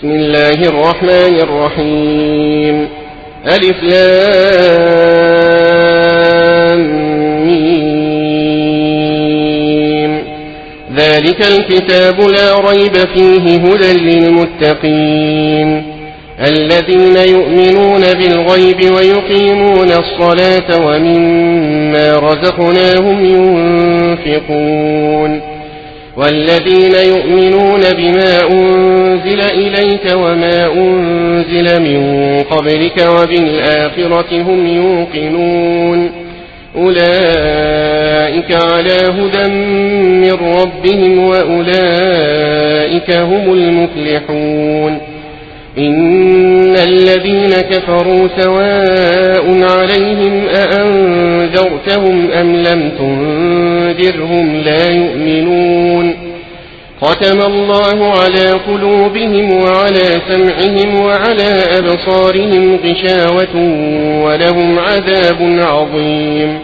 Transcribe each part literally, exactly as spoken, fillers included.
بسم الله الرحمن الرحيم. ألف لام ميم. ذلك الكتاب لا ريب فيه هدى للمتقين الذين يؤمنون بالغيب ويقيمون الصلاة ومما رزقناهم ينفقون والذين يؤمنون بما أنزل إليك وما أنزل من قبلك وبالآخرة هم يوقنون أولئك على هدى من ربهم وأولئك هم المفلحون. إن الذين كفروا سواء عليهم أأنذرتهم أم لم تنذرهم لا يؤمنون. ختم الله على قلوبهم وعلى سمعهم وعلى أبصارهم غشاوة ولهم عذاب عظيم.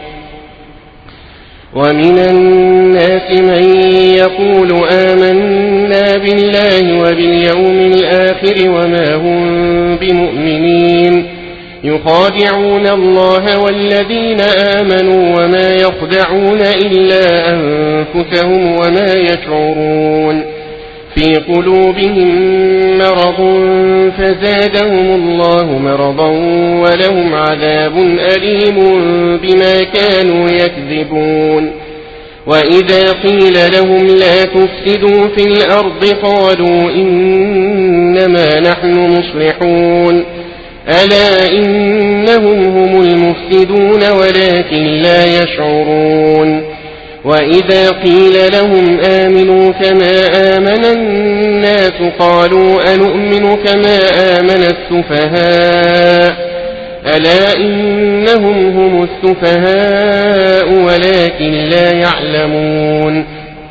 ومن الناس من يقول آمنا بالله وباليوم الآخر وما هم بمؤمنين يخادعون الله والذين آمنوا وما يخدعون إلا أنفسهم وما يشعرون. في قلوبهم مرض فزادهم الله مرضا ولهم عذاب أليم بما كانوا يكذبون. وإذا قيل لهم لا تفسدوا في الأرض قالوا إنما نحن مصلحون ألا إنهم هم المفسدون ولكن لا يشعرون. وإذا قيل لهم آمنوا كما آمن الناس قالوا أنؤمن كما آمن السفهاء ألا إنهم هم السفهاء ولكن لا يعلمون.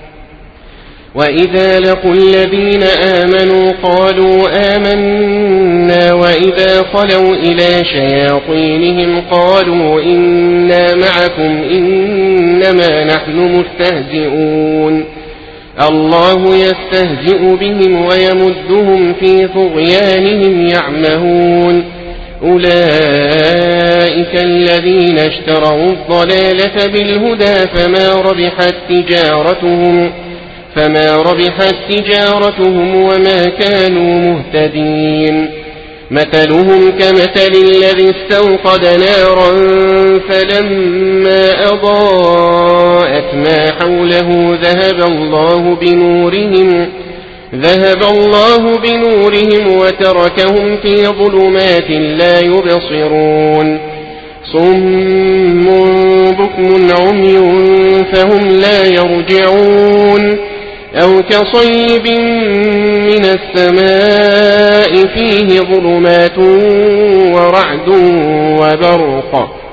وإذا لقوا الذين آمنوا قالوا آمنا وإذا خلوا إلى شياطينهم قالوا إنا معكم إنما نحن مستهزئون. الله يستهزئ بهم ويمدهم في طغيانهم يعمهون. أولئك الذين اشتروا الضلالة بالهدى فما ربحت تجارتهم فما ربحت تجارتهم وما كانوا مهتدين. مثلهم كمثل الذي استوقد نارا فلما أضاءت ما حوله ذهب الله بنورهم ذهب الله بنورهم وتركهم في ظلمات لا يبصرون. صم بكم عمي فهم لا يرجعون. أو كصيب من السماء فيه ظلمات ورعد وبرق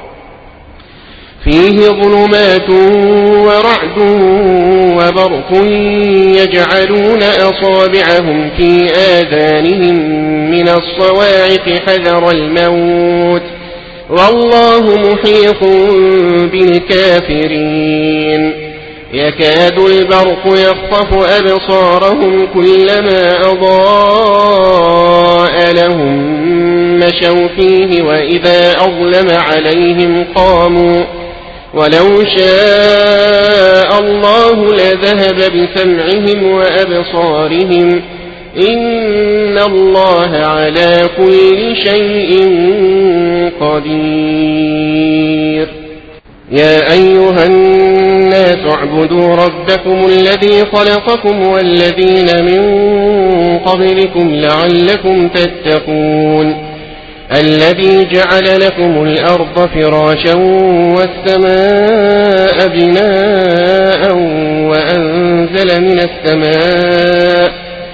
فيه ظلمات ورعد وبرق يجعلون أصابعهم في آذانهم من الصواعق حذر الموت والله محيط بالكافرين. يكاد البرق يخطف أبصارهم كلما أضاء لهم مشوا فيه وإذا أظلم عليهم قاموا ولو شاء الله لذهب بسمعهم وأبصارهم إن الله على كل شيء قدير. يا أيها الناس اعبدوا ربكم الذي خلقكم والذين من قبلكم لعلكم تتقون الذي جعل لكم الأرض فراشا والسماء بناء وأنزل من السماء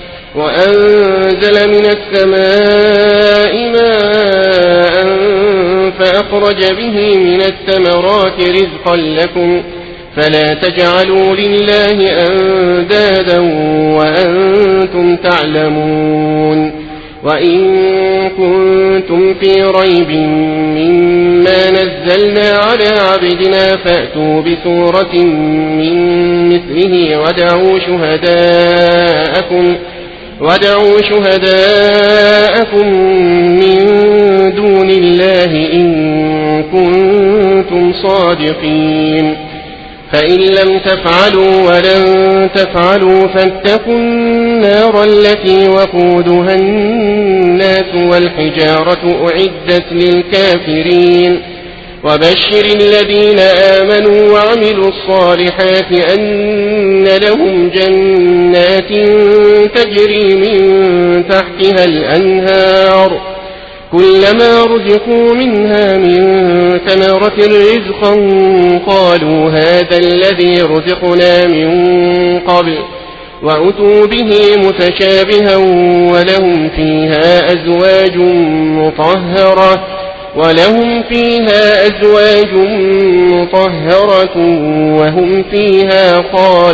وأنزل من السماء ماء فأخرج به من الثمرات رزقا لكم فلا تجعلوا لله أندادا وأنتم تعلمون. وإن كنتم في ريب مما نزلنا على عبدنا فأتوا بسورة من مثله ودعوا شهداءكم وادعوا شهداءكم من دون الله إن كنتم صادقين فإن لم تفعلوا ولن تفعلوا فاتقوا النار التي وقودها الناس والحجارة أعدت للكافرين وبشر الذين آمنوا وعملوا الصالحات أن لهم جنات تجري من تحتها الأنهار كلما رزقوا منها من ثمرة رزقا قالوا هذا الذي رزقنا من قبل وأتوا به متشابها ولهم فيها أزواج مطهرة ولهم فيها أزواج مطهرة وهم فيها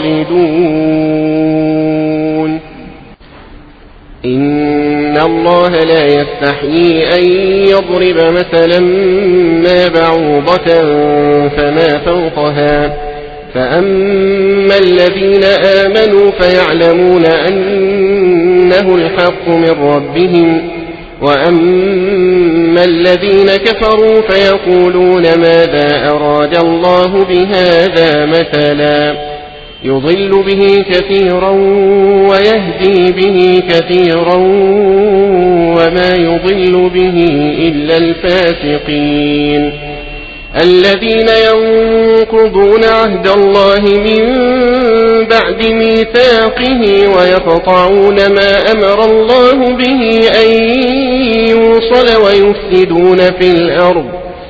خالدون إن الله لا يستحيي أن يضرب مثلا ما بعوضة فما فوقها فأما الذين آمنوا فيعلمون أنه الحق من ربهم وأما الذين كفروا فيقولون ماذا أراد الله بهذا مثلا يضل به كثيرا ويهدي به كثيرا وما يضل به إلا الفاسقين الذين ينقضون عهد الله من بعد ميثاقه ويقطعون ما أمر الله به أن يوصل ويفسدون في الأرض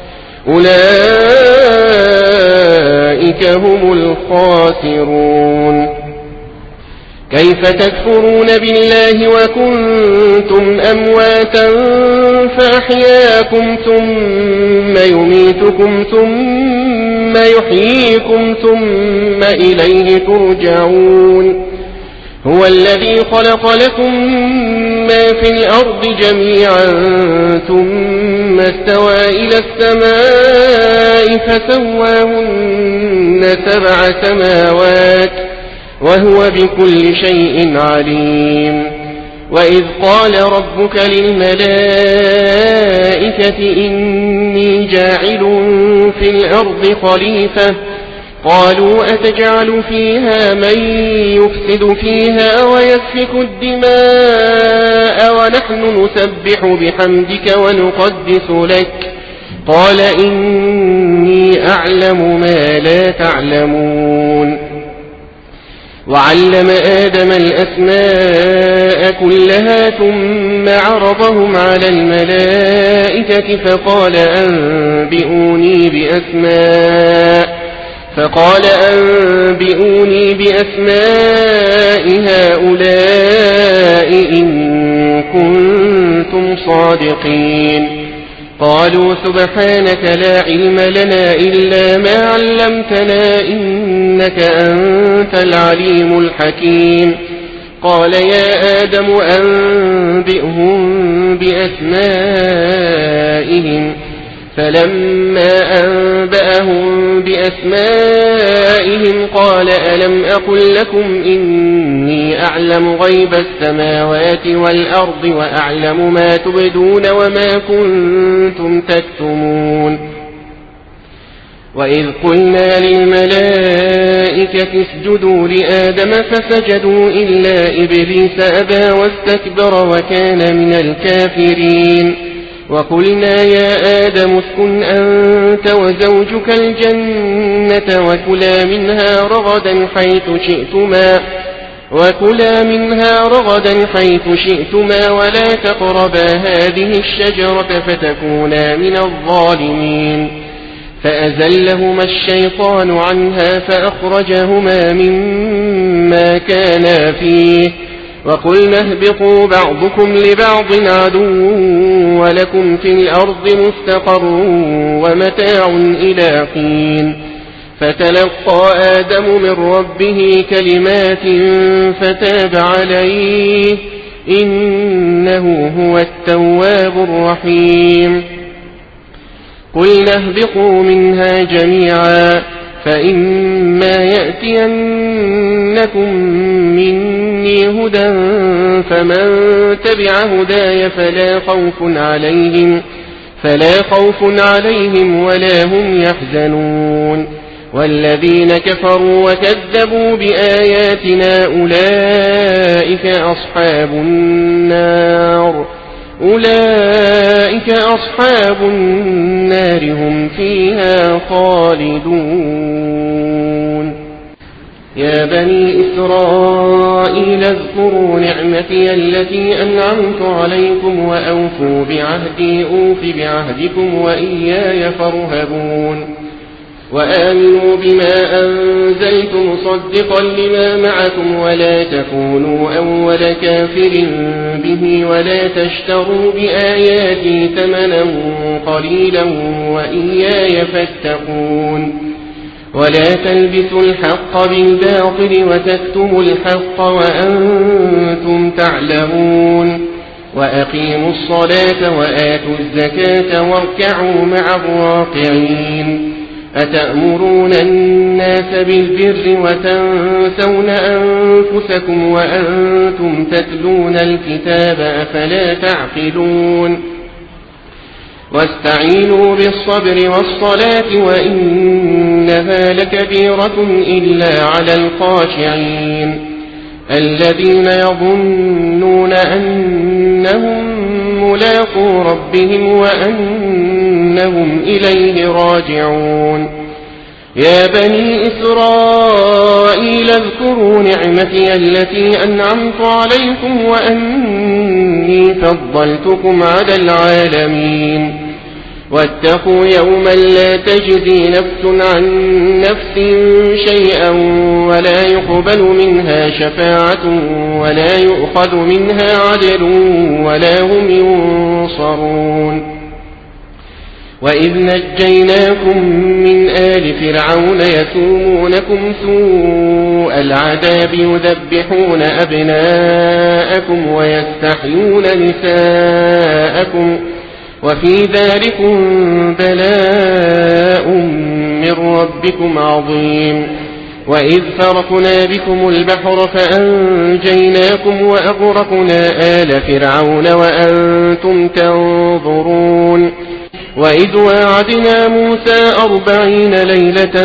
أولئك هم الخاسرون كيف تكفرون بالله وكنتم أمواتا فأحياكم ثم يميتكم ثم يحييكم ثم إليه ترجعون هو الذي خلق لكم ما في الأرض جميعا ثم استوى إلى السماء فسواهن سبع سماوات وهو بكل شيء عليم وإذ قال ربك للملائكة إني جاعل في الأرض خليفة قالوا أتجعل فيها من يفسد فيها ويسفك الدماء ونحن نسبح بحمدك ونقدس لك قال إني أعلم ما لا تعلمون وعلم آدم الأسماء كلها ثم عرضهم على الملائكة فقال أنبئوني بأسماء فقال أنبئوني بأسماء هؤلاء إن كنتم صادقين قالوا سبحانك لا علم لنا إلا ما علمتنا إنك أنت العليم الحكيم قال يا آدم أنبئهم بأسمائهم فلما أنبأهم بأسمائهم قال ألم أقل لكم إني أعلم غيب السماوات والأرض وأعلم ما تبدون وما كنتم تكتمون وإذ قلنا للملائكة اسجدوا لآدم فسجدوا إلا إبليس أبى واستكبر وكان من الكافرين وقلنا يا آدم اسكن أنت وزوجك الجنة وكلا منها رغدا حيث شئتما وكلا منها رغدا حيث شئتما ولا تقربا هذه الشجرة فتكونا من الظالمين فأزلهما الشيطان عنها فأخرجهما مما كانا فيه وقلنا اهبطوا بعضكم لبعض عدو ولكم في الأرض مستقر ومتاع إلى حين فتلقى آدم من ربه كلمات فتاب عليه إنه هو التواب الرحيم قلنا اهبطوا منها جميعا فإما يأتينكم مني هدى فمن تبع هداي فلا خوف عليهم فلا خوف عليهم ولا هم يحزنون والذين كفروا وكذبوا بآياتنا أولئك أصحاب النار أولئك أصحاب النار هم فيها خالدون. يا بني إسرائيل اذكروا نعمتي التي أنعمت عليكم وأوفوا بعهدي أوف بعهدكم وإياي فارهبون وآمنوا بما أنزلت مصدقا لما معكم ولا تكونوا أول كافر به ولا تشتروا بآياتي ثمنا قليلا وإياي فاتقون ولا تلبسوا الحق بالباطل وتكتموا الحق وأنتم تعلمون وأقيموا الصلاة وآتوا الزكاة واركعوا مع الراكعين أتأمرون الناس بالبر وتنسون أنفسكم وأنتم تتلون الكتاب أفلا تعقلون واستعينوا بالصبر والصلاة وإنها لكبيرة إلا على الخاشعين الذين يظنون أنهم ملاقو ربهم وأنهم إليه راجعون. يا بني إسرائيل اذكروا نعمتي التي أنعمت عليكم وأني فضلتكم على العالمين واتقوا يوما لا تجزي نفس عن نفس شيئا ولا يقبل منها شفاعة ولا يؤخذ منها عدل ولا هم ينصرون. وإذ نجيناكم من آل فرعون يسومونكم سوء العذاب يذبحون أبناءكم ويستحيون نساءكم وفي ذلكم بلاء من ربكم عظيم. وإذ فرقنا بكم البحر فأنجيناكم وأغرقنا آل فرعون وأنتم تنظرون. وإذ واعدنا موسى أربعين ليلة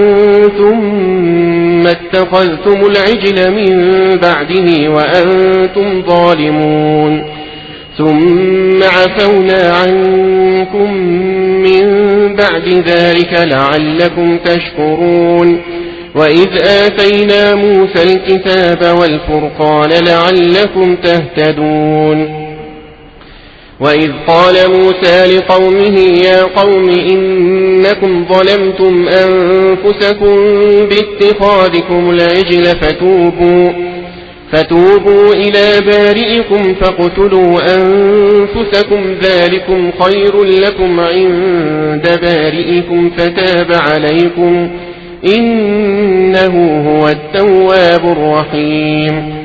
ثم اتخذتم العجل من بعده وأنتم ظالمون ثم عفونا عنكم من بعد ذلك لعلكم تشكرون. وإذ آتينا موسى الكتاب والفرقان لعلكم تهتدون. وإذ قال موسى لقومه يا قوم إنكم ظلمتم أنفسكم باتخاذكم العجل فتوبوا فتوبوا إلى بارئكم فاقتلوا أنفسكم ذلكم خير لكم عند بارئكم فتاب عليكم إنه هو التواب الرحيم.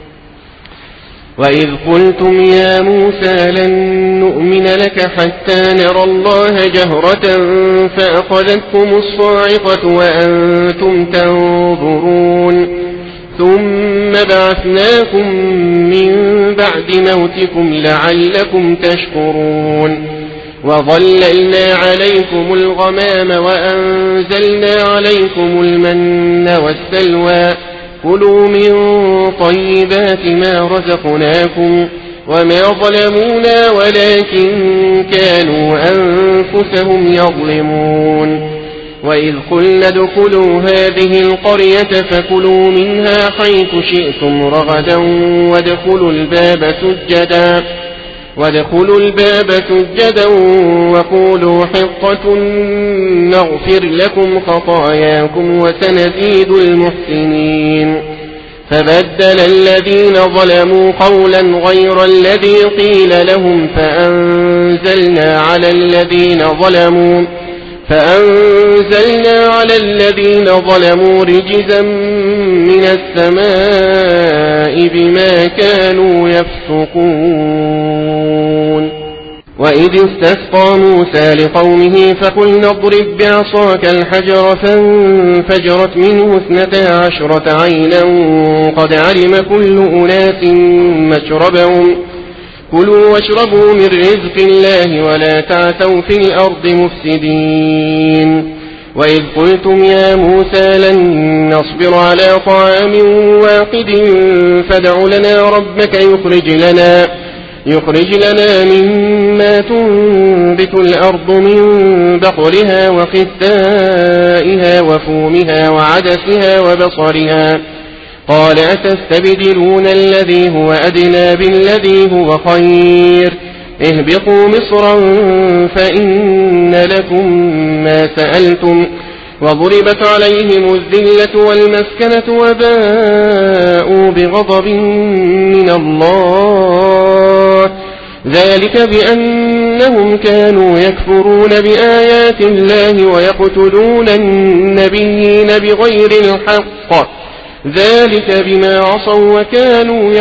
وإذ قلتم يا موسى لن نؤمن لك حتى نرى الله جهرة فأخذتكم الصاعقة وأنتم تنظرون ثم بعثناكم من بعد موتكم لعلكم تشكرون. وظللنا عليكم الغمام وأنزلنا عليكم المن والسلوى كلوا من طيبات ما رزقناكم وما ظلمونا ولكن كانوا أنفسهم يظلمون. وإذ قلنا ادخلوا هذه القرية فكلوا منها حيث شئتم رغدا وادخلوا الباب سجدا وادخلوا الباب سجدا وقولوا حطة نغفر لكم خطاياكم وسنزيد المحسنين. فبدل الذين ظلموا قولا غير الذي قيل لهم فأنزلنا على الذين ظلموا فأنزلنا على الذين ظلموا رجزا من السماء بما كانوا يفسقون. وإذ استسقى موسى لقومه فقلنا اضرب بعصاك الحجر فانفجرت منه اثنتا عشرة عينا قد علم كل أناس مشربهم كلوا واشربوا من رزق الله ولا تعثوا في الأرض مفسدين وإذ قلتم يا موسى لن نصبر على طعام واحد فادع لنا ربك يخرج لنا يخرج لنا مما تنبت الأرض من بقلها وقثائها وفومها وعدسها وبصرها قال أتستبدلون الذي هو أدنى بالذي هو خير اهبطوا مصرا فإن لكم ما سألتم وضربت عليهم الذلة والمسكنة وباءوا بغضب من الله ذلك بأنهم كانوا يكفرون بآيات الله ويقتلون النبيين بغير الحق ذلك بما عصوا وكانوا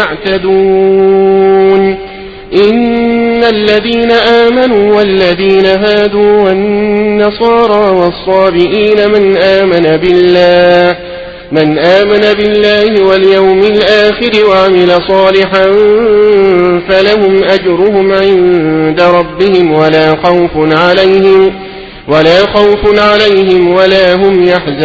يعتدون إن الذين آمنوا والذين هادوا والنصارى والصابئين من آمن بالله من آمن بالله واليوم الآخر وعمل صالحا فلهم أجرهم عند ربهم ولا خوف عليهم ولا خوف عليهم ولا هم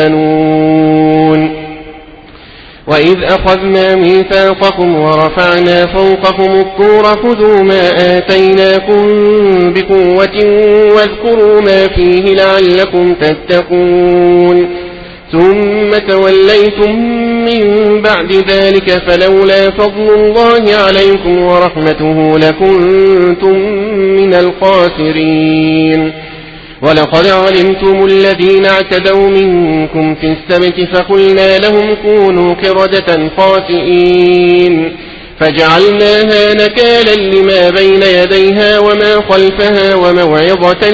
يحزنون وإذ أخذنا ميثاقكم ورفعنا فوقكم الطور خذوا ما آتيناكم بقوة واذكروا ما فيه لعلكم تتقون ثم توليتم من بعد ذلك فلولا فضل الله عليكم ورحمته لكنتم من الخاسرين ولقد علمتم الذين اعتدوا منكم في السبت فقلنا لهم كونوا قردة خاسئين فجعلناها نكالا لما بين يديها وما خلفها وموعظة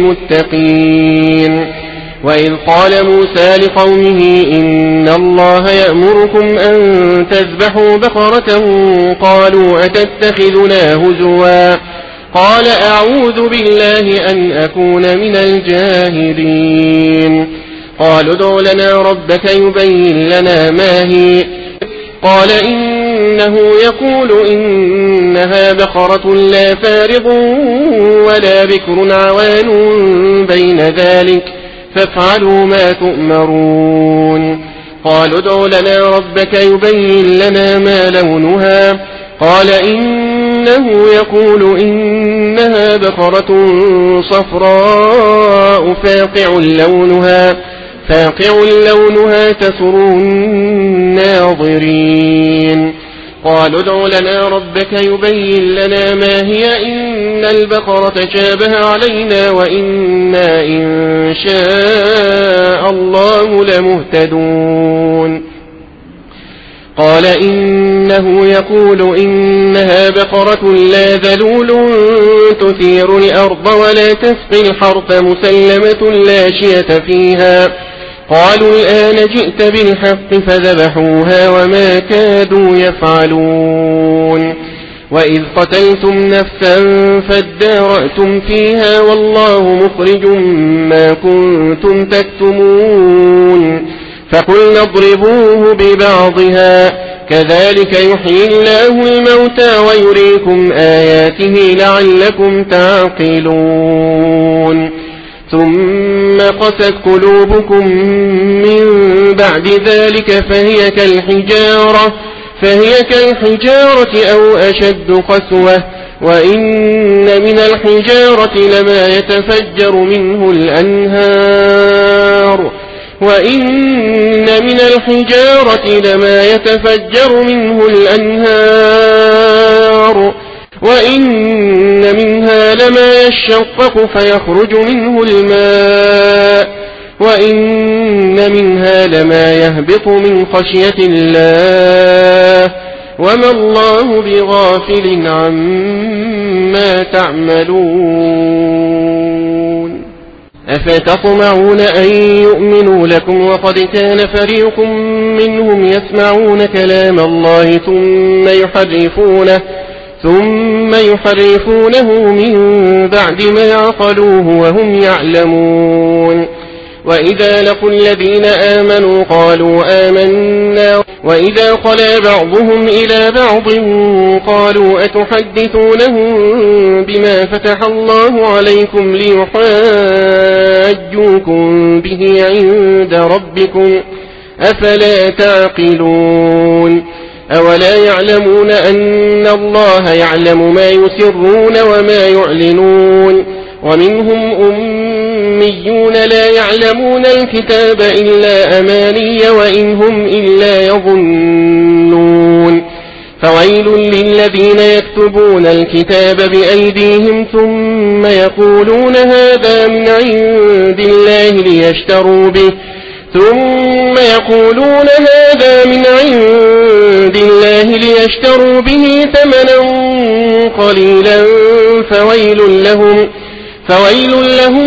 للمتقين وإذ قال موسى لقومه إن الله يأمركم أن تذبحوا بقرة قالوا أتتخذنا هزوا قال أعوذ بالله أن أكون من الجاهلين قالوا ادع لنا ربك يبين لنا ما هي قال إنه يقول إنها بقرة لا فارض ولا بكر عوان بين ذلك فافعلوا ما تؤمرون قالوا ادع لنا ربك يبين لنا ما لونها قال إنه يقول إنها بقرة صفراء فاقع لونها فاقع لونها تسر الناظرين قالوا ادع لنا ربك يبين لنا ما هي إن البقرة شابه علينا وإنا إن شاء الله لمهتدون قال إنه يقول إنها بقرة لا ذلول تثير الأرض ولا تسقي الحرث مسلمة لا شية فيها قالوا الآن جئت بالحق فذبحوها وما كادوا يفعلون وإذ قتلتم نفسا فادارأتم فيها والله مخرج ما كنتم تكتمون فقلنا اضربوه ببعضها كذلك يحيي الله الموتى ويريكم آياته لعلكم تعقلون ثم قست قلوبكم من بعد ذلك فهي كالحجارة فهي كالحجارة أو أشد قسوة وإن من الحجارة لما يتفجر منه الأنهار وإن من الحجارة لما يتفجر منه الأنهار وإن منها لما يشقق فيخرج منه الماء وإن منها لما يهبط من خشية الله وما الله بغافل عما تعملون أفتطمعون أن يؤمنوا لكم وقد كان فريق منهم يسمعون كلام الله ثم يحرفونه ثم يحرفونه من بعد ما عقلوه وهم يعلمون. وإذا لقوا الذين آمنوا قالوا آمنا وإذا خلا بعضهم إلى بعض قالوا أتحدثونهم بما فتح الله عليكم ليحاجوكم به عند ربكم أفلا تعقلون. أولا يعلمون أن الله يعلم ما يسرون وما يعلنون. ومنهم أميون لا يعلمون الكتاب إلا أماني وإن هم إلا يظنون. فويل للذين يكتبون الكتاب بأيديهم ثم يقولون هذا من عند الله ليشتروا به ثم يقولون هذا من عند الله ليشتروا به ثمنا قليلا فويل لهم فويل لهم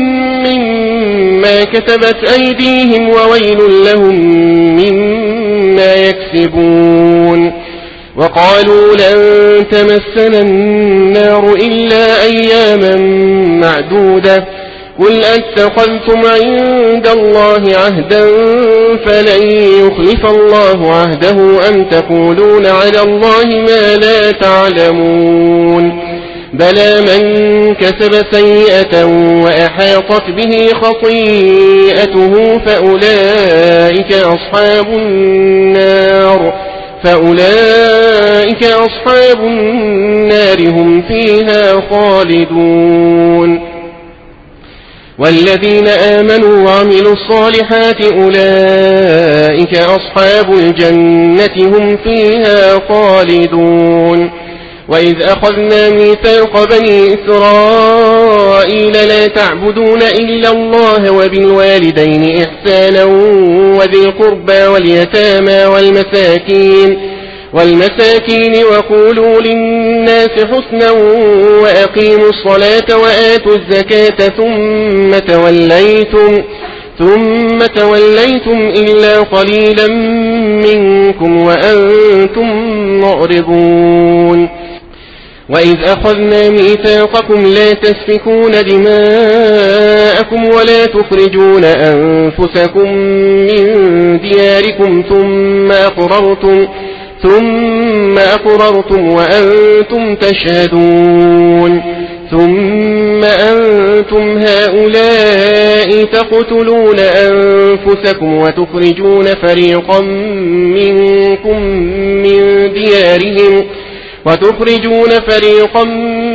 مما كتبت أيديهم وويل لهم مما يكسبون. وقالوا لن تمسنا النار إلا أياما معدودة قل أتخذتم عند الله عهدا فلن يخلف الله عهده أم تقولون على الله ما لا تعلمون. بلى من كسب سيئة وأحاطت به خطيئته فأولئك أصحاب النار فأولئك أصحاب النار هم فيها خالدون. والذين آمنوا وعملوا الصالحات أولئك أصحاب الجنة هم فيها خالدون. وإذ أخذنا ميثاق بني إسرائيل لا تعبدون إلا الله وبالوالدين إحسانا وذي القربى واليتامى والمساكين والمساكين وقولوا للناس حسنا وأقيموا الصلاة وآتوا الزكاة ثم توليتم ثم توليتم إلا قليلا منكم وأنتم معرضون. وإذ أخذنا ميثاقكم لا تسفكون دماءكم ولا تخرجون أنفسكم من دياركم ثم أقررتم ثم أقررتم وأنتم تشهدون. ثم أنتم هؤلاء تقتلون أنفسكم وتخرجون فريقا منكم من ديارهم وتخرجون فريقا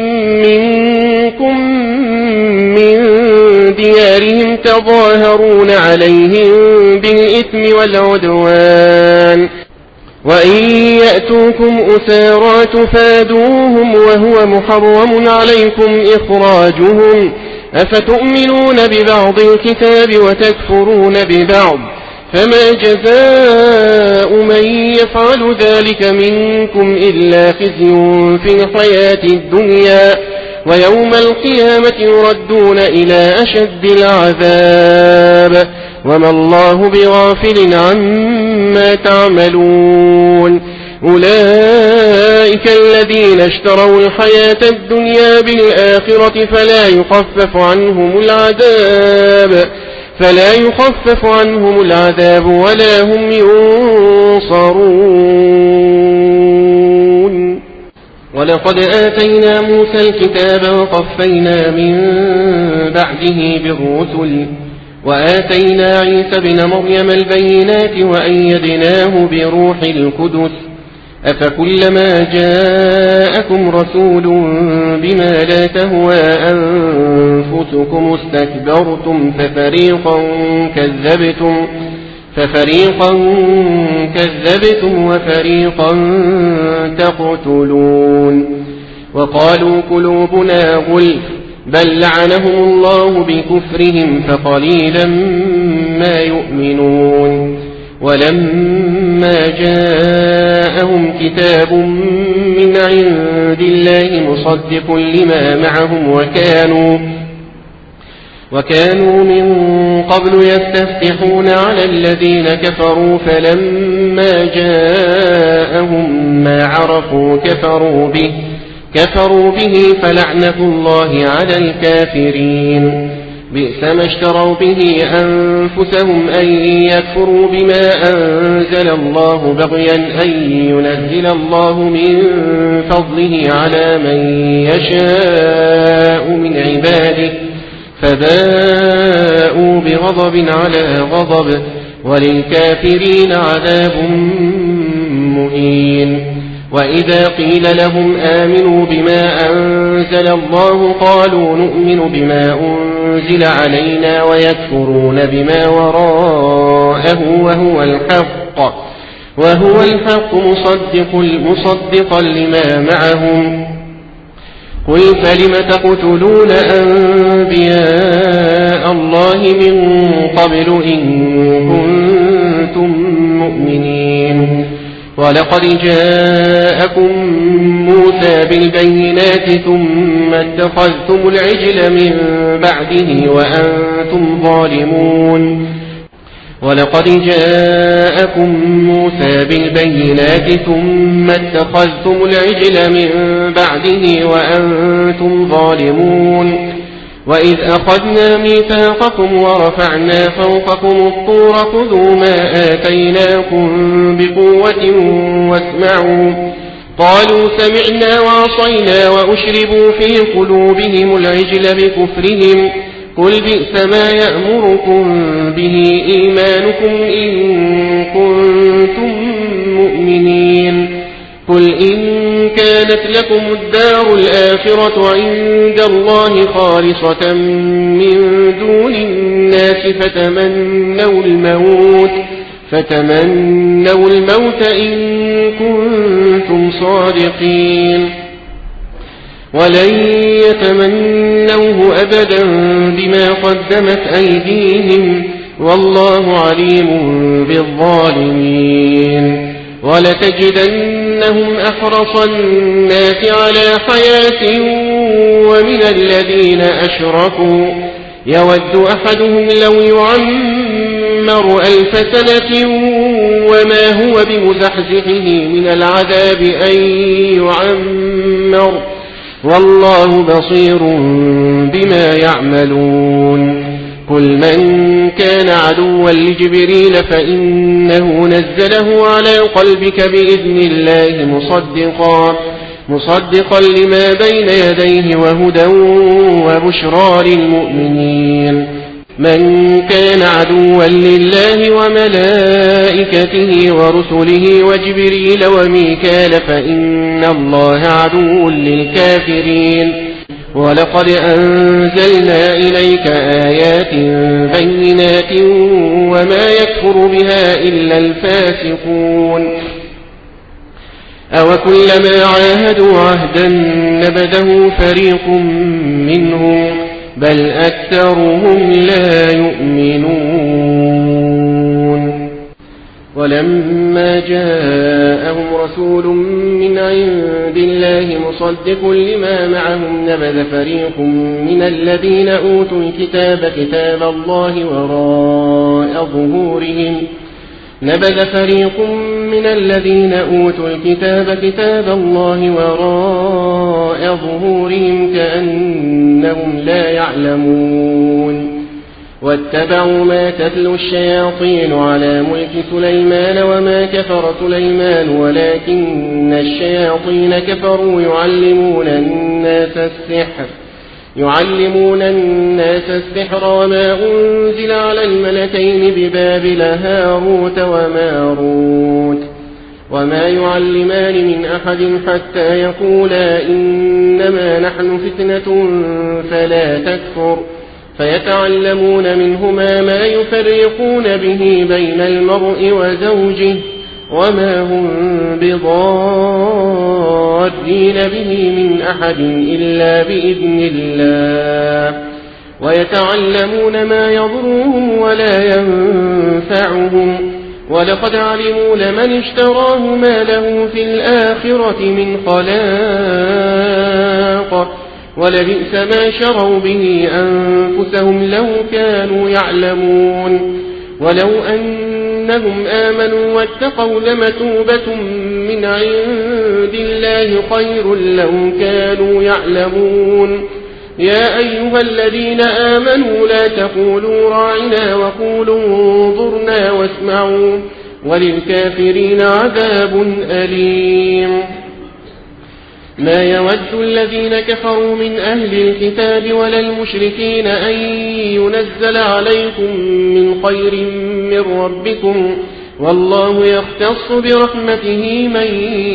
منكم من ديارهم تظاهرون عليهم بالإثم والعدوان وإن يأتوكم أسارى تفادوهم وهو محرم عليكم إخراجهم أفتؤمنون ببعض الكتاب وتكفرون ببعض فما جزاء من يفعل ذلك منكم إلا خزي في الحياة الدنيا ويوم القيامة يردون إلى أشد العذاب وما الله بغافل عما تعملون. أولئك الذين اشتروا الحياة الدنيا بالآخرة فلا يخفف عنهم العذاب فلا يخفف عنهم العذاب ولا هم ينصرون. ولقد آتينا موسى الكتاب وقفينا من بعده بالرسل وآتينا عيسى بن مريم البينات وأيدناه بروح القدس أفكلما جاءكم رسول بما لا تهوى أنفسكم استكبرتم ففريقا كذبتم ففريقا كذبتم وفريقا تقتلون. وقالوا قلوبنا غلف بل لعنهم الله بكفرهم فقليلا ما يؤمنون. ولما جاءهم كتاب من عند الله مصدق لما معهم وكانوا وكانوا من قبل يستفتحون على الذين كفروا فلما جاءهم ما عرفوا كفروا به كفروا به فلعنة الله على الكافرين. بئس ما اشتروا به أنفسهم أن يكفروا بما أنزل الله بغيا أن ينزل الله من فضله على من يشاء من عباده فباءوا بغضب على غضب وللكافرين عذاب مهين. وإذا قيل لهم آمنوا بما أنزل الله قالوا نؤمن بما أنزل علينا ويكفرون بما وراءه وهو الحق وهو الحق مصدق مصدقا لما معهم. قل فلم تقتلون أنبياء الله من قبل إن كنتم مؤمنين. ولقد جاءكم موسى بالبينات ثم اتخذتم العجل من بعده وأنتم ظالمون. ولقد جاءكم موسى بالبينات ثم اتخذتم العجل من بعده وأنتم ظالمون. وإذ أخذنا ميثاقكم ورفعنا فوقكم الطور خذوا ما آتيناكم بقوة واسمعوا قالوا سمعنا وعصينا وأشربوا في قلوبهم العجل بكفرهم قل بئس ما يأمركم به إيمانكم إن كنتم مؤمنين. قل إن كانت لكم الدار الآخرة عند الله خالصة من دون الناس فتمنوا الموت فتمنوا الموت إن كنتم صادقين ولن يتمنوه أبدا بما قدمت أيديهم والله عليم بالظالمين. ولتجدنهم أحرص الناس على حياة ومن الذين أشركوا يود أحدهم لو يعمر ألف سنة وما هو بمزحزحه من العذاب أن يعمر والله بصير بما يعملون. قل من كان عدوا لجبريل فإنه نزله على قلبك بإذن الله مصدقا مصدقا لما بين يديه وهدى وبشرى للمؤمنين. من كان عدوا لله وملائكته ورسله وجبريل وميكال فإن الله عدو للكافرين. ولقد أنزلنا إليك آيات بينات وما يكفر بها إلا الفاسقون. أوكلما عاهدوا عهدا نبذه فريق منهم بل أكثرهم لا يؤمنون. ولما جاءهم رسول من عند الله مصدق لما معهم نبذ فريق من الذين أوتوا الكتاب كتاب الله وراء ظهورهم نبذ فريق من الذين أوتوا الكتاب كتاب الله وراء ظهورهم كأنهم لا يعلمون. واتبعوا ما تتلو الشياطين على ملك سليمان وما كفر سليمان ولكن الشياطين كفروا يعلمون الناس السحر يعلمون الناس السحر وما أنزل على الملكين ببابل هاروت وماروت وما يعلمان من أحد حتى يقولا إنما نحن فتنة فلا تكفر فيتعلمون منهما ما يفرقون به بين المرء وزوجه وما هم بضارين به من أحد إلا بإذن الله ويتعلمون ما يضرهم ولا ينفعهم ولقد علموا لمن اشتراه ما له في الآخرة من خلاق ولبئس ما شروا به أنفسهم لو كانوا يعلمون. ولو أن أنهم آمنوا واتقوا لمثوبة من عند الله خير لو كانوا يعلمون. يا أيها الذين آمنوا لا تقولوا راعنا وقولوا انظرنا واسمعوا وللكافرين عذاب أليم. ما يود الذين كفروا من أهل الكتاب ولا المشركين أن ينزل عليكم من خير من ربكم والله يختص برحمته من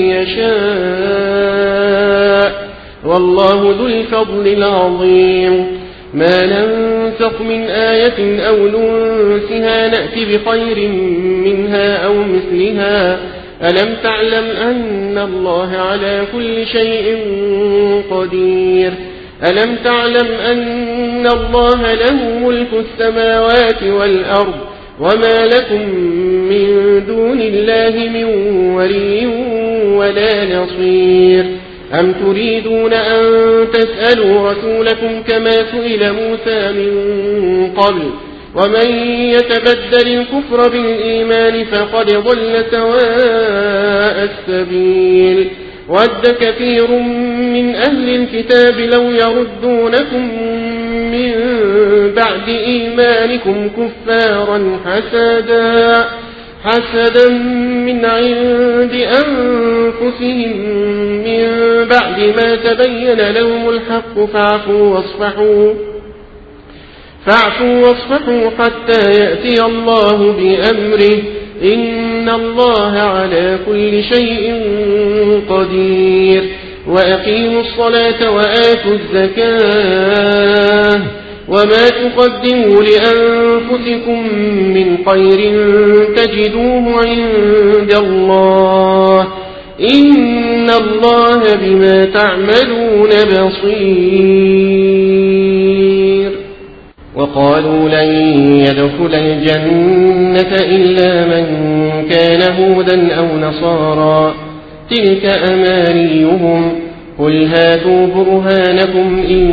يشاء والله ذو الفضل العظيم. ما ننسخ من آية أو ننسها نأتي بخير منها أو مثلها. ألم تعلم أن الله على كل شيء قدير. ألم تعلم أن الله له ملك السماوات والأرض وما لكم من دون الله من ولي ولا نصير. أم تريدون أن تسألوا رسولكم كما سئل موسى من قبل ومن يتبدل الكفر بالإيمان فقد ضل سواء السبيل. ود كثير من أهل الكتاب لو يردونكم من بعد إيمانكم كفارا حسدا حسدا من عند أنفسهم من بعد ما تبين لهم الحق فاعفوا واصفحوا فاعفوا واصفحوا حتى يأتي الله بأمره إن الله على كل شيء قدير. وأقيموا الصلاة وآتوا الزكاة وما تقدموا لأنفسكم من خير تجدوه عند الله إن الله بما تعملون بصير. وقالوا لن يدخل الجنة إلا من كان هودا أو نصارى تلك أمانيهم قل هاتوا برهانكم إن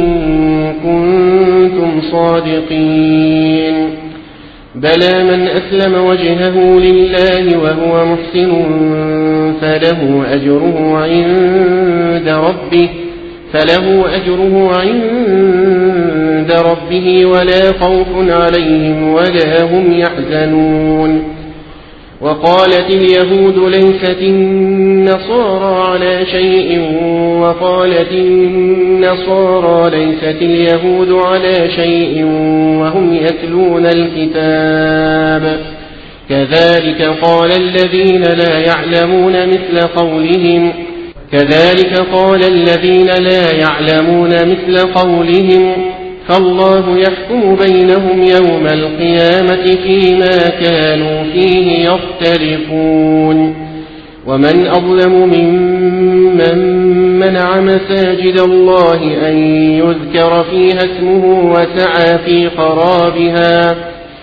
كنتم صادقين. بلى من أسلم وجهه لله وهو محسن فله أجره عند ربه فله أجره عند ربه ولا خوف عليهم ولا هم يحزنون. وقالت اليهود ليست النصارى على شيء وقالت النصارى ليست اليهود على شيء وهم يتلون الكتاب كذلك قال الذين لا يعلمون مثل قولهم كذلك قال الذين لا يعلمون مثل قولهم فالله يحكم بينهم يوم القيامة فيما كانوا فيه يختلفون. ومن أظلم ممن منع مساجد الله أن يذكر فيها اسمه وسعى في خرابها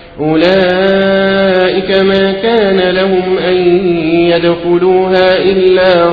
أولئك ما كان لهم أن يدخلوها إلا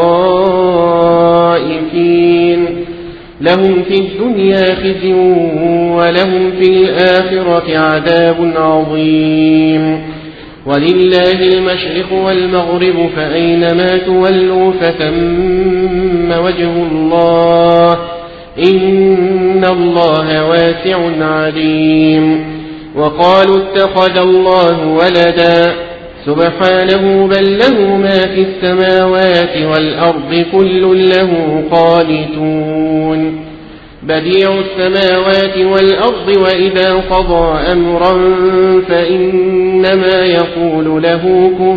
خائفين لهم في الدنيا خزي ولهم في الآخرة عذاب عظيم. ولله المشرق والمغرب فأينما تولوا فثم وجه الله إن الله واسع عليم. وقالوا اتخذ الله ولدا سبحانه بل له ما في السماوات والأرض كل له قانتون. بديع السماوات والأرض وإذا قضى أمرا فإنما يقول له كن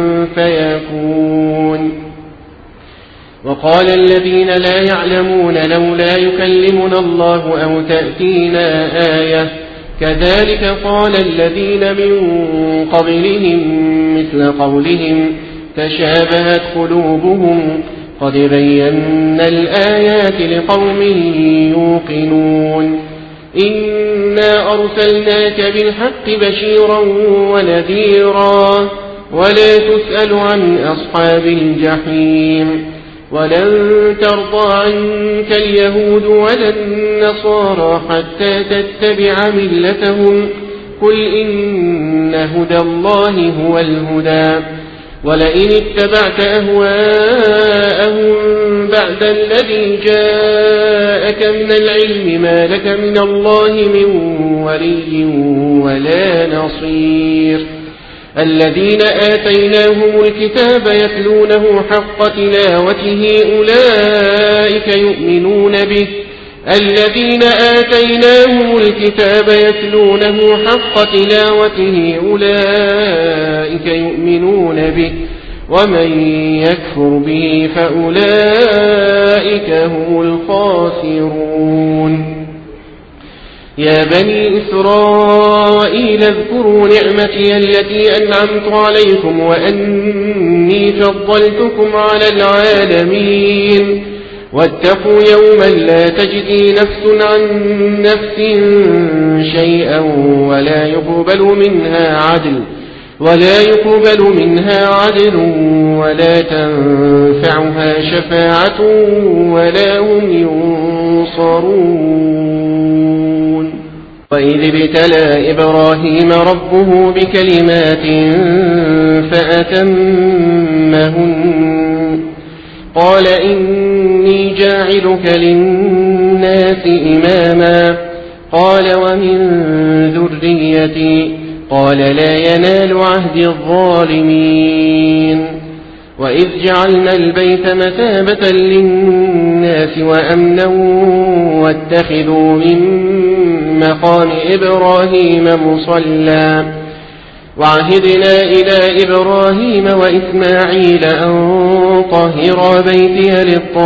فيكون. وقال الذين لا يعلمون لولا يكلمنا الله أو تأتينا آية كذلك قال الذين من قبلهم مثل قولهم تشابهت قلوبهم قد بينا الآيات لقوم يوقنون. إنا أرسلناك بالحق بشيرا ونذيرا ولا تسأل عن أصحاب الجحيم. ولن ترضى عنك اليهود ولا النصارى حتى تتبع ملتهم قل إن هدى الله هو الهدى ولئن اتبعت أهواءهم بعد الذي جاءك من العلم ما لك من الله من ولي ولا نصير الذين آتيناهم الكتاب يتلونه حق تلاوته أولئك يؤمنون به الذين آتيناهم الكتاب يتلونه حق تلاوته أولئك يؤمنون به ومن يكفر به فأولئك هم الخاسرون يا بني إسرائيل اذكروا نعمتي التي أنعمت عليكم وأني فضلتكم على العالمين واتقوا يوما لا تجزي نفس عن نفس شيئا ولا يقبل منها عدل ولا يقبل منها عدل ولا تنفعها شفاعة ولا هم ينصرون وإذ ابتلى إبراهيم ربه بكلمات فأتمهن قال إني جاعلك للناس إماما قال ومن ذريتي قال لا ينال عهد الظالمين وإذ جعلنا البيت مثابة للناس وأمنا واتخذوا من مقام إبراهيم مصلى وعهدنا إلى إبراهيم وإسماعيل أن طهرا بيتي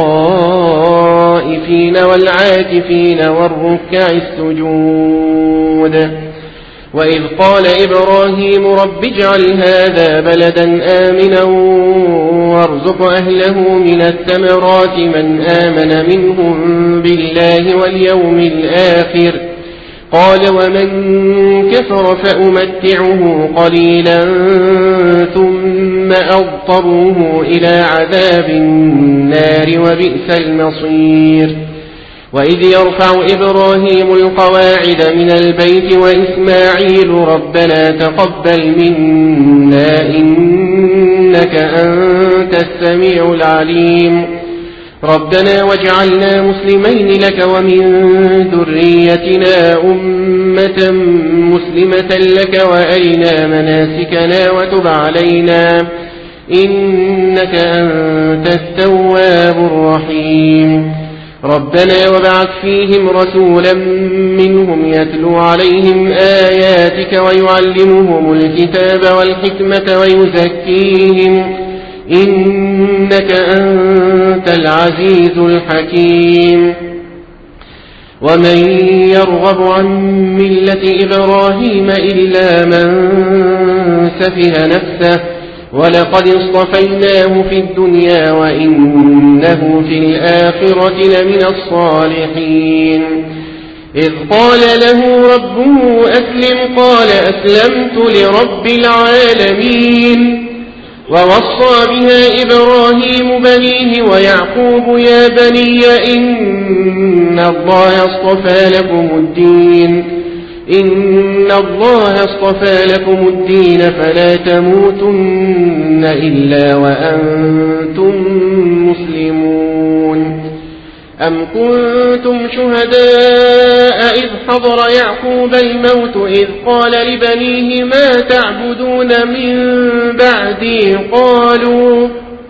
للطائفين والعاكفين والركع السجود وإذ قال إبراهيم رب اجعل هذا بلدا آمنا وارزق أهله من الثمرات من آمن منهم بالله واليوم الآخر قال ومن كفر فأمتعه قليلا ثم أضطروه إلى عذاب النار وبئس المصير وإذ يرفع إبراهيم القواعد من البيت وإسماعيل ربنا تقبل منا إنك أنت السميع العليم ربنا واجعلنا مسلمين لك ومن ذريتنا أمة مسلمة لك وأرنا مناسكنا وتب علينا إنك أنت التواب الرحيم ربنا وابعث فيهم رسولا منهم يتلو عليهم آياتك ويعلمهم الكتاب والحكمة ويزكيهم إنك أنت العزيز الحكيم ومن يرغب عن ملة إبراهيم إلا من سفه نفسه ولقد اصطفيناه في الدنيا وإنه في الآخرة لمن الصالحين إذ قال له ربه أسلم قال أسلمت لرب العالمين ووصى بها إبراهيم بنيه ويعقوب يا بني إن الله اصطفى لكم الدين إن الله اصطفى لكم الدين فلا تموتن إلا وأنتم مسلمون أم كنتم شهداء إذ حضر يعقوب الموت إذ قال لبنيه ما تعبدون من بعدي قالوا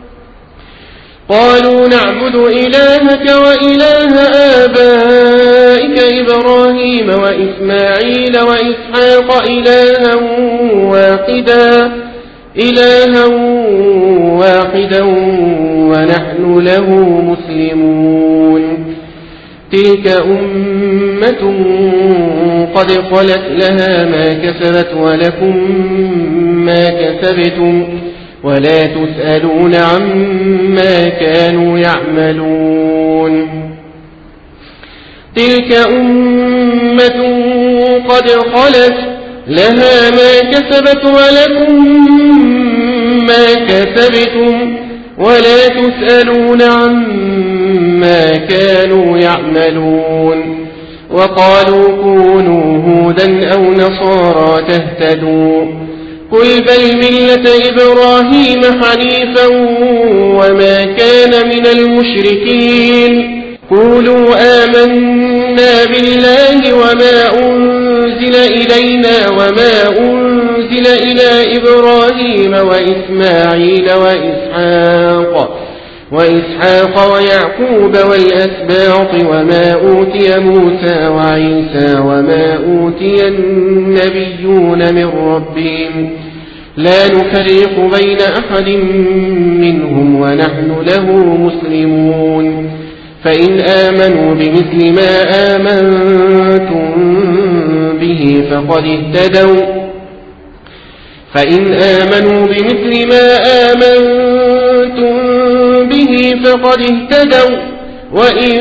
قالوا نعبد إلهك وإله آبائك إبراهيم وإسماعيل وإسحاق إلها واحدا إلها واحدا ونحن له مسلمون تلك أمة قد خلت لها ما كسبت ولكم ما كسبتم ولا تسألون عما كانوا يعملون تلك أمة قد خلت لها ما كسبت ولكم ما كسبتم ولا تسألون عما كانوا يعملون وقالوا كونوا هودا أو نصارى تهتدوا قل بل ملة إبراهيم حنيفا وما كان من المشركين قولوا آمنا بالله وما أنزل إلينا وما أنزل إلى إبراهيم وإسماعيل وإسحاق وإسحاق ويعقوب والأسباط وما أوتي موسى وعيسى وما أوتي النبيون من ربهم لا نفرق بين أحد منهم ونحن له مسلمون فإن آمنوا بمثل ما آمنتم به فقد اهتدوا فإن آمنوا بمثل ما آمنتم به فقد اهتدوا وإن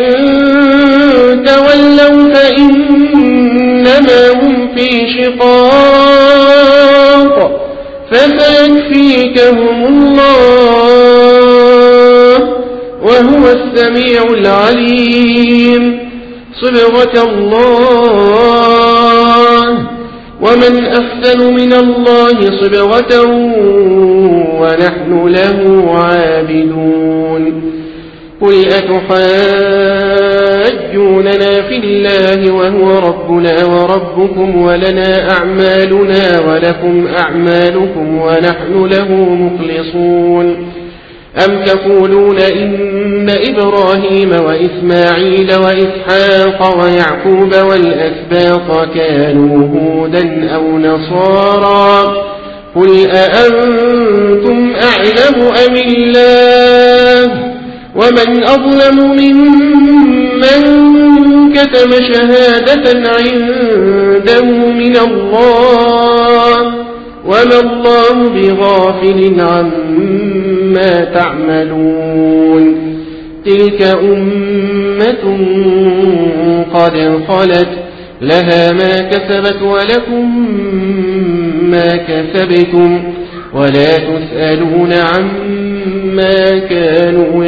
تولوا فإنما هم في شقاق فسيكفيكهم الله وهو السميع العليم صبغة الله ومن أحسن من الله صبغة ونحن له عابدون قل أتحاجوننا في الله وهو ربنا وربكم ولنا أعمالنا ولكم أعمالكم ونحن له مخلصون أم تقولون إن إبراهيم وإسماعيل وإسحاق ويعقوب والأسباط كانوا هودا أو نصارى قل أأنتم أعلم أم الله ومن أظلم ممن كتم شهادة عنده من الله وما الله بغافل عما تعملون تلك أمة قد خلت لها ما كسبت ولكم ما كسبتم ولا تسألون عما كانوا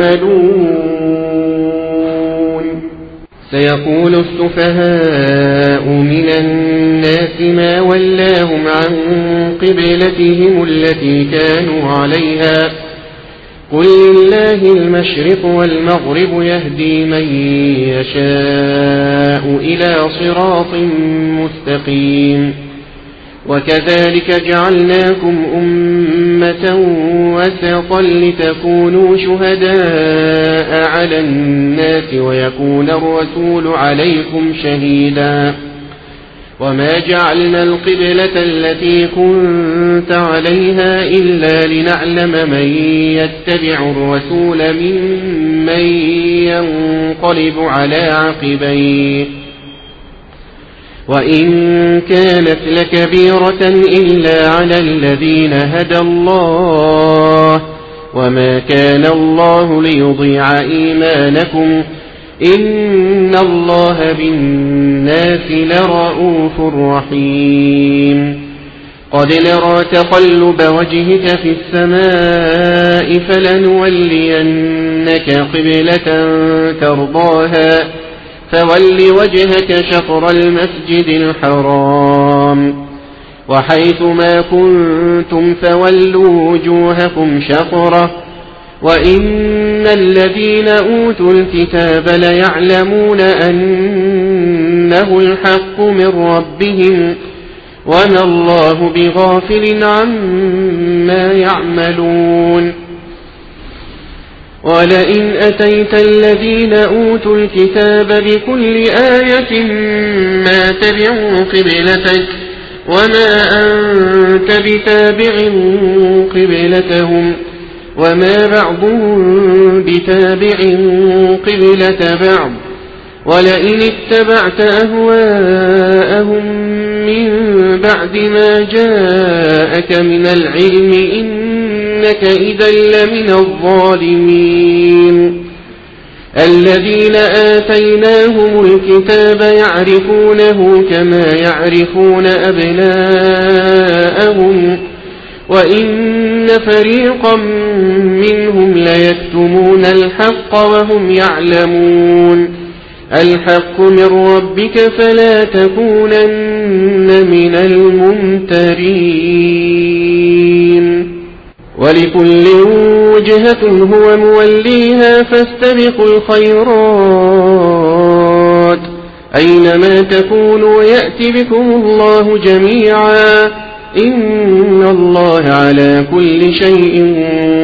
يعملون سيقول السفهاء من الناس ما ولاهم عن قبلتهم التي كانوا عليها قل لله المشرق والمغرب يهدي من يشاء إلى صراط مستقيم وكذلك جعلناكم أمة وسطا لتكونوا شهداء على الناس ويكون الرسول عليكم شهيدا وما جعلنا القبلة التي كنت عليها إلا لنعلم من يتبع الرسول ممن ينقلب على عقبيه وإن كانت لكبيرة إلا على الذين هدى الله وما كان الله ليضيع إيمانكم إن الله بالناس لرؤوف رحيم قد نرى تقلب وجهك في السماء فلنولينك قبلة ترضاها فول وجهك شطر المسجد الحرام وحيث ما كنتم فولوا وجوهكم شطره وإن الذين أوتوا الكتاب ليعلمون أنه الحق من ربهم وما الله بغافل عما يعملون ولئن أتيت الذين أوتوا الكتاب بكل آية ما تبعوا قبلتك وما أنت بتابع قبلتهم وما بعضهم بتابع قبلة بعض ولئن اتبعت أهواءهم من بعد ما جاءك من العلم إنك إذا لمن الظالمين الذين آتيناهم الكتاب يعرفونه كما يعرفون أبناءهم وإن فريقا منهم ليكتمون الحق وهم يعلمون الحق من ربك فلا تكونن من الممترين ولكل وجهة هو موليها فاستبقوا الخيرات أينما تكونوا يأتي بكم الله جميعا إن الله على كل شيء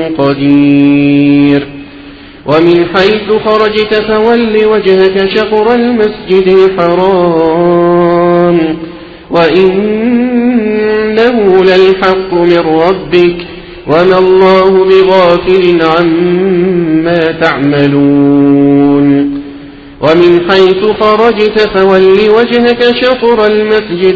قدير ومن حيث خرجت فول وجهك شطر المسجد الحرام وإنه للحق من ربك وما الله بغافل عما تعملون ومن حيث خرجت فول وجهك شطر المسجد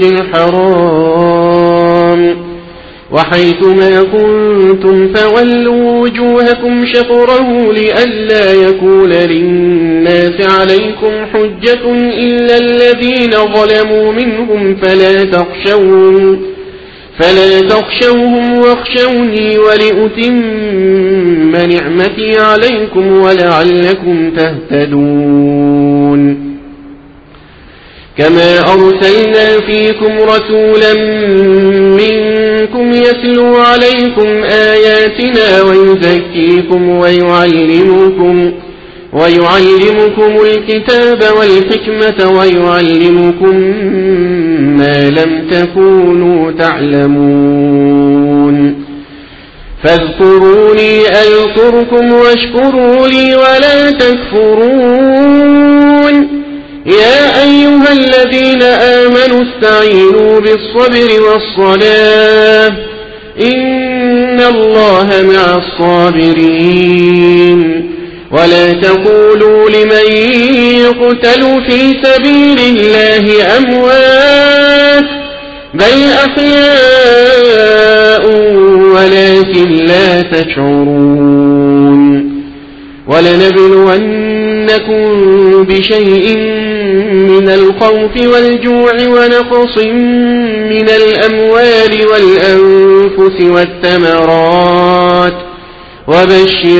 الحرام وحيث ما كنتم فولوا وجوهكم شطره لئلا يكون للناس عليكم حجة إلا الذين ظلموا منهم فلا تخشوهم فلا تخشوهم واخشوني ولأتم نعمتي عليكم ولعلكم تهتدون كما أرسلنا فيكم رسولا منكم يتلو عليكم آياتنا ويزكيكم ويعلمكم ويعلمكم الكتاب والحكمة ويعلمكم ما لم تكونوا تعلمون فاذكروني أذكركم واشكروا لي ولا تكفرون يا أيها الذين آمنوا استعينوا بالصبر والصلاة إن الله مع الصابرين ولا تقولوا لمن يقتل في سبيل الله أموات بل أحياء ولكن لا تشعرون ولنبلونكم بشيء من الخوف والجوع ونقص من الأموال والأنفس والثمرات وبشر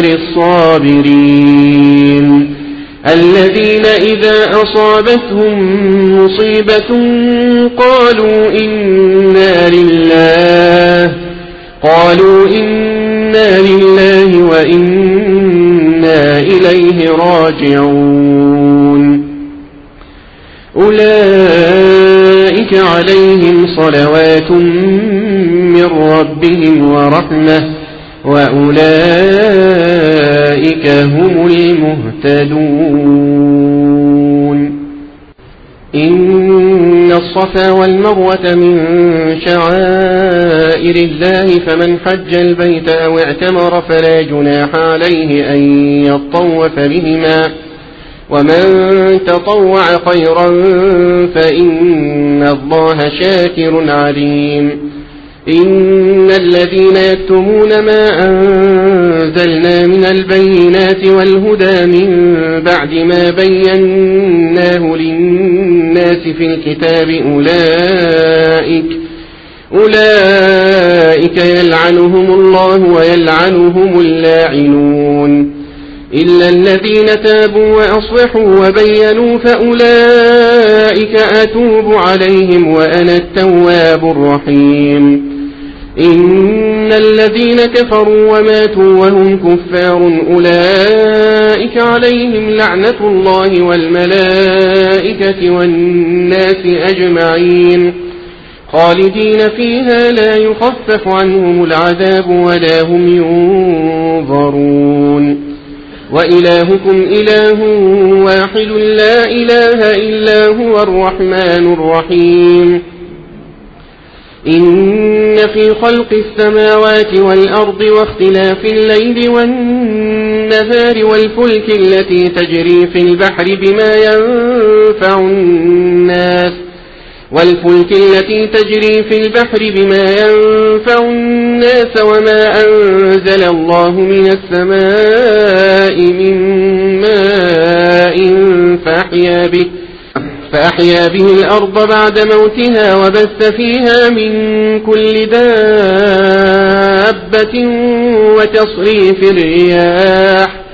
الصابرين الذين إذا أصابتهم مصيبة قالوا إنا لله قالوا إنا لله وإنا إليه راجعون أولئك عليهم صلوات من ربهم ورحمة وأولئك هم المهتدون إن الصفا والمروة من شعائر الله فمن حج البيت أو اعتمر فلا جناح عليه أن يطوف بهما ومن تطوع خيرا فإن الله شاكر عليم إن الذين يكتمون ما أنزلنا من البينات والهدى من بعد ما بيناه للناس في الكتاب أولئك أولئك يلعنهم الله ويلعنهم اللاعنون إلا الذين تابوا وأصلحوا وبينوا فأولئك أتوب عليهم وأنا التواب الرحيم إن الذين كفروا وماتوا وهم كفار أولئك عليهم لعنة الله والملائكة والناس أجمعين خالدين فيها لا يخفف عنهم العذاب ولا هم ينظرون وإلهكم إله واحد لا إله إلا هو الرحمن الرحيم إن في خلق السماوات والأرض واختلاف الليل والنهار والفلك التي تجري في البحر بما ينفع الناس والفلك التي تجري في البحر بما ينفع الناس وما أنزل الله من السماء من ماء فأحيا به فأحيا به الأرض بعد موتها وبث فيها من كل دابة وتصريف الرياح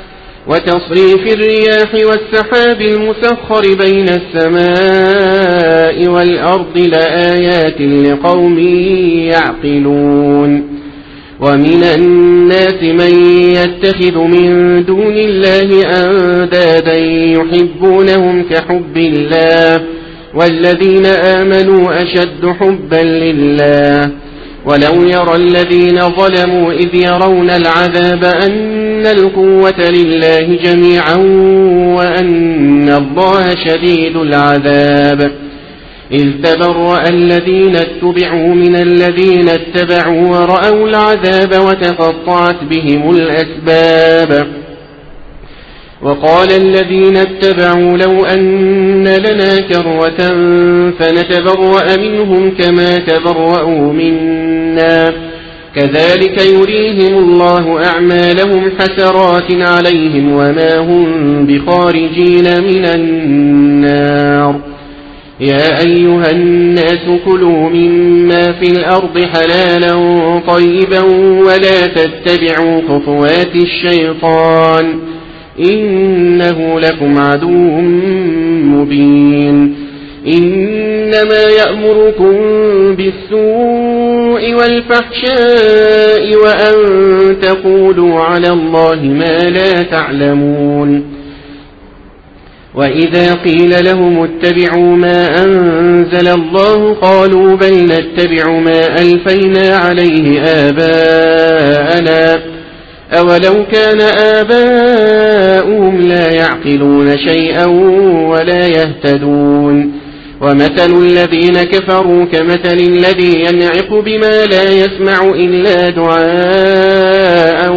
وتصريف الرياح والسحاب المسخر بين السماء والأرض لآيات لقوم يعقلون ومن الناس من يتخذ من دون الله أندادا يحبونهم كحب الله والذين آمنوا أشد حبا لله ولو يرى الذين ظلموا إذ يرون العذاب أن القوة لله جميعا وأن الله شديد العذاب إذ تبرأ الذين اتبعوا من الذين اتبعوا ورأوا العذاب وتقطعت بهم الأسباب وقال الذين اتبعوا لو أن لنا كرة فنتبرأ منهم كما تبرأوا منا كذلك يريهم الله أعمالهم حسرات عليهم وما هم بخارجين من النار يا أيها الناس كلوا مما في الأرض حلالا طيبا ولا تتبعوا خطوات الشيطان إنه لكم عدو مبين إنما يأمركم بالسوء والفحشاء وأن تقولوا على الله ما لا تعلمون وإذا قيل لهم اتبعوا ما أنزل الله قالوا بل نتبع ما ألفينا عليه آباءنا أولو كان آباؤهم لا يعقلون شيئا ولا يهتدون ومثل الذين كفروا كمثل الذي ينعق بما لا يسمع إلا دعاء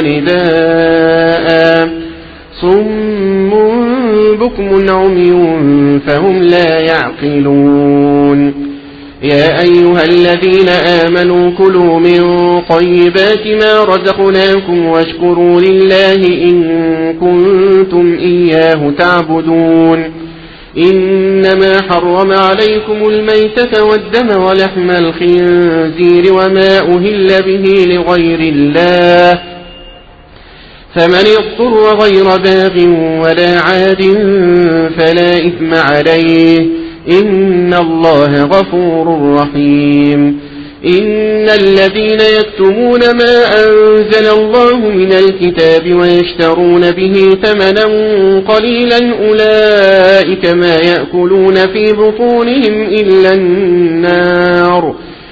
ونداء صم بكم عمي فهم لا يعقلون يا أيها الذين آمنوا كلوا من طيبات ما رزقناكم واشكروا لله إن كنتم إياه تعبدون إنما حرم عليكم الميتة والدم ولحم الخنزير وما أهل به لغير الله فمن اضطر غير باغ ولا عاد فلا إثم عليه إن الله غفور رحيم إن الذين يكتمون ما أنزل الله من الكتاب ويشترون به ثمنا قليلا أولئك ما يأكلون في بطونهم إلا النار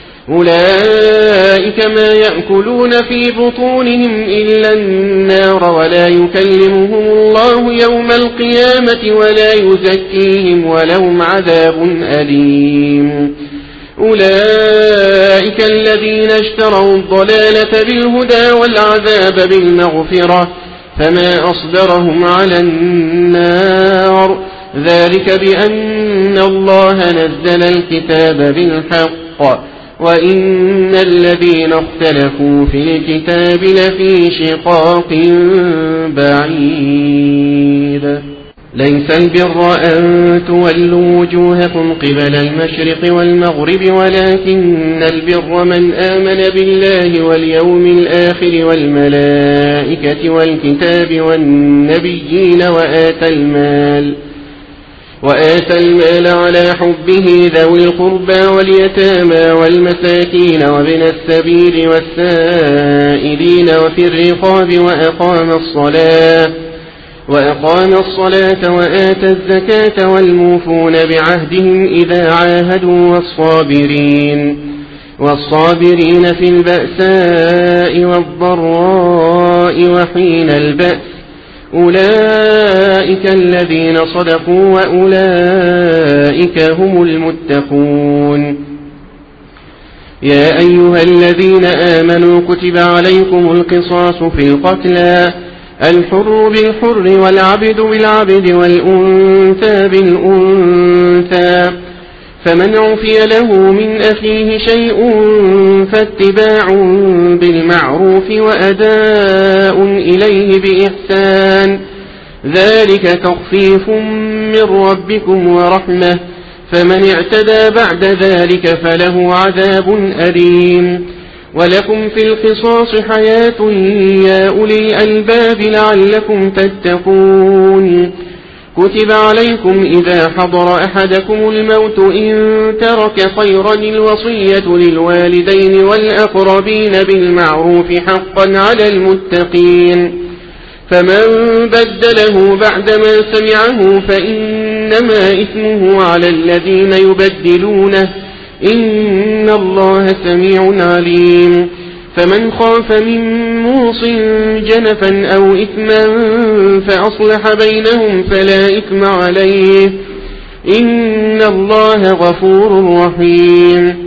أولئك ما يأكلون في بطونهم إلا النار ولا يكلمهم الله يوم القيامة ولا يزكيهم ولهم عذاب أليم أولئك الذين اشتروا الضلالة بالهدى والعذاب بالمغفرة فما أصبرهم على النار ذلك بأن الله نزل الكتاب بالحق وإن الذين اختلفوا في الكتاب لفي شقاق بعيد ليس البر أن تولوا وجوهكم قبل المشرق والمغرب ولكن البر من آمن بالله واليوم الآخر والملائكة والكتاب والنبيين وآتى المال وآتى المال على حبه ذوي القربى واليتامى والمساكين وابن السبيل والسائلين وفي الرقاب وأقام الصلاة وأقام الصلاة وآتى الزكاة والموفون بعهدهم إذا عاهدوا والصابرين والصابرين في البأساء والضراء وحين البأس أولئك الذين صدقوا وأولئك هم المتقون يا أيها الذين آمنوا كتب عليكم القصاص في القتلى الحر بالحر والعبد بالعبد والأنثى بالأنثى فمن عفي له من أخيه شيء فاتباع بالمعروف وأداء إليه بإحسان ذلك تخفيف من ربكم ورحمة فمن اعتدى بعد ذلك فله عذاب أليم ولكم في القصاص حياة يا أولي الألباب لعلكم تتقون كتب عليكم إذا حضر أحدكم الموت إن ترك خيرا الوصية للوالدين والأقربين بالمعروف حقا على المتقين فمن بدله بعدما سمعه فإنما إثمه على الذين يبدلونه إن الله سميع عليم فمن خاف من موص جنفا أو إثما فأصلح بينهم فلا إثم عليه إن الله غفور رحيم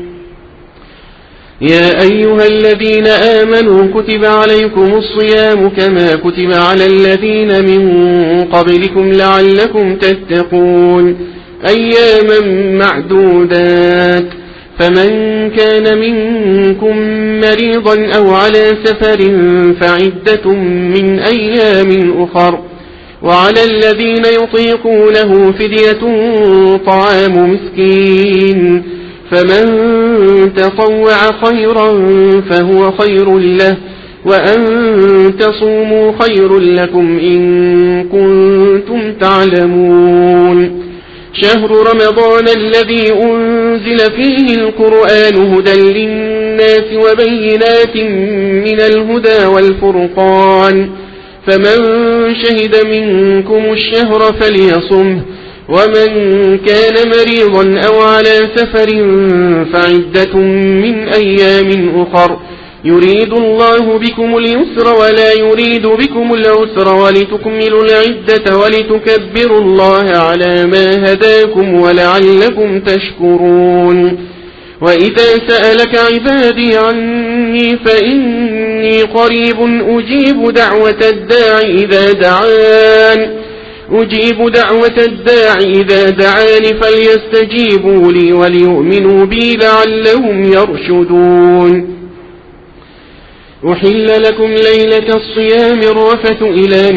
يا أيها الذين آمنوا كتب عليكم الصيام كما كتب على الذين من قبلكم لعلكم تتقون أياما معدودات فمن كان منكم مريضا أو على سفر فعدة من أيام أخر وعلى الذين يطيقونه فدية طعام مسكين فمن تطوع خيرا فهو خير له وأن تصوموا خير لكم إن كنتم تعلمون شهر رمضان الذي أنزل فيه القرآن هدى للناس وبينات من الهدى والفرقان فمن شهد منكم الشهر فليصمه ومن كان مريضا أو على سفر فعدة من أيام أخر يريد الله بكم اليسر ولا يريد بكم العسر ولتكملوا العدة ولتكبروا الله على ما هداكم ولعلكم تشكرون وإذا سألك عبادي عني فإني قريب أجيب دعوة الداع إذا دعان أجيب دعوة الداع إذا دعان فليستجيبوا لي وليؤمنوا بي لعلهم يرشدون أحل لكم ليلة الصيام الرفث إلى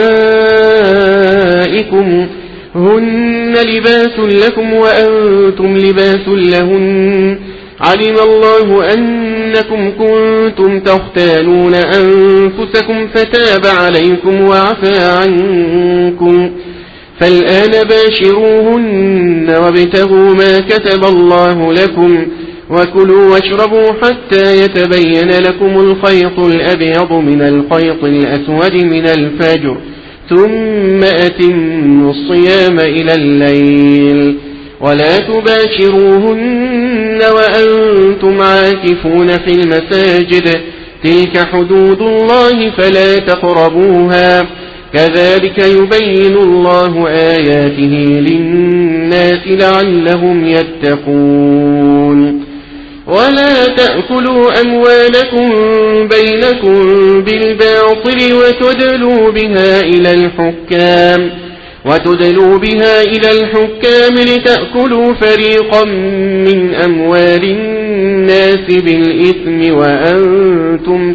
نسائكم هن لباس لكم وأنتم لباس لهن علم الله أنكم كنتم تختانون أنفسكم فتاب عليكم وعفى عنكم فالآن باشروهن وابتغوا ما كتب الله لكم وكلوا واشربوا حتى يتبين لكم الخيط الأبيض من الخيط الأسود من الفجر ثم أتموا الصيام إلى الليل ولا تباشروهن وأنتم عاكفون في المساجد تلك حدود الله فلا تقربوها كذلك يبين الله آياته للناس لعلهم يتقون ولا تأكلوا أموالكم بينكم بالباطل وتدلوا بها إلى الحكام وتدلوا بها إلى الحكام لتأكلوا فريقا من أموال الناس بالإثم وأنتم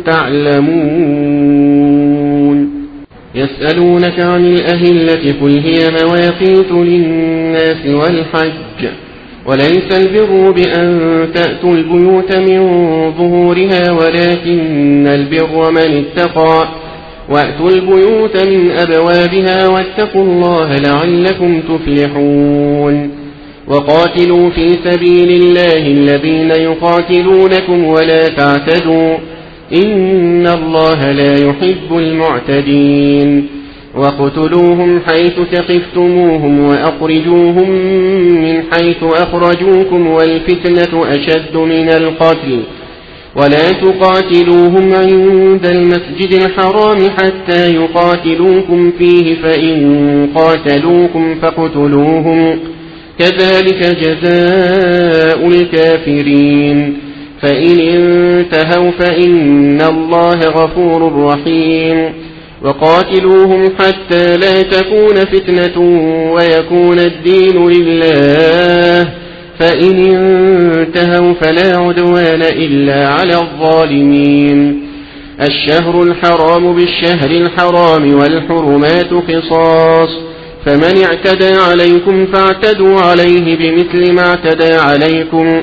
تعلمون يسألونك عن الأهلة قل هي مواقيت للناس والحج وليس البر بأن تأتوا البيوت من ظهورها ولكن البر من اتقى وأتوا البيوت من أبوابها واتقوا الله لعلكم تفلحون وقاتلوا في سبيل الله الذين يقاتلونكم ولا تعتدوا إن الله لا يحب المعتدين وقتلوهم حيث ثقفتموهم وأخرجوهم من حيث أخرجوكم والفتنة أشد من القتل ولا تقاتلوهم عند المسجد الحرام حتى يقاتلوكم فيه فإن قاتلوكم فاقتلوهم كذلك جزاء الكافرين فإن انتهوا فإن الله غفور رحيم وقاتلوهم حتى لا تكون فتنة ويكون الدين لله فإن انتهوا فلا عدوان إلا على الظالمين الشهر الحرام بالشهر الحرام والحرمات قصاص فمن اعتدى عليكم فاعتدوا عليه بمثل ما اعتدى عليكم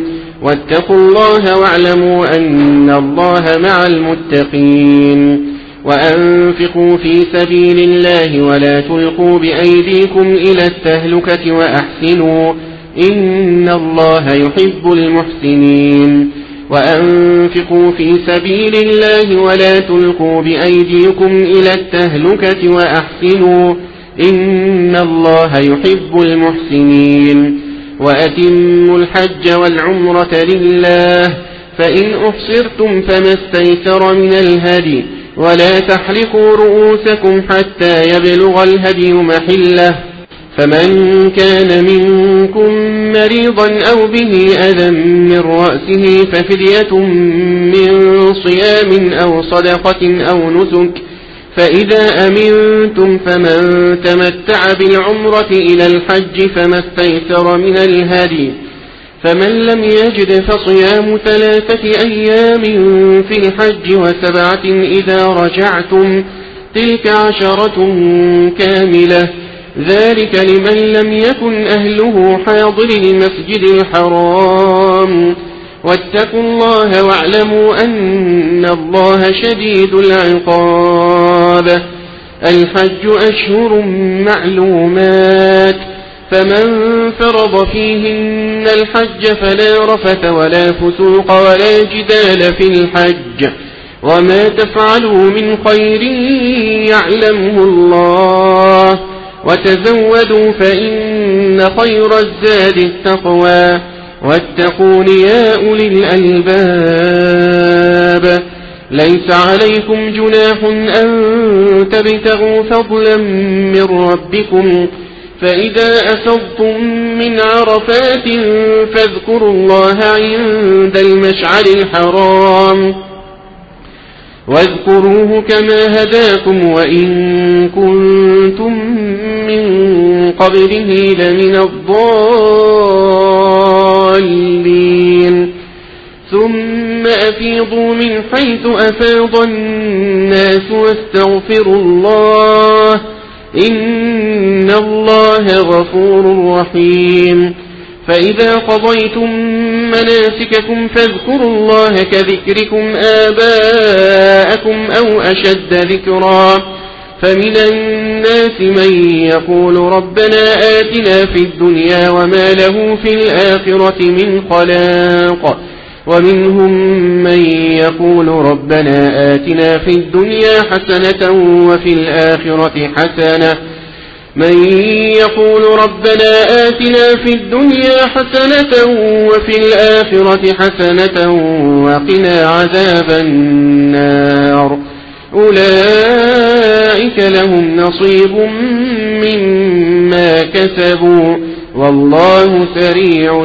واتقوا الله واعلموا أن الله مع المتقين وأنفقوا في سبيل الله ولا تلقوا بأيديكم إلى التهلكة وأحسنوا إن الله يحب المحسنين وأنفقوا في سبيل الله ولا تلقوا بأيديكم إلى التهلكة وأحسنوا إن الله يحب المحسنين وأتموا الحج والعمرة لله فإن أحصرتم فما استيسر من الهدي ولا تحلقوا رؤوسكم حتى يبلغ الهدي محله فمن كان منكم مريضا أو به أذى من رأسه ففدية من صيام أو صدقة أو نسك فإذا أمنتم فمن تمتع بالعمرة إلى الحج فما استيسر من الهدي فمن لم يجد فصيام ثلاثة أيام في الحج وسبعة إذا رجعتم تلك عشرة كاملة ذلك لمن لم يكن أهله حاضر المسجد الحرام واتقوا الله واعلموا أن الله شديد العقاب الحج أشهر معلومات فمن فرض فيهن الحج فلا رفث ولا فسوق ولا جدال في الحج وما تفعلوا من خير يعلمه الله وتزودوا فإن خير الزاد التقوى واتقون يا أولي الألباب ليس عليكم جناح أن تبتغوا فضلا من ربكم فإذا أفضتم من عرفات فاذكروا الله عند المشعر الحرام واذكروه كما هداكم وإن كنتم من قبله لمن الضالين ثم أفيضوا من حيث أفاض الناس واستغفروا الله إن الله غفور رحيم فإذا قضيتم مناسككم فاذكروا الله كذكركم آباءكم أو أشد ذكرا فمن الناس من يقول ربنا آتنا في الدنيا وما له في الآخرة من خلاق ومنهم من يقول ربنا آتنا في الدنيا حسنة وفي الآخرة حسنة من يقول ربنا آتنا في الدنيا حسنة وفي الآخرة حسنة وقنا عذاب النار أولئك لهم نصيب مما كسبوا والله سريع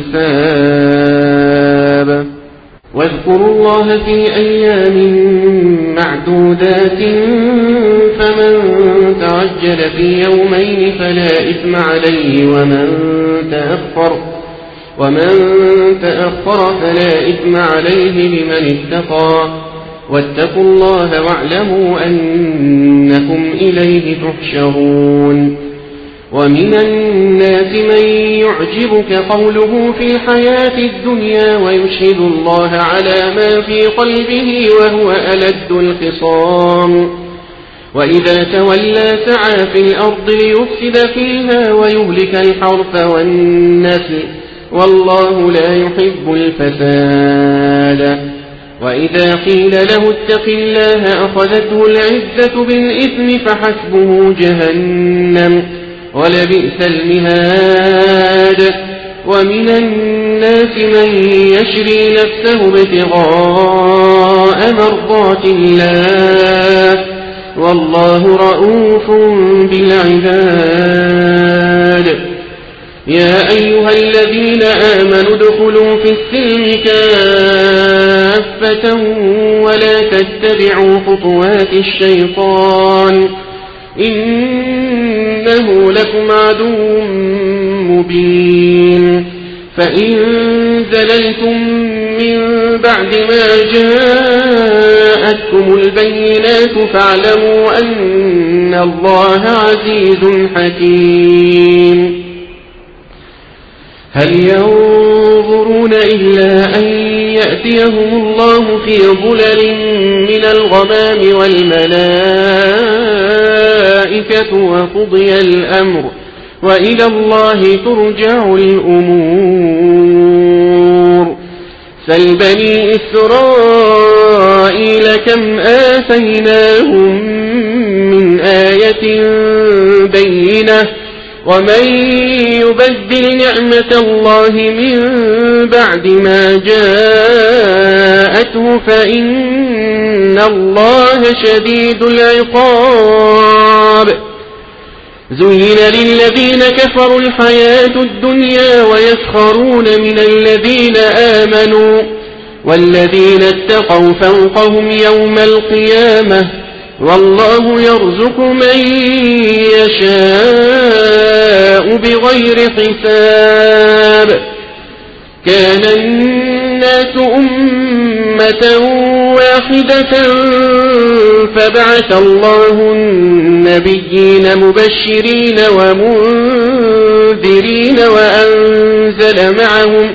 الحساب واذكروا الله في أيام معدودات فمن تعجل في يومين فلا إثم عليه ومن تأخر ومن تأخر فلا إثم عليه لمن اتقى واتقوا الله واعلموا أنكم إليه تحشرون ومن الناس من يعجبك قوله في الحياة الدنيا ويشهد الله على ما في قلبه وهو ألد الخصام وإذا تولى سعى في الأرض ليفسد فيها ويهلك الحرث والنسل والله لا يحب الفساد وإذا قيل له اتق الله أخذته العزة بالإثم فحسبه جهنم ولبئس المهاد ومن الناس من يشري نفسه ابتغاء مرضات الله والله رؤوف بالعباد يا أيها الذين آمنوا ادخلوا في السلم كافة ولا تتبعوا خطوات الشيطان إنه لكم عدو مبين فإن زللتم من بعد ما جاءتكم البينات فاعلموا أن الله عزيز حكيم هل ينظرون ينظرون إلا أن يأتيهم الله في ظلل من الغمام والملائكة وقضي الأمر وإلى الله ترجع الأمور. سل بني إسرائيل كم آتيناهم من آية بينة ومن يبدل نعمة الله من بعد ما جاءته فإن الله شديد العقاب. زين للذين كفروا الحياة الدنيا ويسخرون من الذين آمنوا والذين اتقوا فوقهم يوم القيامة والله يرزق من يشاء بغير حساب. كان الناس أمة واحدة فبعث الله النبيين مبشرين ومنذرين وأنزل معهم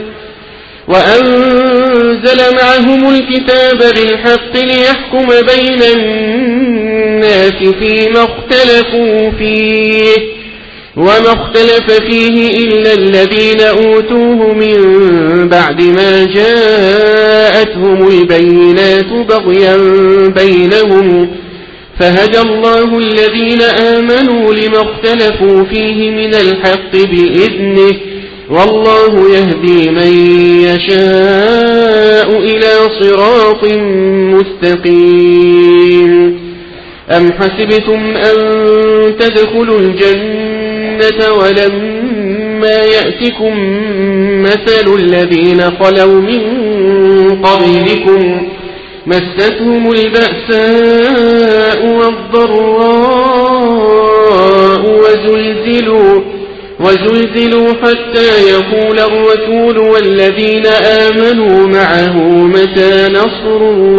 وأنزل معهم الكتاب بالحق ليحكم بين الناس فيما اختلفوا فيه وما اختلف فيه إلا الذين أوتوه من بعد ما جاءتهم البينات بغيا بينهم فهدى الله الذين آمنوا لما اختلفوا فيه من الحق بإذنه والله يهدي من يشاء إلى صراط مستقيم. أم حسبتم أن تدخلوا الجنة ولما يأتكم مثل الذين خلوا من قبلكم مستهم البأساء والضراء وزلزلوا وزلزلوا حتى يقول الرسول والذين آمنوا معه متى نصر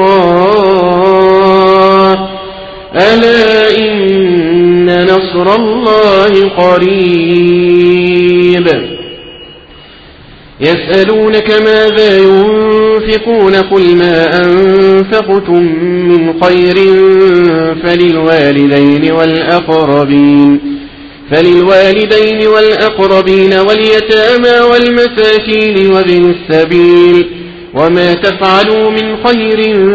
الله ألا إن نصر الله قريب. يسألونك ماذا ينفقون قل ما أنفقتم من خير فللوالدين والأقربين فللوالدين والأقربين واليتامى والمساكين وابن السبيل وما تفعلوا من خير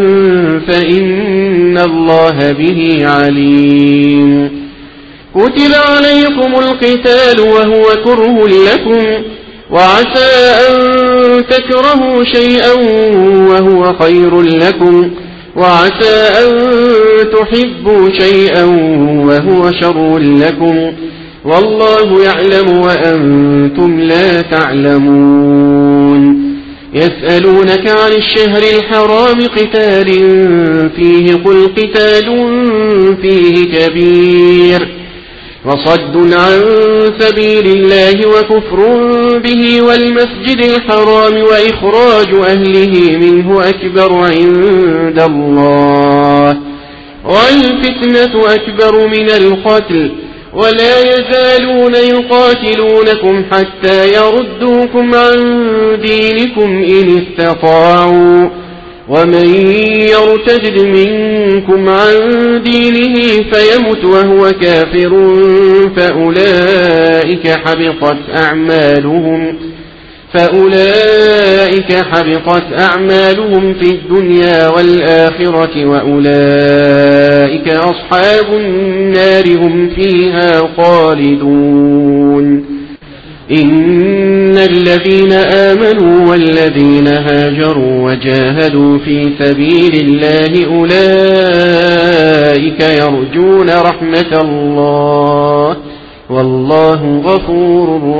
فإن الله به عليم. كتب عليكم القتال وهو كره لكم وعسى أن تكرهوا شيئا وهو خير لكم وعسى أن تحبوا شيئا وهو شر لكم والله يعلم وأنتم لا تعلمون. يسألونك عن الشهر الحرام قتال فيه قل قتال فيه كبير وصد عن سبيل الله وكفر به والمسجد الحرام وإخراج أهله منه أكبر عند الله والفتنة أكبر من القتل ولا يزالون يقاتلونكم حتى يردوكم عن دينكم إن استطاعوا ومن يرتد منكم عن دينه فيمت وهو كافر فأولئك حبطت أعمالهم فأولئك حبطت أعمالهم في الدنيا والآخرة وأولئك أصحاب النار هم فيها خالدون. إن الذين آمنوا والذين هاجروا وجاهدوا في سبيل الله أولئك يرجون رحمة الله والله غفور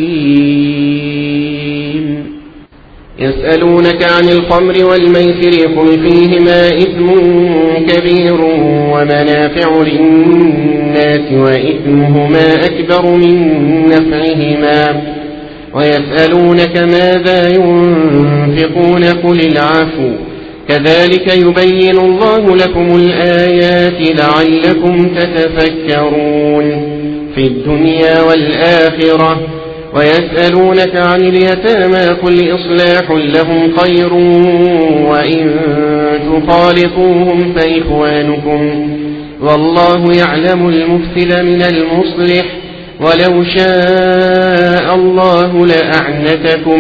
رحيم. يسألونك عن الخمر والميسر قل فيهما إثم كبير ومنافع للناس وإثمهما أكبر من نفعهما ويسألونك ماذا ينفقون قل العفو كذلك يبين الله لكم الآيات لعلكم تتفكرون. في الدنيا والآخرة ويسألونك عن اليتامى قل إصلاح لهم خير وإن تخالطوهم فإخوانكم والله يعلم المفسد من المصلح ولو شاء الله لأعنتكم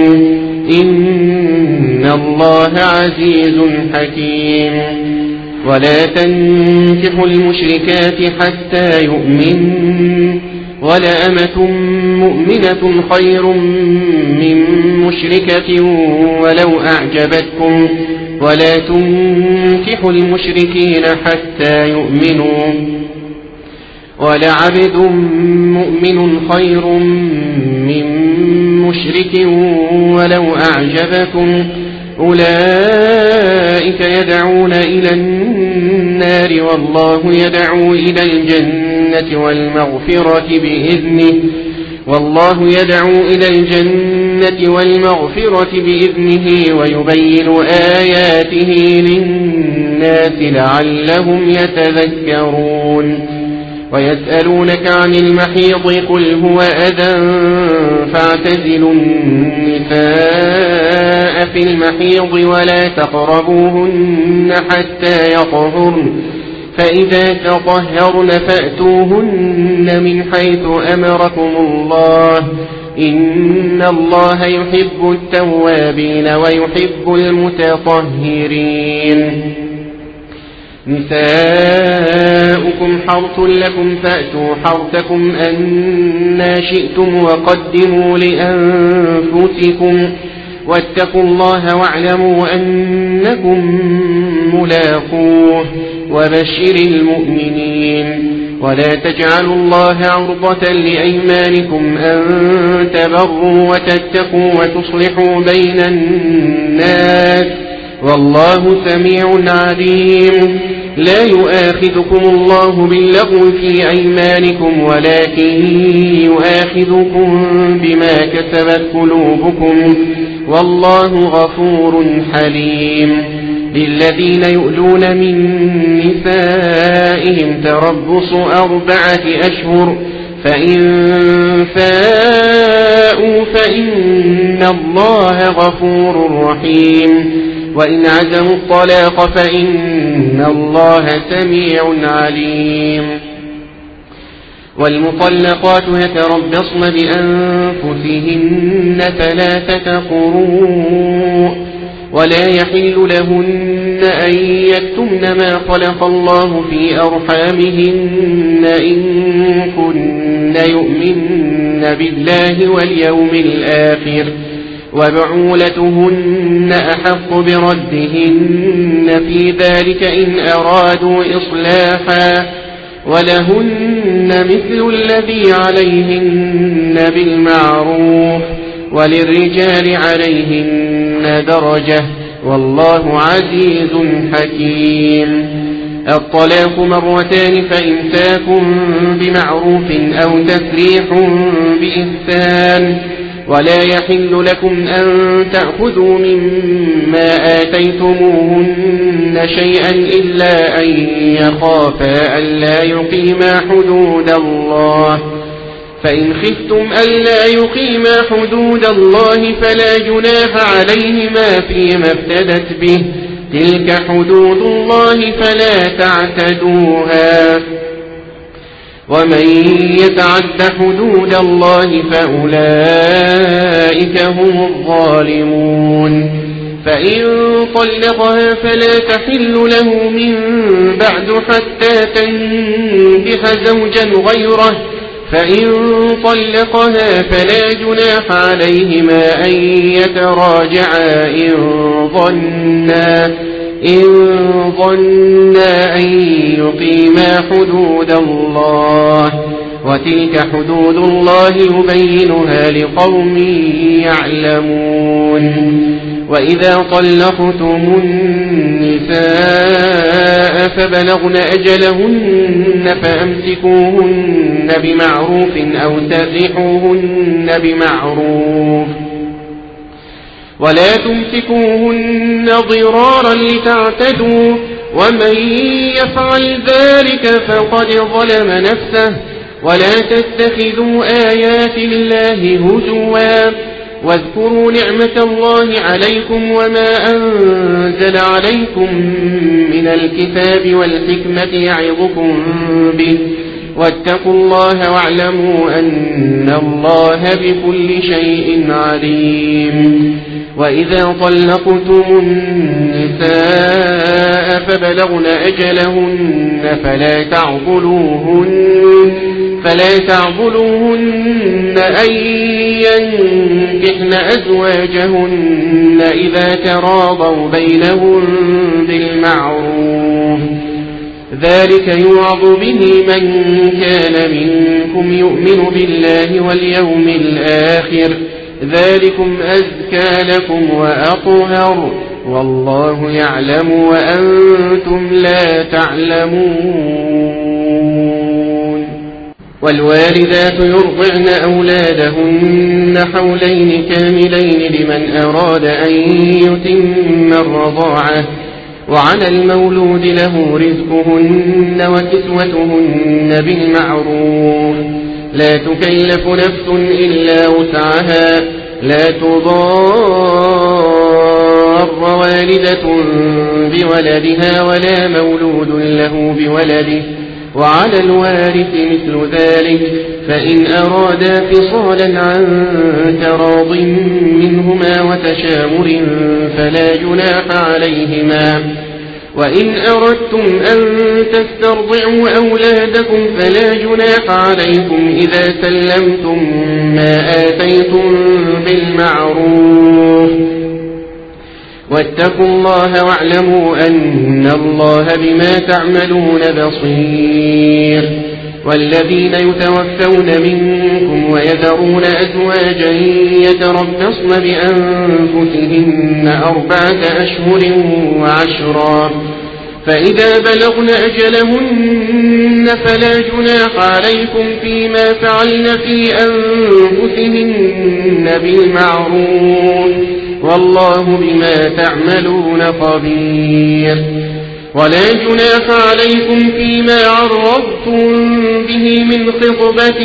إن الله عزيز حكيم ولا تنكحوا المشركات حتى يؤمنوا ولأمة مؤمنة خير من مشركة ولو أعجبتكم ولا تنكحوا المشركين حتى يؤمنوا ولعبد مؤمن خير من مشرك ولو أعجبكم أولئك يدعون إلى النار والله يدعو إلى الجنة والمغفرة بإذنه والله يدعو إلى الجنة والمغفرة بإذنه ويبين آياته للناس لعلهم يتذكرون ويسألونك عن المحيض قل هو أذى فاعتزلوا النساء في المحيض ولا تقربوهن حتى يطهرن فإذا تطهرن فأتوهن من حيث أمركم الله إن الله يحب التوابين ويحب المتطهرين نساؤكم حرث لكم فأتوا حرثكم أنى شئتم وقدموا لأنفسكم واتقوا الله واعلموا أنكم ملاقوه وبشر المؤمنين ولا تجعلوا الله عرضة لأيمانكم أن تبروا وتتقوا وتصلحوا بين الناس والله سميع عليم لا يؤاخذكم الله باللغو في أيمانكم ولكن يؤاخذكم بما كسبت قلوبكم والله غفور حليم للذين يؤلون من نسائهم تربص أربعة أشهر فإن فاءوا فإن الله غفور رحيم وإن عزموا الطلاق فإن الله سميع عليم والمطلقات يتربصن بأنفسهن ثلاثة قروء ولا يحل لهن أن يكتمن ما خلق الله في أرحامهن إن كن يؤمن بالله واليوم الآخر وبعولتهن أحق بردهن في ذلك إن أرادوا إصلاحا ولهن مثل الذي عليهن بالمعروف وللرجال عليهن درجة والله عزيز حكيم الطلاق مرتان فإمساك بمعروف أو تسريح بإحسان ولا يحل لكم أن تأخذوا مما آتيتموهن شيئا إلا أن يخافا ألا يقيما حدود الله فإن خفتم ألا يقيما حدود الله فلا جناح عليهما فيما افتدت به تلك حدود الله فلا تعتدوها ومن يتعد حدود الله فأولئك هم الظالمون فإن طلقها فلا تحل له من بعد حتى تنكح زوجا غيره فإن طلقها فلا جناح عليهما أن يتراجعا إن ظنا إن ظنا أن يقيما حدود الله وتلك حدود الله يبينها لقوم يعلمون وإذا طلقتم النساء فبلغن أجلهن فأمسكوهن بمعروف أو سرحوهن بمعروف ولا تمسكوهن ضرارا لتعتدوا ومن يفعل ذلك فقد ظلم نفسه ولا تتخذوا آيات الله هزوا واذكروا نعمة الله عليكم وما أنزل عليكم من الكتاب والحكمة يعظكم به واتقوا الله واعلموا أن الله بكل شيء عليم. وإذا طلقتم النساء فبلغن أجلهن فلا تعضلوهن فلا تعضلوهن أن ينكحن أزواجهن إذا تراضوا بينهم بالمعروف ذلك يوعظ به من كان منكم يؤمن بالله واليوم الآخر ذلكم أزكى لكم وأطهر والله يعلم وأنتم لا تعلمون. والوالدات يرضعن أولادهن حولين كاملين لمن أراد أن يتم الرضاعة وعلى المولود له رزقهن وكسوتهن بالمعروف لا تكلف نفس إلا وسعها لا تضار والدة بولدها ولا مولود له بولده وعلى الوارث مثل ذلك فإن أرادا فصالا عن تراض منهما وتشاور فلا جناح عليهما. وإن أردتم أن تسترضعوا أولادكم فلا جناح عليكم إذا سلمتم ما آتيتم بالمعروف واتقوا الله واعلموا أن الله بما تعملون بصير. والذين يتوفون منكم ويذرون أزواجا يتربصن بأنفسهن أربعة أشهر وعشرا فإذا بلغن أجلهن فلا جناح عليكم فيما فعلن في أنفسهن بالمعروف والله بما تعملون خبير. ولا جناح عليكم فيما عرضتم به من خطبة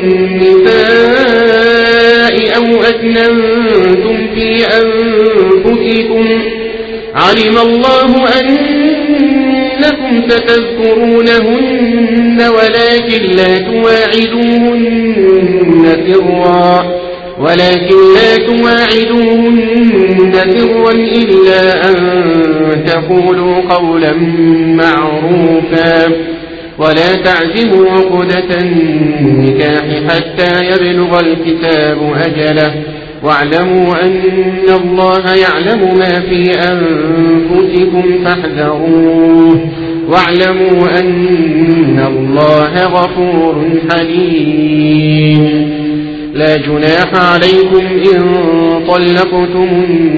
النساء أو أكننتم في أنفسكم علم الله أنكم ستذكرونهن ولكن لا تواعدوهن سرا ولكن لا تواعدوهن سرا إلا أن تقولوا قولا معروفا ولا تعزموا عقدة النكاح حتى يبلغ الكتاب أجله واعلموا أن الله يعلم ما في أنفسكم فاحذروه واعلموا أن الله غفور حليم. لا جناح عليكم إن طلقتم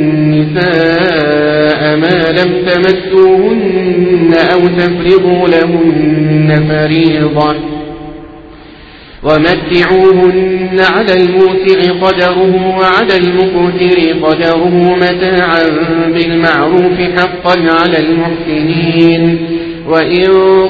النساء ما لم تمسوهن أو تفرضوا لهن فريضة ومتعوهن على الموسع قدره وعلى المقتر قدره متاعا بالمعروف حقا على المحسنين. وإن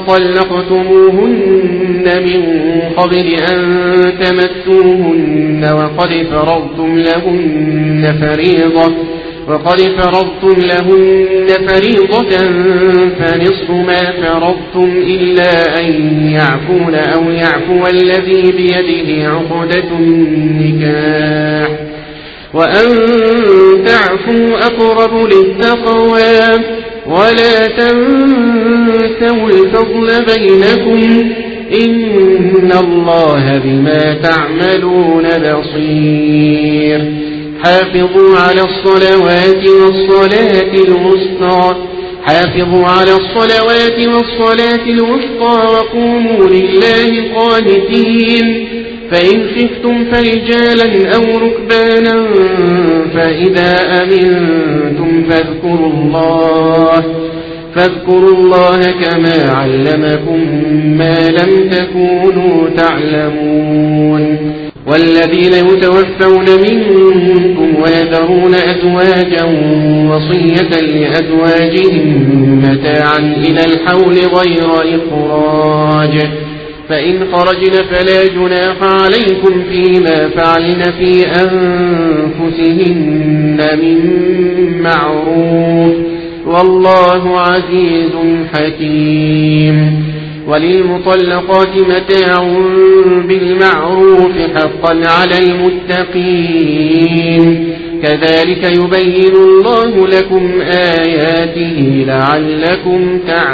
طلقتموهن من قبل أن تمسوهن وقد فرضتم لهن فريضة وقد فرضتم لهن فريضة فنصف ما فرضتم إلا أن يعفون أو يعفو الذي بيده عقدة النكاح وأن تعفوا أقرب للتقوى ولا تنسوا الفضل بينكم إن الله بما تعملون بصير. حافظوا على الصلوات والصلاة الوسطى حافظوا على الصلوات والصلاة الوسطى وقوموا لله قانتين فإن خفتم فرجالا أو ركبانا فإذا أمنتم فاذكروا الله فاذكروا الله كما علمكم ما لم تكونوا تعلمون. والذين يتوفون منكم ويذرون أزواجا وصية لأزواجهم متاعا إلى الحول غير إخراج فإن خرجن فلا جناح عليكم فيما فعلن في أنفسهن من معروف والله عزيز حكيم. وللمطلقات متاع بالمعروف حقا على المتقين كذلك يبين الله لكم آياته لعلكم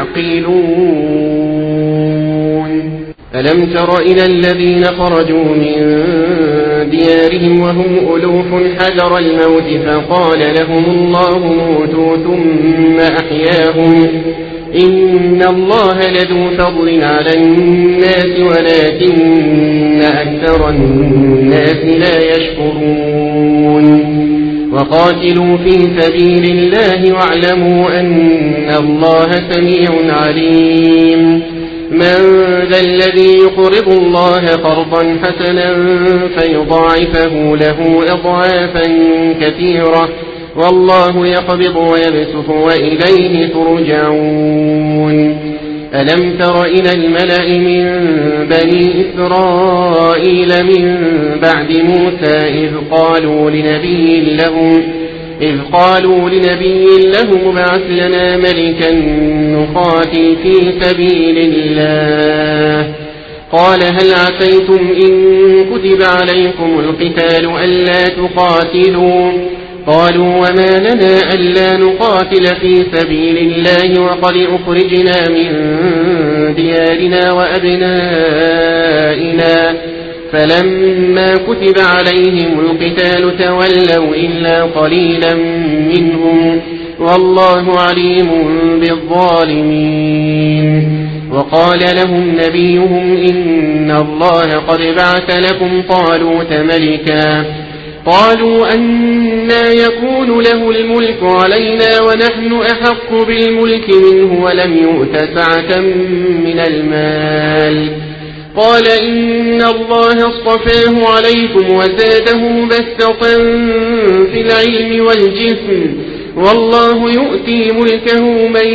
تعقلون. ألم تر إلى الذين خرجوا من ديارهم وهم ألوف حذر الموت فقال لهم الله موتوا ثم أحياهم إن الله لذو فضل على الناس ولكن أكثر الناس لا يشكرون. وقاتلوا في سبيل الله واعلموا أن الله سميع عليم. من ذا الذي يقرض الله قرضا حسنا فيضاعفه له أضعافا كثيرة والله يقبض ويبسط وإليه ترجعون. ألم تر إلى الملأ من بني إسرائيل من بعد موسى إذ قالوا لنبي لهم إذ قالوا لنبي له ابعث لنا ملكا نقاتل في سبيل الله قال هل عسيتم إن كتب عليكم القتال ألا تقاتلوا قالوا وما لنا ألا نقاتل في سبيل الله وقد أخرجنا من ديارنا وأبنائنا فلما كتب عليهم القتال تولوا إلا قليلا منهم والله عليم بالظالمين. وقال لهم نبيهم إن الله قد بعث لكم طالوت ملكا قالوا أنى يكون له الملك علينا ونحن أحق بالملك منه ولم يؤت سعة من المال قال إن الله اصطفاه عليكم وزاده بسطة في العلم والجسم والله يؤتي ملكه من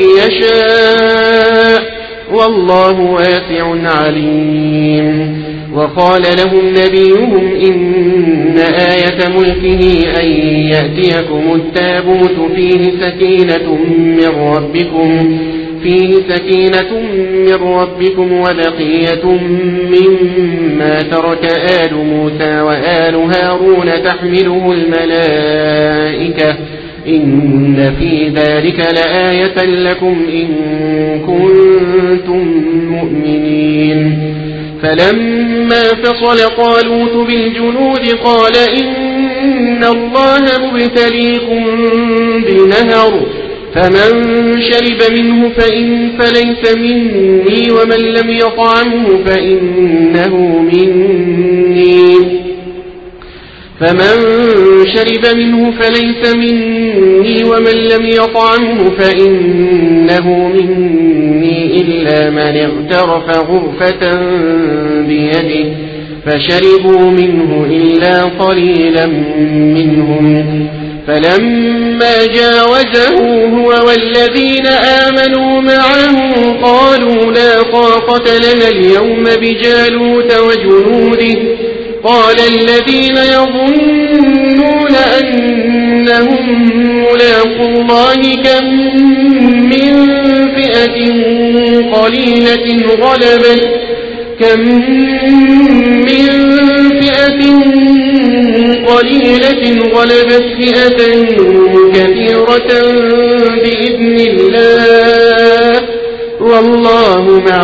يشاء والله واسع عليم. وقال لهم نبيهم إن آية ملكه أن يأتيكم التابوت فيه سكينة من ربكم فيه سكينة من ربكم وبقية مما ترك آل موسى وآل هارون تحمله الملائكة إن في ذلك لآية لكم إن كنتم مؤمنين. فلما فصل طالوت بالجنود قال إن الله مبتليكم بنهر فمن شرب منه فإن فليس مني ومن لم يطعمه فإنه مني فمن شرب منه فليس مني ومن لم يطعمه فإنه مني إلا من اغترف غرفة بيده فشربوا منه إلا قليلا منهم فلما جاوزه هو والذين آمنوا معه قالوا لا طاقة لنا اليوم بجالوت وجنوده قال الذين يظنون أنهم ملاقو الله كم من فئة قليلة غلبت كم من فئة قليلة غلبت فئة كثيرة بإذن الله والله مع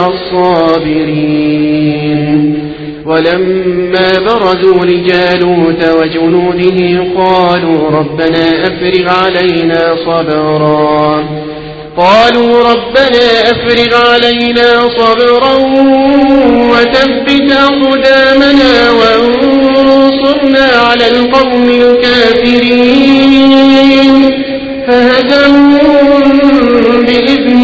الصابرين. ولما برزوا لجالوت وجنوده قالوا ربنا أفرغ علينا صبرا قالوا ربنا أفرغ علينا صبرا وثبت أقدامنا وانصرنا على القوم الكافرين فهزموهم بإذن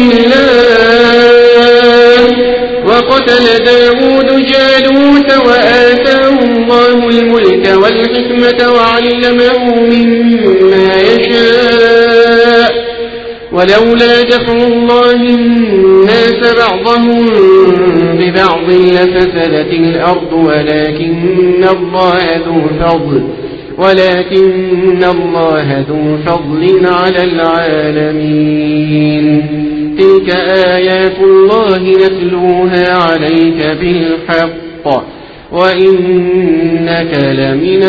الله وقتل داود جالوت وآتاه الله الملك والحكمة وعلمه مما يشاء ولولا دفع الله الناس بعضهم ببعض لفسدت الأرض ولكن الله ذو فضل ولكن الله ذو فضل على العالمين. تلك آيات الله نتلوها عليك بالحق وإنك لمن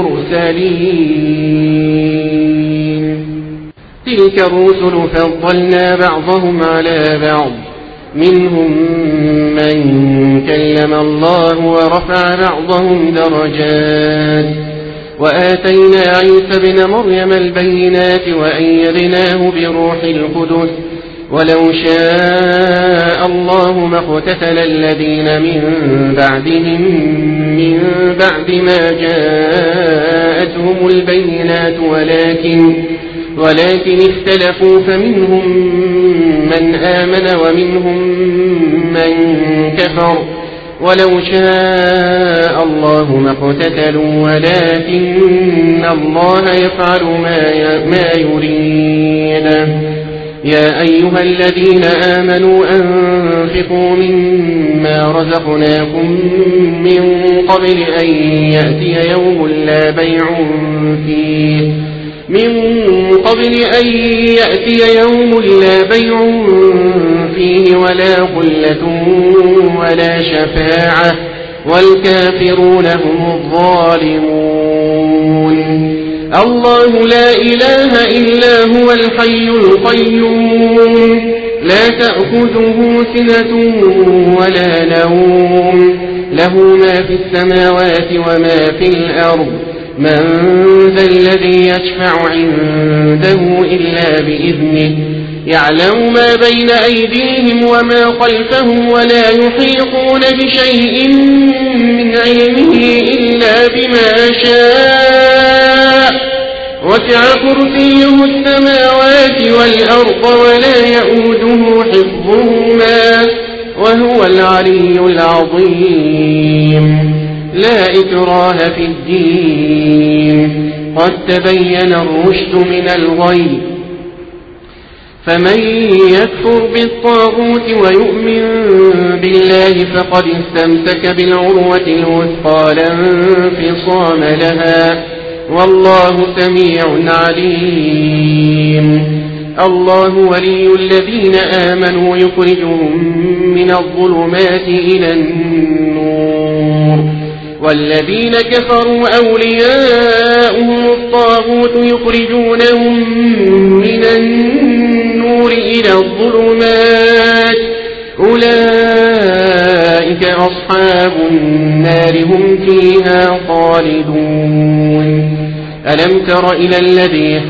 المرسلين. تلك الرسل فضلنا بعضهم على بعض منهم من كلم الله ورفع بعضهم درجات وآتينا عيسى ابن مريم البينات وأيدناه بروح القدس ولو شاء الله ما اقتتل الذين من بعدهم من بعد ما جاءتهم البينات ولكن ولكن اختلفوا فمنهم من آمن ومنهم من كفر ولو شاء الله ما اقتتلوا ولكن الله يفعل ما يريد. يا أيها الذين آمنوا أنفقوا مما رزقناكم من قبل أن يأتي يوم لا بيع فيه من قبل أن يأتي يوم لا بيع فيه ولا خلة ولا شفاعة والكافرون هم الظالمون. الله لا إله إلا هو الحي القيوم لا تأخذه سنة ولا نوم له ما في السماوات وما في الأرض من ذا الذي يشفع عنده إلا بإذنه يعلم ما بين أيديهم وما خلفهم ولا يحيطون بشيء من علمه إلا بما شاء وسع كرسيه السماوات والأرض ولا يؤوده حفظهما وهو العلي العظيم. لا إكراه في الدين قد تبين الرشد من الغي فمن يكفر بالطاغوت ويؤمن بالله فقد استمسك بالعروة الوثقى لا انفصام لها والله سميع عليم. الله ولي الذين آمنوا يخرجهم من الظلمات إلى النور والذين كفروا أولياؤهم الطاغوت يخرجونهم من النور إلى الظلمات أولئك أصحاب النار هم فيها خالدون. ألم تر إلى الذي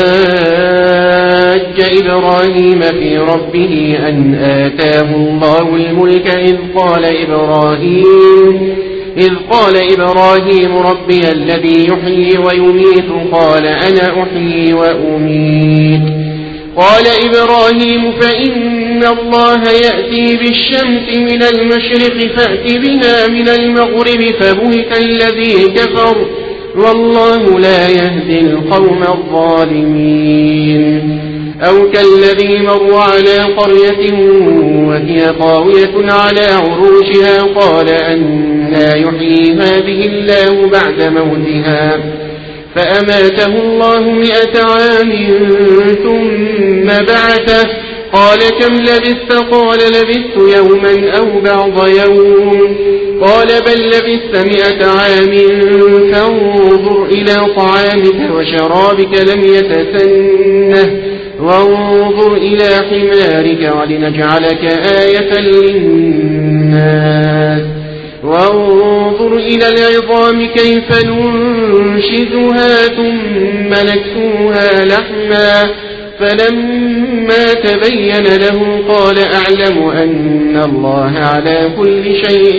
حاج إبراهيم في ربه أن آتاه الله الملك إذ قال إبراهيم إذ قال إبراهيم ربي الذي يحيي ويميت قال أنا أحيي وأميت قال إبراهيم فإن الله يأتي بالشمس من المشرق فأت بها من المغرب فبهت الذي كفر والله لا يهدي القوم الظالمين. أو كالذي مر على قرية وهي خاوية على عروشها قال أنى يحيي هذه الله بعد موتها فأماته الله مئة عام ثم بعثه قال كم لبثت قال لبثت يوما أو بعض يوم قال بل لبثت مئة عام فانظر إلى طعامك وشرابك لم يتسنه وانظر إلى حمارك ولنجعلك آية للناس وانظر إلى العظام كيف ننشزها ثم نكسوها لحما فلما تبين له قال أعلم أن الله على كل شيء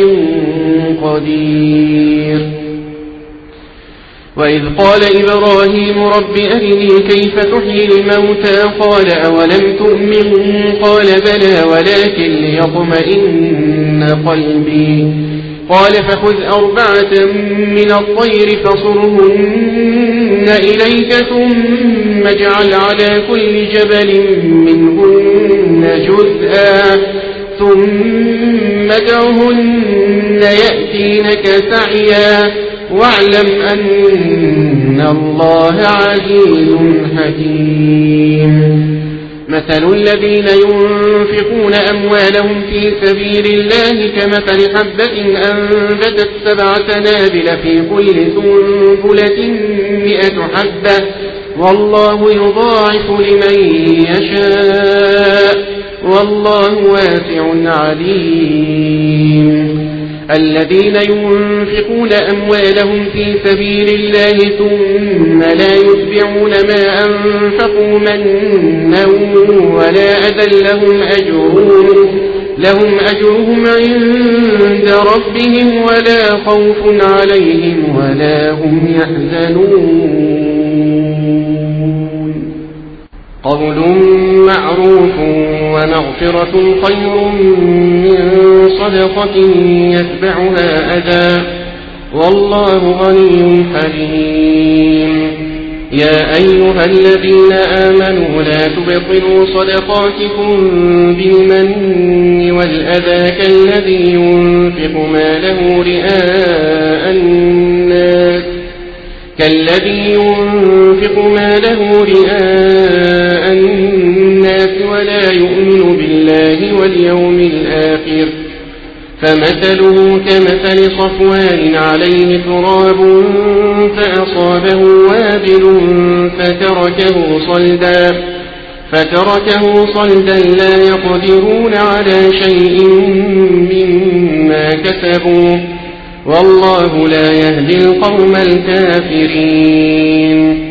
قدير. وإذ قال إبراهيم رب أرني كيف تحيي الموتى قال أولم تؤمن قال بلى ولكن ليطمئن قلبي قال فخذ أربعة من الطير فصرهن إليك ثم اجعل على كل جبل منهن جزءا ثم ادعهن يأتينك سعيا واعلم أن الله عزيز حكيم. مثل الذين ينفقون أموالهم في سبيل الله كمثل حبة أنبتت سبع سنابل في كل سنبلة مئة حبة والله يضاعف لمن يشاء والله واسع عليم. الذين ينفقون أموالهم في سبيل الله ثم لا يتبعون ما أنفقوا منا ولا أذى لهم أجرهم, لهم أجرهم عند ربهم ولا خوف عليهم ولا هم يحزنون. قول معروف ومغفرة خير من صدقة يتبعها أذى والله غني حليم. يا أيها الذين آمنوا لا تبطلوا صدقاتكم بالمن والأذى كالذي ينفق ماله رئاء الناس كالذي ينفق ماله رئاء الناس ولا يؤمن بالله واليوم الآخر فمثله كمثل صفوان عليه تراب فأصابه وابل فتركه صلدا فتركه صلدا لا يقدرون على شيء مما كسبوا والله لا يهدي القوم الكافرين.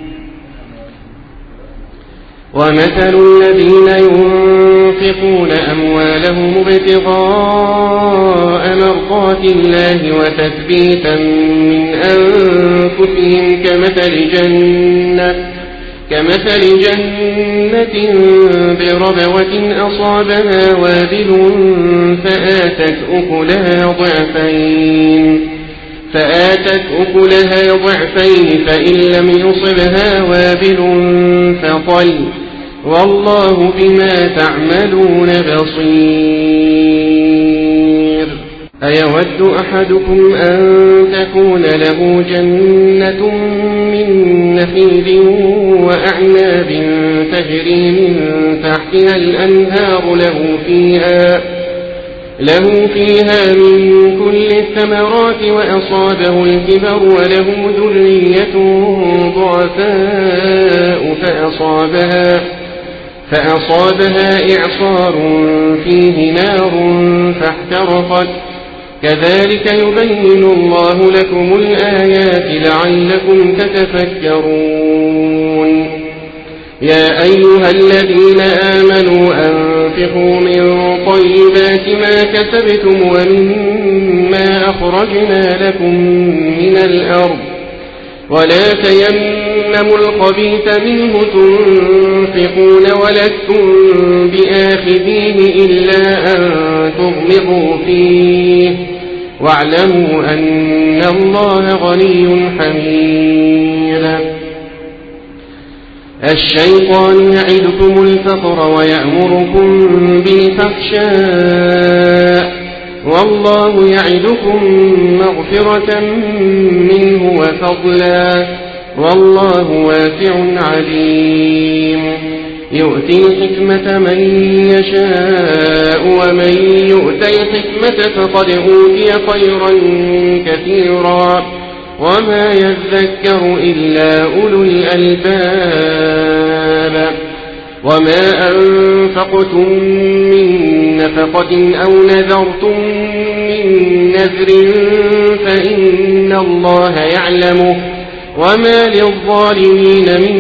ومثل الذين ينفقون أموالهم ابتغاء مرضات الله وتثبيتا من أنفسهم كمثل جنة كمثل جنة بربوة أصابها وابل فآتت أكلها ضعفين فآتت أكلها ضعفين فإن لم يصبها وابل فطل والله بما تعملون بصير. أيود أحدكم أن تكون له جنة من نخيل وأعناب تجري من تحتها الأنهار له فيها له فيها من كل الثمرات وأصابه الكبر وله ذرية ضعفاء فأصابها فأصابها إعصار فيه نار فاحترقت كذلك يبين الله لكم الآيات لعلكم تتفكرون. يا أيها الذين آمنوا أنفقوا من طيبات ما كسبتم ومما أخرجنا لكم من الأرض ولا تيمموا الخبيث منه تنفقون ولستم بآخذيه إلا أن تغمضوا فيه واعلموا أن الله غني حميد. الشيطان يعدكم الفقر ويأمركم بالفحشاء والله يعدكم مغفرة منه وفضلا والله واسع عليم. يؤتي الحكمة من يشاء ومن يؤت الحكمة فقد أوتي خيرا كثيرا وما يذكر إلا أولو الألباب. وما أنفقتم من نفقة أو نذرتم من نذر فإن الله يعلمه وما للظالمين من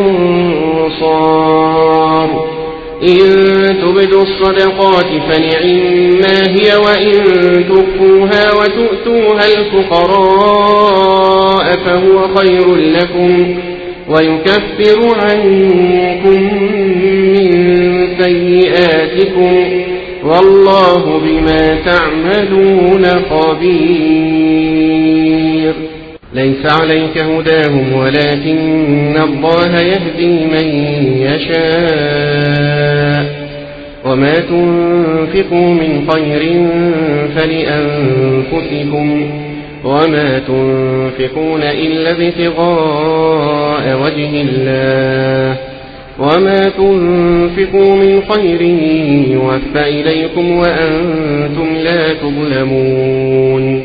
أنصار. إن تبدوا الصدقات فنعما هي وإن تخفوها وتؤتوها الفقراء فهو خير لكم ويكفر عنكم من سيئاتكم والله بما تعملون خبير. ليس عليك هداهم ولكن الله يهدي من يشاء وما تنفقوا من خير فلأنفسكم وما تنفقون إلا ابتغاء وجه الله وما تنفقوا من خير يوفى إليكم وأنتم لا تظلمون.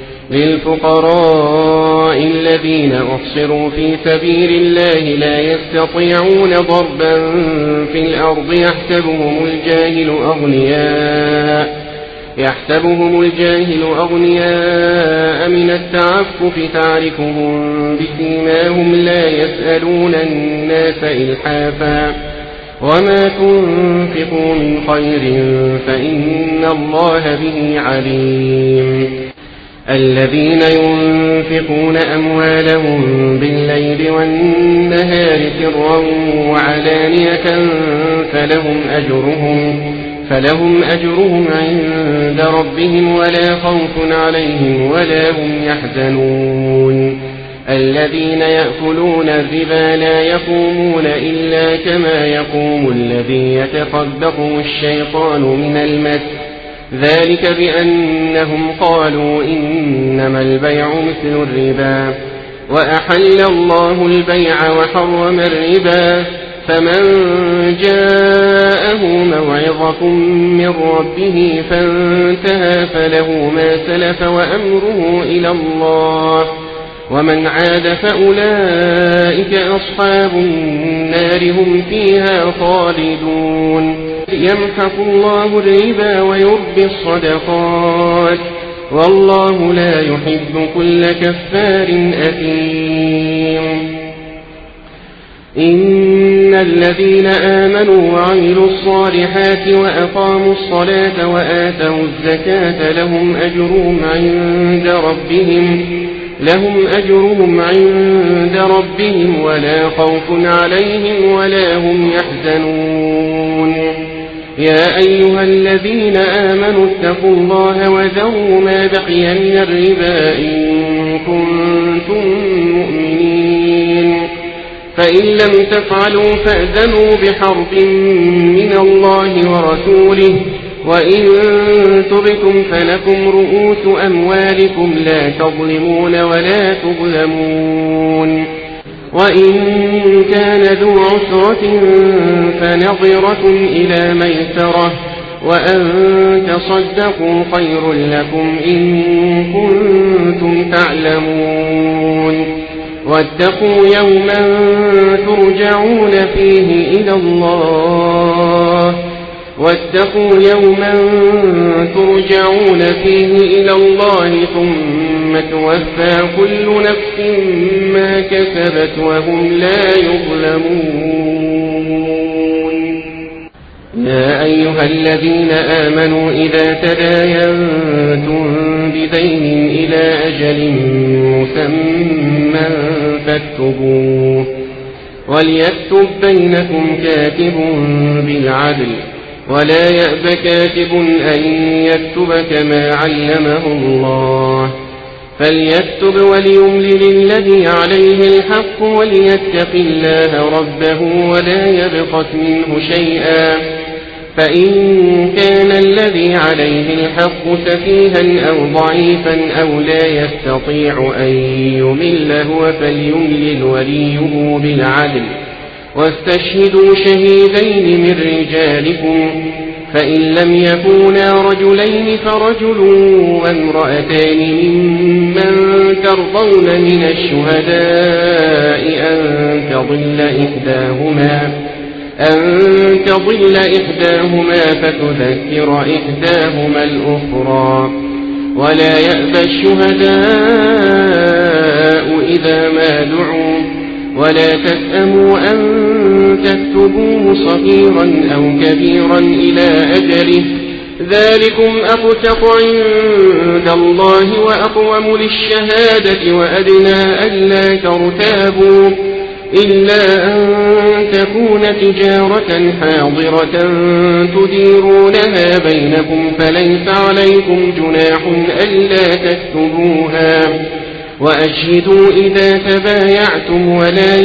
للفقراء الذين أحصروا في سبيل الله لا يستطيعون ضربا في الأرض يحسبهم الجاهل أغنياء يحسبهم الجاهل أغنياء من التعفف تعرفهم بسيماهم لا يسألون الناس إلحافا وما تنفقوا من خير فإن الله به عليم. الذين ينفقون أموالهم بالليل والنهار سرا وعلانية فلهم أجرهم فلهم أجرهم عند ربهم ولا خوف عليهم ولا هم يحزنون. الذين يأكلون الربا لا يقومون إلا كما يقوم الذي يتخبطه الشيطان من المس ذلك بأنهم قالوا إنما البيع مثل الربا وأحل الله البيع وحرم الربا فمن جاءه موعظة من ربه فانتهى فله ما سلف وأمره إلى الله ومن عاد فأولئك أصحاب النار هم فيها خالدون. يمحق الله الربا ويربي الصدقات والله لا يحب كل كفار أثيم. إن الذين آمنوا وعملوا الصالحات وأقاموا الصلاة وآتوا الزكاة لهم أجرهم عند ربهم لهم أجرهم عند ربهم ولا خوف عليهم ولا هم يحزنون. يا أيها الذين آمنوا اتقوا الله وذروا ما بقي من الربا إن كنتم مؤمنين فإن لم تفعلوا فأذنوا بحرب من الله ورسوله وإن تبتم فلكم رؤوس أموالكم لا تظلمون ولا تظلمون. وإن كان ذو عسرة فنظرة إلى ميسرة وأن تصدقوا خير لكم إن كنتم تعلمون. واتقوا يوما ترجعون فيه إلى الله واتقوا يوما ترجعون فيه إلى الله ثم توفى كل نفس ما كسبت وهم لا يظلمون. يا أيها الذين آمنوا إذا تداينتم بدين إلى أجل مسمى فاكتبوه وليكتب بينكم كاتب بالعدل ولا يأب كاتب أن يكتب كما علمه الله فليكتب وليملل الذي عليه الحق وليتق الله ربه ولا يبخس منه شيئا فإن كان الذي عليه الحق سفيها أو ضعيفا أو لا يستطيع أن يمل هو فليملل وليه بالعدل واستشهدوا شهيدين من رجالكم فإن لم يكونا رجلين فرجل وامرأتان ممن ترضون من الشهداء أن تضل إحداهما أن تضل إحداهما فتذكر إحداهما الأخرى ولا يأبى الشهداء إذا ما دعوا ولا تسأموا أن تكتبوه صغيرا أو كبيرا إلى أجله ذلكم أقسط عند الله وأقوم للشهادة وأدنى ألا ترتابوا إلا أن تكون تجارة حاضرة تديرونها بينكم فليس عليكم جناح ألا تكتبوها وأشهدوا إذا تبايعتم ولا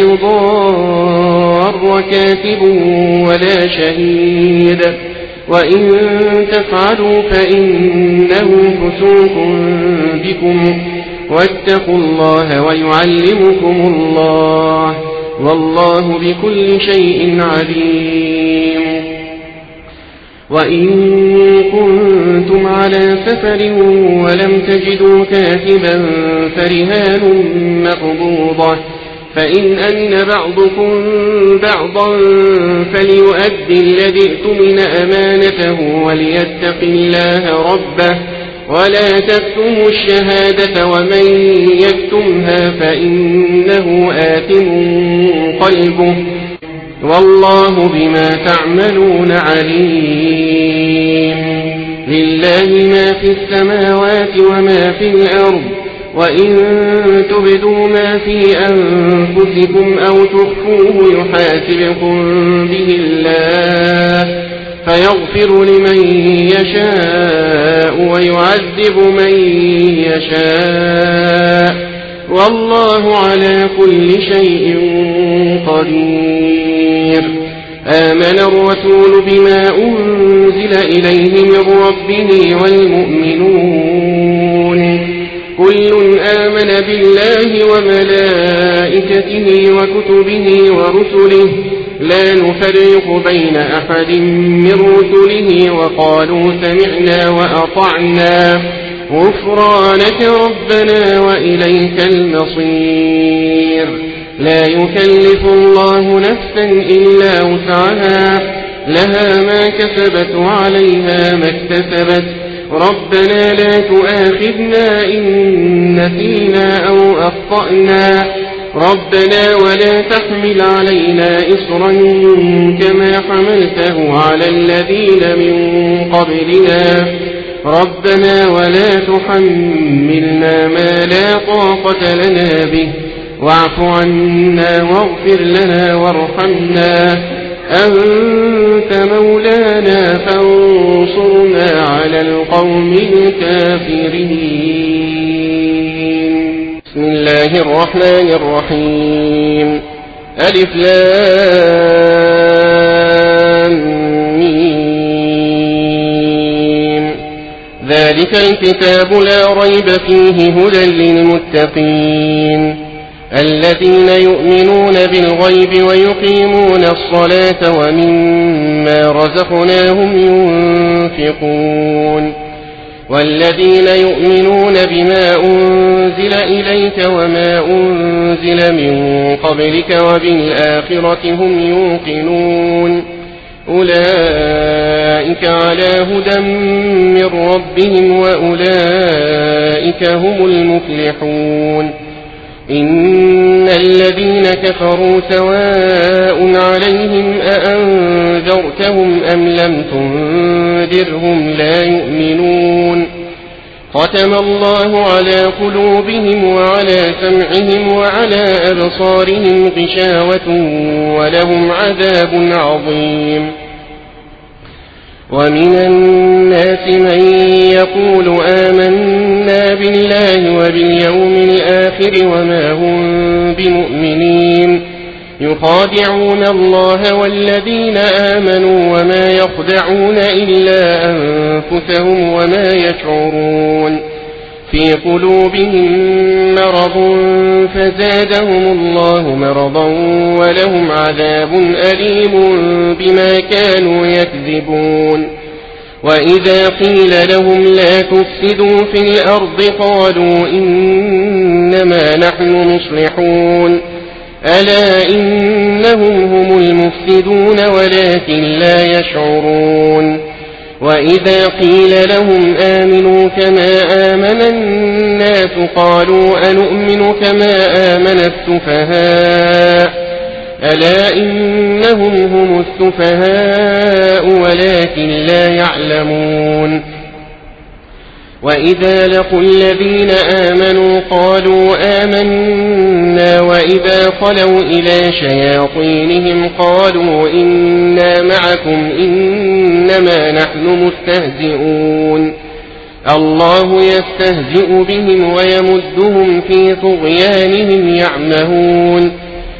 يضار كاتب ولا شهيد وإن تفعلوا فإنه فسوق بكم واتقوا الله ويعلمكم الله والله بكل شيء عليم. وإن كنتم على سفر ولم تجدوا كاتبا فرهان مقبوضة فإن أمن بعضكم بعضا فليؤدي الذي اؤتمن أمانته وليتق الله ربه ولا تكتموا الشهادة ومن يكتمها فإنه آثم قلبه والله بما تعملون عليم. لله ما في السماوات وما في الأرض وإن تبدوا ما في أنفسكم أو تخفوه يحاسبكم به الله فيغفر لمن يشاء ويعذب من يشاء والله على كل شيء قدير. آمن الرسول بما أنزل إليه من ربه والمؤمنون كل آمن بالله وملائكته وكتبه ورسله لا نفرق بين أحد من رسله وقالوا سمعنا وأطعنا غفرانك ربنا وإليك المصير. لا يكلف الله نفسا إلا وسعها لها ما كسبت وعليها ما اكتسبت ربنا لا تؤاخذنا إن نسينا أو أخطأنا ربنا ولا تحمل علينا إصرا كما حملته على الذين من قبلنا ربنا ولا تحملنا ما لا طاقة لنا به واعف عنا واغفر لنا وارحمنا أنت مولانا فانصرنا على القوم الكافرين. بسم الله الرحمن الرحيم. ألف لام ميم. ذلك الكتاب لا ريب فيه هدى للمتقين الذين يؤمنون بالغيب ويقيمون الصلاة ومما رزقناهم ينفقون والذين يؤمنون بما أنزل إليك وما أنزل من قبلك وبالآخرة هم يوقنون أولئك على هدى من ربهم وأولئك هم المفلحون. إن الذين كفروا سواء عليهم أأنذرتهم أم لم تنذرهم لا يؤمنون ختم الله على قلوبهم وعلى سمعهم وعلى أبصارهم غشاوة ولهم عذاب عظيم. ومن الناس من يقول آمنا بالله وباليوم الآخر وما هم بمؤمنين يخادعون الله والذين آمنوا وما يخدعون إلا أنفسهم وما يشعرون في قلوبهم مرض فزادهم الله مرضا ولهم عذاب أليم بما كانوا يكذبون. وإذا قيل لهم لا تفسدوا في الأرض قالوا إنما نحن مصلحون ألا إنهم هم المفسدون ولكن لا يشعرون. وإذا قيل لهم آمنوا كما آمن الناس قالوا أنؤمن كما آمن السفهاء ألا إنهم هم السفهاء ولكن لا يعلمون. وإذا لقوا الذين آمنوا قالوا آمنا وإذا خلوا إلى شياطينهم قالوا إنا معكم إنما نحن مستهزئون الله يستهزئ بهم ويمدهم في طغيانهم يعمهون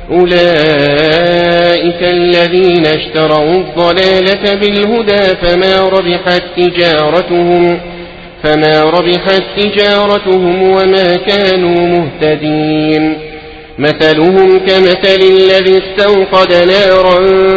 أولئك الذين اشتروا الضلالة بالهدى فما ربحت تجارتهم فما ربحت تجارتهم وما كانوا مهتدين مثلهم كمثل الذي استوقد نارا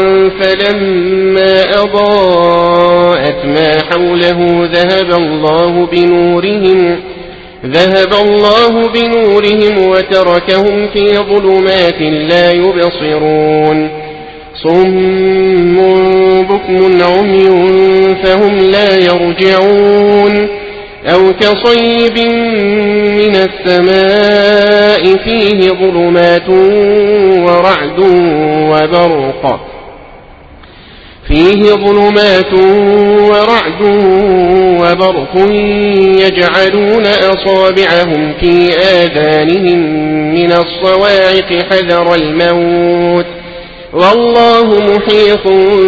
فلما أضاءت ما حوله ذهب الله بنورهم ذهب الله بنورهم وتركهم في ظلمات لا يبصرون صم بكم عمي فهم لا يرجعون أو كصيب من السماء فيه ظلمات ورعد وبرق فيه ظلمات ورعد وبرق يجعلون أصابعهم في آذانهم من الصواعق حذر الموت والله محيط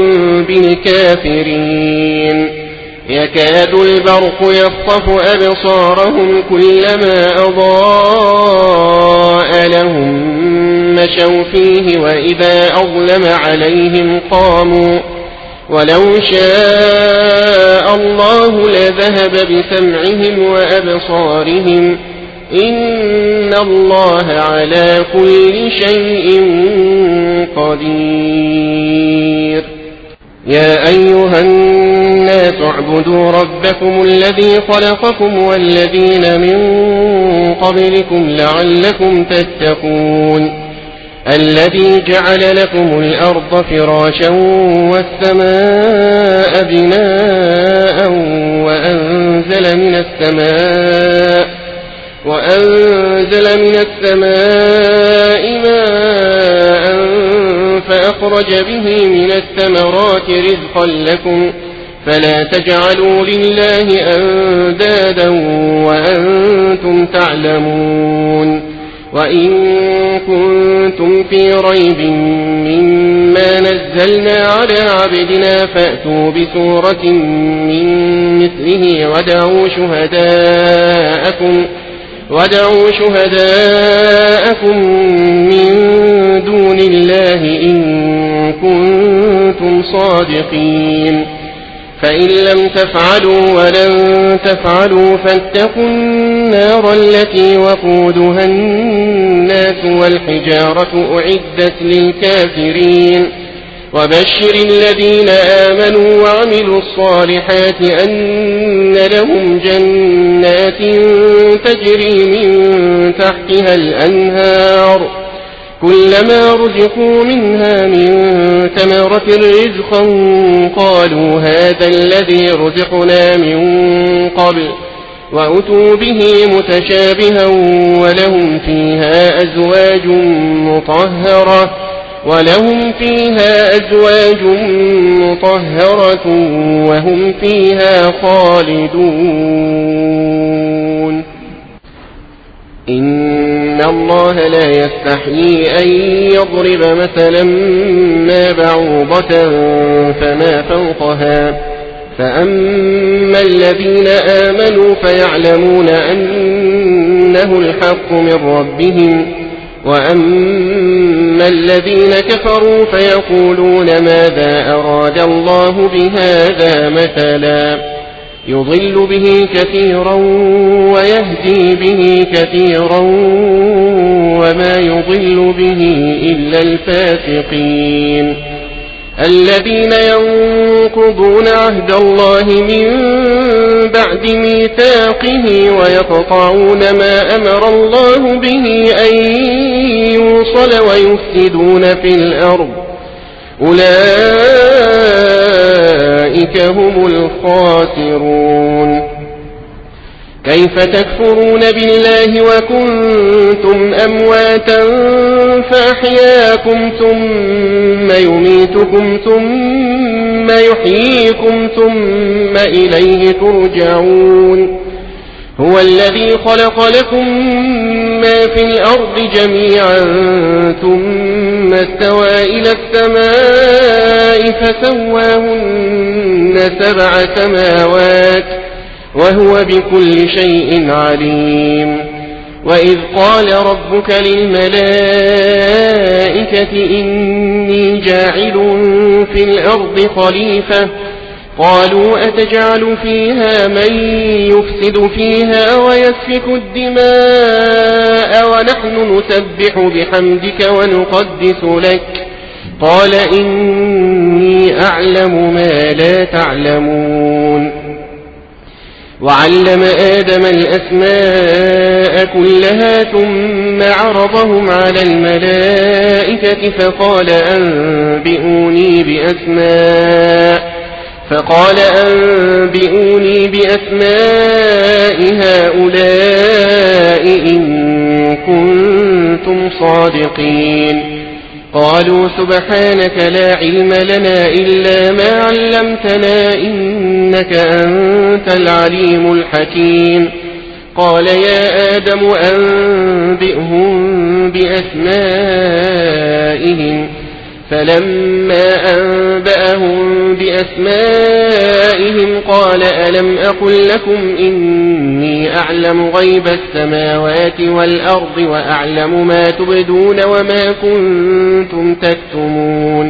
بالكافرين يكاد البرق يخطف أبصارهم كلما أضاء لهم مشوا فيه وإذا أظلم عليهم قاموا ولو شاء الله لذهب بسمعهم وأبصارهم إن الله على كل شيء قدير يا أيها الناس اعبدوا ربكم الذي خلقكم والذين من قبلكم لعلكم تتقون الذي جعل لكم الأرض فراشا والسماء بناء وأنزل من السماء وأنزل من السماء ماء فأخرج به من الثمرات رزقا لكم فلا تجعلوا لله أندادا وأنتم تعلمون وإن كنتم في ريب مما نزلنا على عبدنا فأتوا بسورة من مثله ودعوا شهداءكم ودعوا شهداءكم من دون الله إن كنتم صادقين فإن لم تفعلوا ولن تفعلوا فاتقوا النار التي وقودها الناس والحجارة أعدت للكافرين وبشر الذين آمنوا وعملوا الصالحات أن لهم جنات تجري من تحتها الأنهار كلما رزقوا منها من ثمرة رزقا قالوا هذا الذي رزقنا من قبل وأتوا به متشابها ولهم فيها أزواج مطهرة ولهم فيها أزواج مطهرة وهم فيها خالدون إن الله لا يستحيي أن يضرب مثلا ما بعوضة فما فوقها فأما الذين آمنوا فيعلمون أنه الحق من ربهم وأما الذين كفروا فيقولون ماذا أراد الله بهذا مثلا يضل به كثيرا ويهدي به كثيرا وما يضل به إلا الفاسقين الذين ينقضون عهد الله من بعد ميثاقه ويقطعون ما أمر الله به أن يوصل ويفسدون في الأرض أولئك هم الخاسرون كيف تكفرون بالله وكنتم أمواتا فأحياكم ثم يميتكم ثم يحييكم ثم إليه ترجعون هو الذي خلق لكم ما في الأرض جميعا ثم استوى إلى السماء فسواهن سبع سماوات وهو بكل شيء عليم. وإذ قال ربك للملائكة إني جاعل في الأرض خليفة قالوا أتجعل فيها من يفسد فيها ويسفك الدماء ونحن نسبح بحمدك ونقدس لك قال إني أعلم ما لا تعلمون. وعلم آدم الأسماء كلها ثم عرضهم على الملائكة فقال أنبئوني بأسماء فقال أنبئوني بأسماء هؤلاء إن كنتم صادقين. قالوا سبحانك لا علم لنا إلا ما علمتنا إنك أنت العليم الحكيم. قال يا آدم أنبئهم بأسمائهم فلما أنبأهم بأسمائهم قال ألم أقل لكم إني أعلم غيب السماوات والأرض وأعلم ما تبدون وما كنتم تكتمون.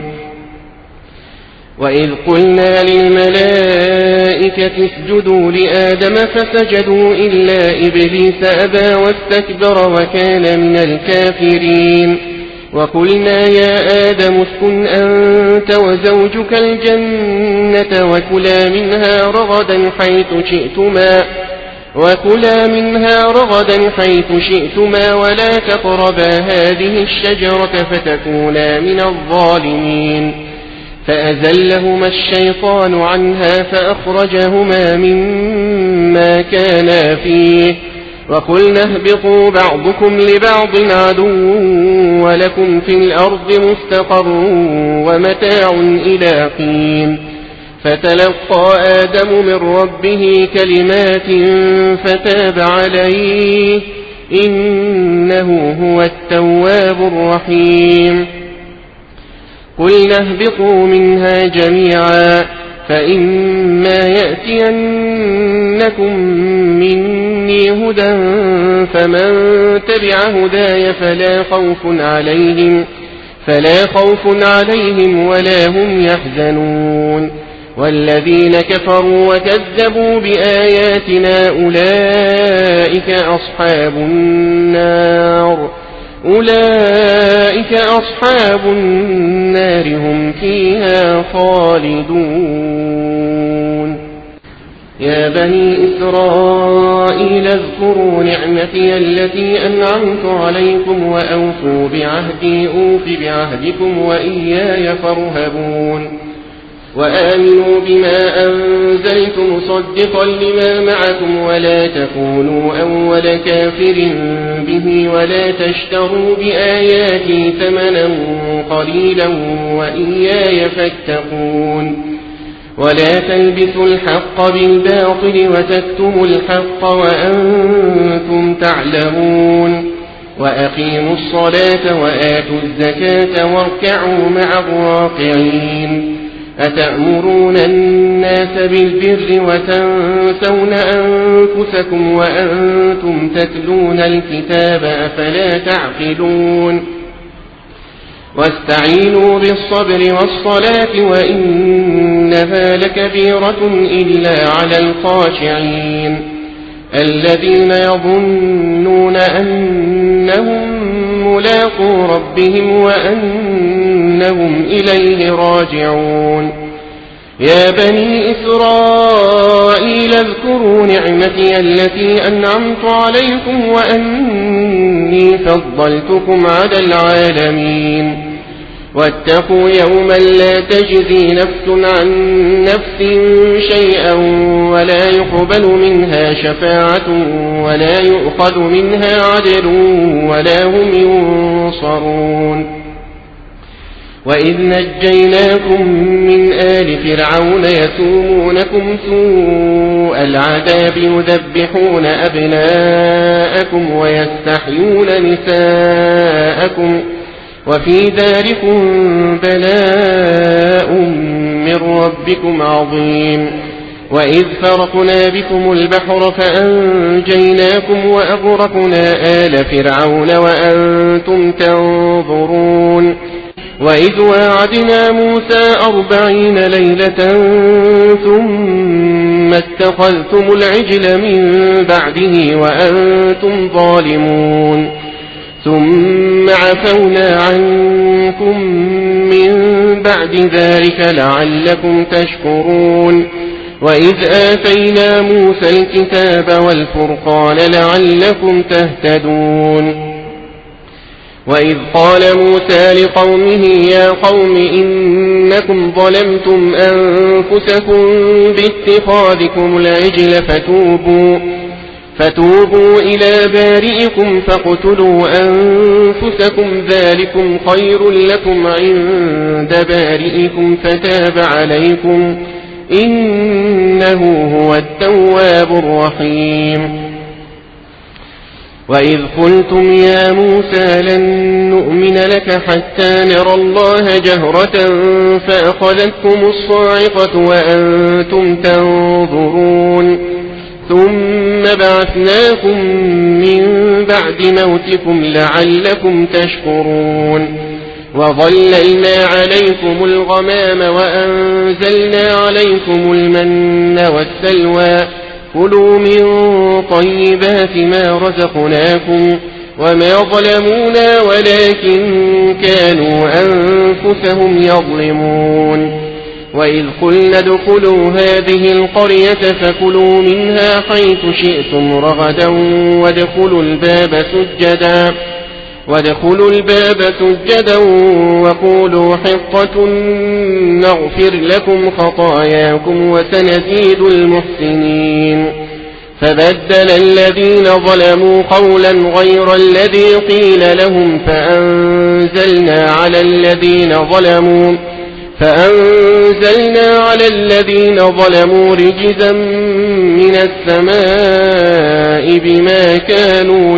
وإذ قلنا للملائكة اسجدوا لآدم فسجدوا إلا إبليس أبى واستكبر وكان من الكافرين. وقلنا يا آدم اسكن أنت وزوجك الجنة وكلا منها رغدا حيث شئتما وكلا منها رغدا حيث شئتما ولا تقربا هذه الشجرة فتكونا من الظالمين. فأزلهما الشيطان عنها فأخرجهما مما كانا فيه وقلنا اهبطوا بعضكم لبعض عدو ولكم في الأرض مستقر ومتاع إلى حين. فتلقى آدم من ربه كلمات فتاب عليه إنه هو التواب الرحيم. قلنا اهبطوا منها جميعا فإما يأتينكم مني هدى فمن تبع هداي فلا خوف عليهم فلا خوف عليهم ولا هم يحزنون. والذين كفروا وكذبوا بآياتنا أولئك أصحاب النار أولئك أصحاب النار هم فيها خالدون. يا بني إسرائيل اذكروا نعمتي التي أنعمت عليكم وأوفوا بعهدي أوف بعهدكم وإياي فارهبون. وآمنوا بما أنزلت مصدقا لما معكم ولا تكونوا أول كافر به ولا تشتروا بآياتي ثمنا قليلا وإياي فاتقون. ولا تلبسوا الحق بالباطل وتكتموا الحق وأنتم تعلمون. وأقيموا الصلاة وآتوا الزكاة واركعوا مع الراكعين. أتأمرون الناس بالبر وتنسون أنفسكم وأنتم تتلون الكتاب أفلا تعقلون. واستعينوا بالصبر والصلاة وإنها لكبيرة إلا على الخاشعين الذين يظنون أنهم ملاقو ربهم وأنهم إليه راجعون. يا بني إسرائيل اذكروا نعمتي التي أنعمت عليكم وأني فضلتكم على العالمين. واتقوا يوما لا تجزي نفس عن نفس شيئا ولا يقبل منها شفاعة ولا يؤخذ منها عدل ولا هم ينصرون. وإذ نجيناكم من آل فرعون يسومونكم سوء العذاب يذبحون أبناءكم ويستحيون نساءكم وفي ذلكم بلاء من ربكم عظيم. وإذ فرقنا بكم البحر فأنجيناكم وأغرقنا آل فرعون وأنتم تنظرون. وإذ واعدنا موسى أربعين ليلة ثم اتخذتم العجل من بعده وأنتم ظالمون ثم عفونا عنكم من بعد ذلك لعلكم تشكرون. وإذ آتينا موسى الكتاب والفرقان لعلكم تهتدون. وإذ قال موسى لقومه يا قوم إنكم ظلمتم أنفسكم باتخاذكم العجل فتوبوا, فتوبوا إلى بارئكم فاقتلوا أنفسكم ذلكم خير لكم عند بارئكم فتاب عليكم إنه هو التواب الرحيم. وإذ قلتم يا موسى لن نؤمن لك حتى نرى الله جهرة فأخذتكم الصاعقة وأنتم تنظرون ثم بعثناكم من بعد موتكم لعلكم تشكرون. وظللنا عليكم الغمام وأنزلنا عليكم المن والسلوى كلوا من طيبات ما رزقناكم وما ظلمونا ولكن كانوا أنفسهم يظلمون. وإذ قلنا ادخلوا هذه القرية فكلوا منها حيث شئتم رغدا وادخلوا الباب سجدا وادخلوا الباب سجدا وقولوا حطة نغفر لكم خطاياكم وسنزيد المحسنين. فبدل الذين ظلموا قولا غير الذي قيل لهم فأنزلنا على الذين ظلموا فأنزلنا على الذين ظلموا رجزا من السماء بما كانوا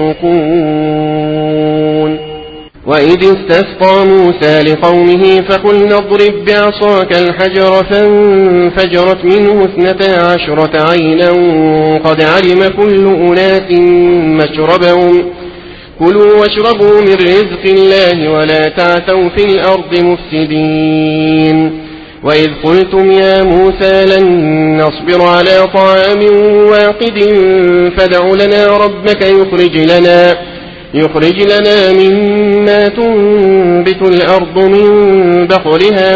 يفسقون. وإذ استسقى موسى لقومه فقلنا اضرب بعصاك الحجر فانفجرت منه اثنتا عشرة عينا قد علم كل أناس مشربهم كلوا واشربوا من رزق الله ولا تعثوا في الأرض مفسدين. وإذ قلتم يا موسى لن نصبر على طعام واحد فادع لنا ربك يخرج لنا يخرج لنا مما تنبت الأرض من بقلها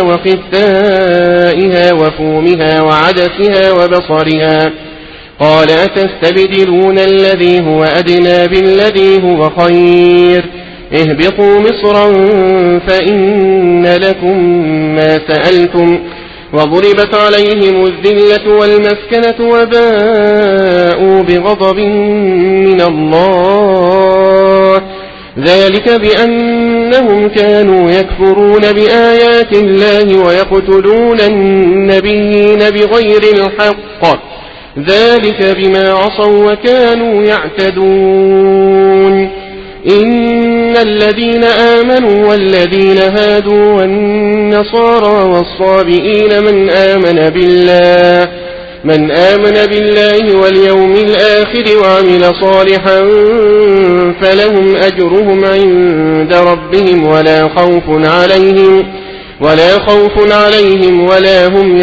وقثائها وفومها وعدسها وبصرها قال أتستبدلون الذي هو أدنى بالذي هو خير اهبطوا مصرا فإن لكم ما سألتم وضربت عليهم الذلة والمسكنة وباءوا بغضب من الله ذلك بأنهم كانوا يكفرون بآيات الله ويقتلون النبيين بغير الحق ذلك بما عصوا وكانوا يعتدون. إن الذين آمنوا والذين هادوا والنصارى والصابئين من آمن بالله من آمن بالله واليوم الآخر وعمل صالحا فلهم أجرهم عند ربهم ولا خوف عليهم ولا خوف عليهم ولا هم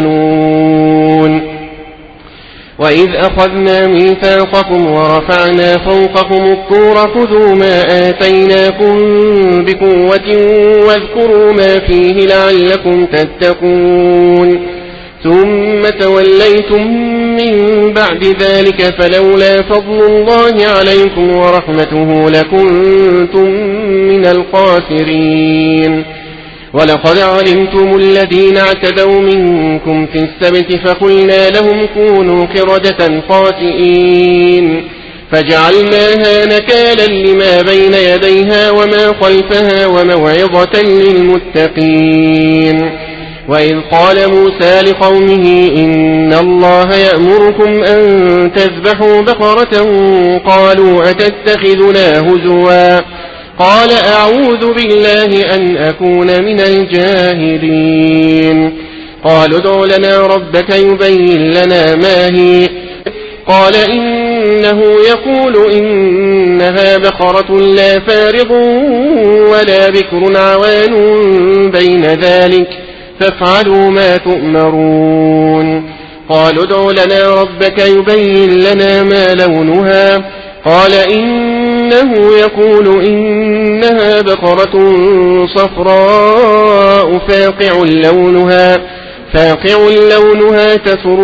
يحزنون. وإذ أخذنا ميثاقكم ورفعنا فوقكم الطور خذوا ما آتيناكم بقوة واذكروا ما فيه لعلكم تتقون ثم توليتم من بعد ذلك فلولا فضل الله عليكم ورحمته لكنتم من الخاسرين. ولقد علمتم الذين اعتدوا منكم في السبت فقلنا لهم كونوا قردة خاسئين فجعلناها نكالا لما بين يديها وما خلفها وموعظة للمتقين. وإذ قال موسى لقومه إن الله يأمركم أن تذبحوا بقرة قالوا أتتخذنا هزوا قال أعوذ بالله أن أكون من الجاهلين. قالوا ادع لنا ربك يبين لنا ما هي قال إنه يقول إنها بقرة لا فارض ولا بكر عوان بين ذلك فافعلوا ما تؤمرون. قالوا ادع لنا ربك يبين لنا ما لونها قال إنه يقول إنها بقرة صفراء فاقع لونها فاقع لونها تسر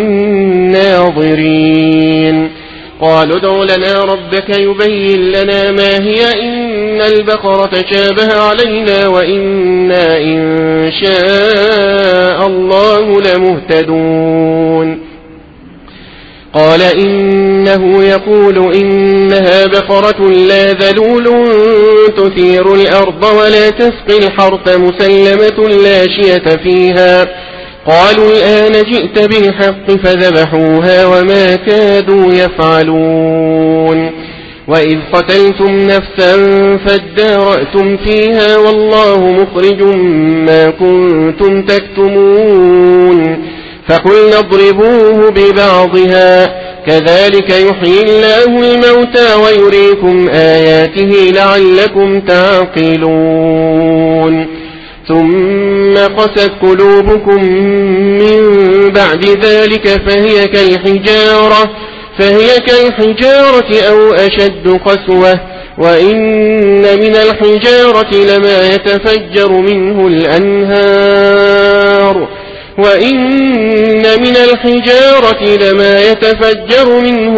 الناظرين. قالوا ادع لنا ربك يبين لنا ما هي إن البقرة شابه علينا وإنا إن شاء الله لمهتدون. قال إنه يقول إنها بقرة لا ذلول تثير الأرض ولا تسقي الحرث مسلمة لا شية فيها قالوا الآن جئت بالحق فذبحوها وما كادوا يفعلون. وإذ قتلتم نفسا فادارأتم فيها والله مخرج ما كنتم تكتمون فقلنا اضربوه ببعضها كذلك يحيي الله الموتى ويريكم آياته لعلكم تعقلون. ثم قست قلوبكم من بعد ذلك فهي كالحجارة فهي كالحجارة أو أشد قسوة وإن من الحجارة لما يتفجر منه الأنهار وإن من الحجارة لما يتفجر منه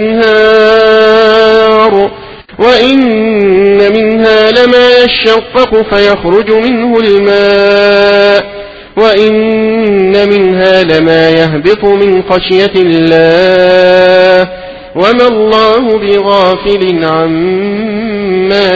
الأنهار وإن منها لما يشقق فيخرج منه الماء وإن منها لما يهبط من خشية الله وما الله بغافل عما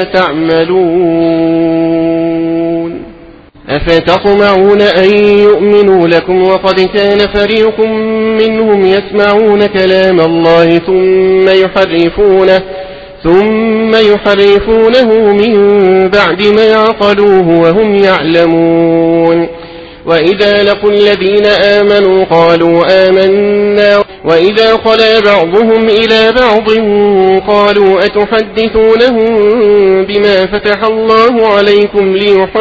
تعملون. أفتطمعون أن يؤمنوا لكم وقد كان فريق منهم يسمعون كلام الله ثم يحرفونه ثم يحرفونه من بعد ما عقلوه وهم يعلمون. وإذا لقوا الذين آمنوا قالوا آمنا وإذا خلا بعضهم إلى بعض قالوا أتحدثونهم بما فتح الله عليكم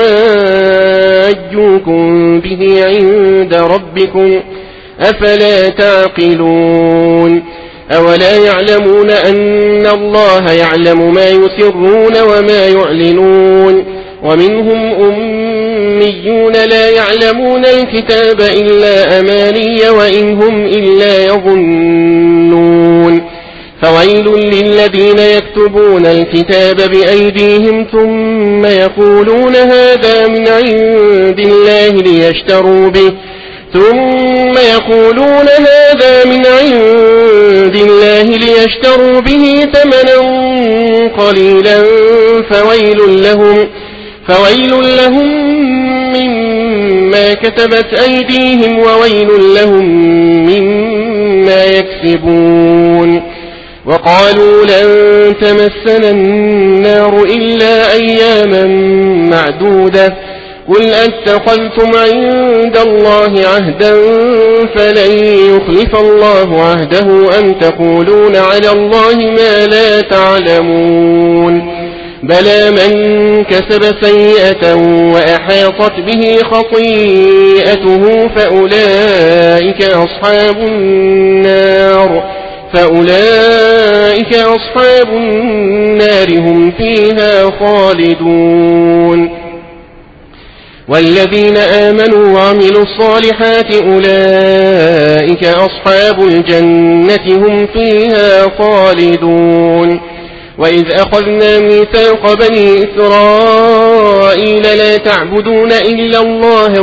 ليحاجوكم به عند ربكم أفلا تعقلون. أولا يعلمون أن الله يعلم ما يسرون وما يعلنون ومنهم أميون لا يعلمون الكتاب إلا أماني وإن هم إلا يظنون. فويل للذين يكتبون الكتاب بأيديهم ثم يقولون هذا من عند الله ليشتروا به ثم يقولون هذا من عند الله ليشتروا به ثمنا قليلا فويل لهم فويل لهم مما كتبت أيديهم وويل لهم مما يكسبون. وقالوا لن تمسنا النار إلا أياما معدودة قل أتخذتم عند الله عهدا فلن يخلف الله عهده أم تقولون على الله ما لا تعلمون. بلى من كسب سيئة وأحاطت به خطيئته فأولئك أصحاب النار فأولئك أصحاب النار هم فيها خالدون. والذين آمنوا وعملوا الصالحات أولئك أصحاب الجنة هم فيها خالدون. وإذ أخذنا ميثاق بني إسرائيل لا تعبدون إلا الله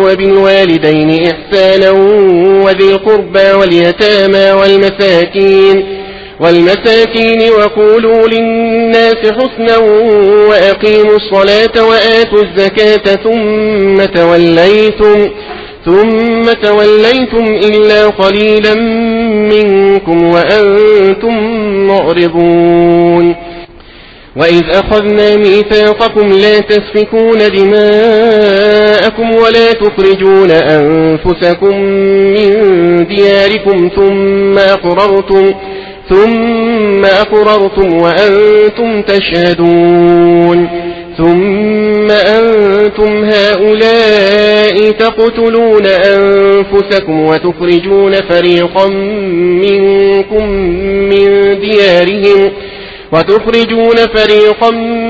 وبالوالدين إحسانا وذي القربى واليتامى والمساكين والمساكين وقولوا للناس حسنا وأقيموا الصلاة وآتوا الزكاة ثم توليتم ثم توليتم إلا قليلا منكم وأنتم معرضون وإذ أخذنا ميثاقكم لا تسفكون دماءكم ولا تخرجون أنفسكم من دياركم ثم أقررتم ثم أقررتم وأنتم تشهدون ثم أنتم هؤلاء تقتلون أنفسكم وتخرجون فريقا منكم من ديارهم وتخرجون فريقا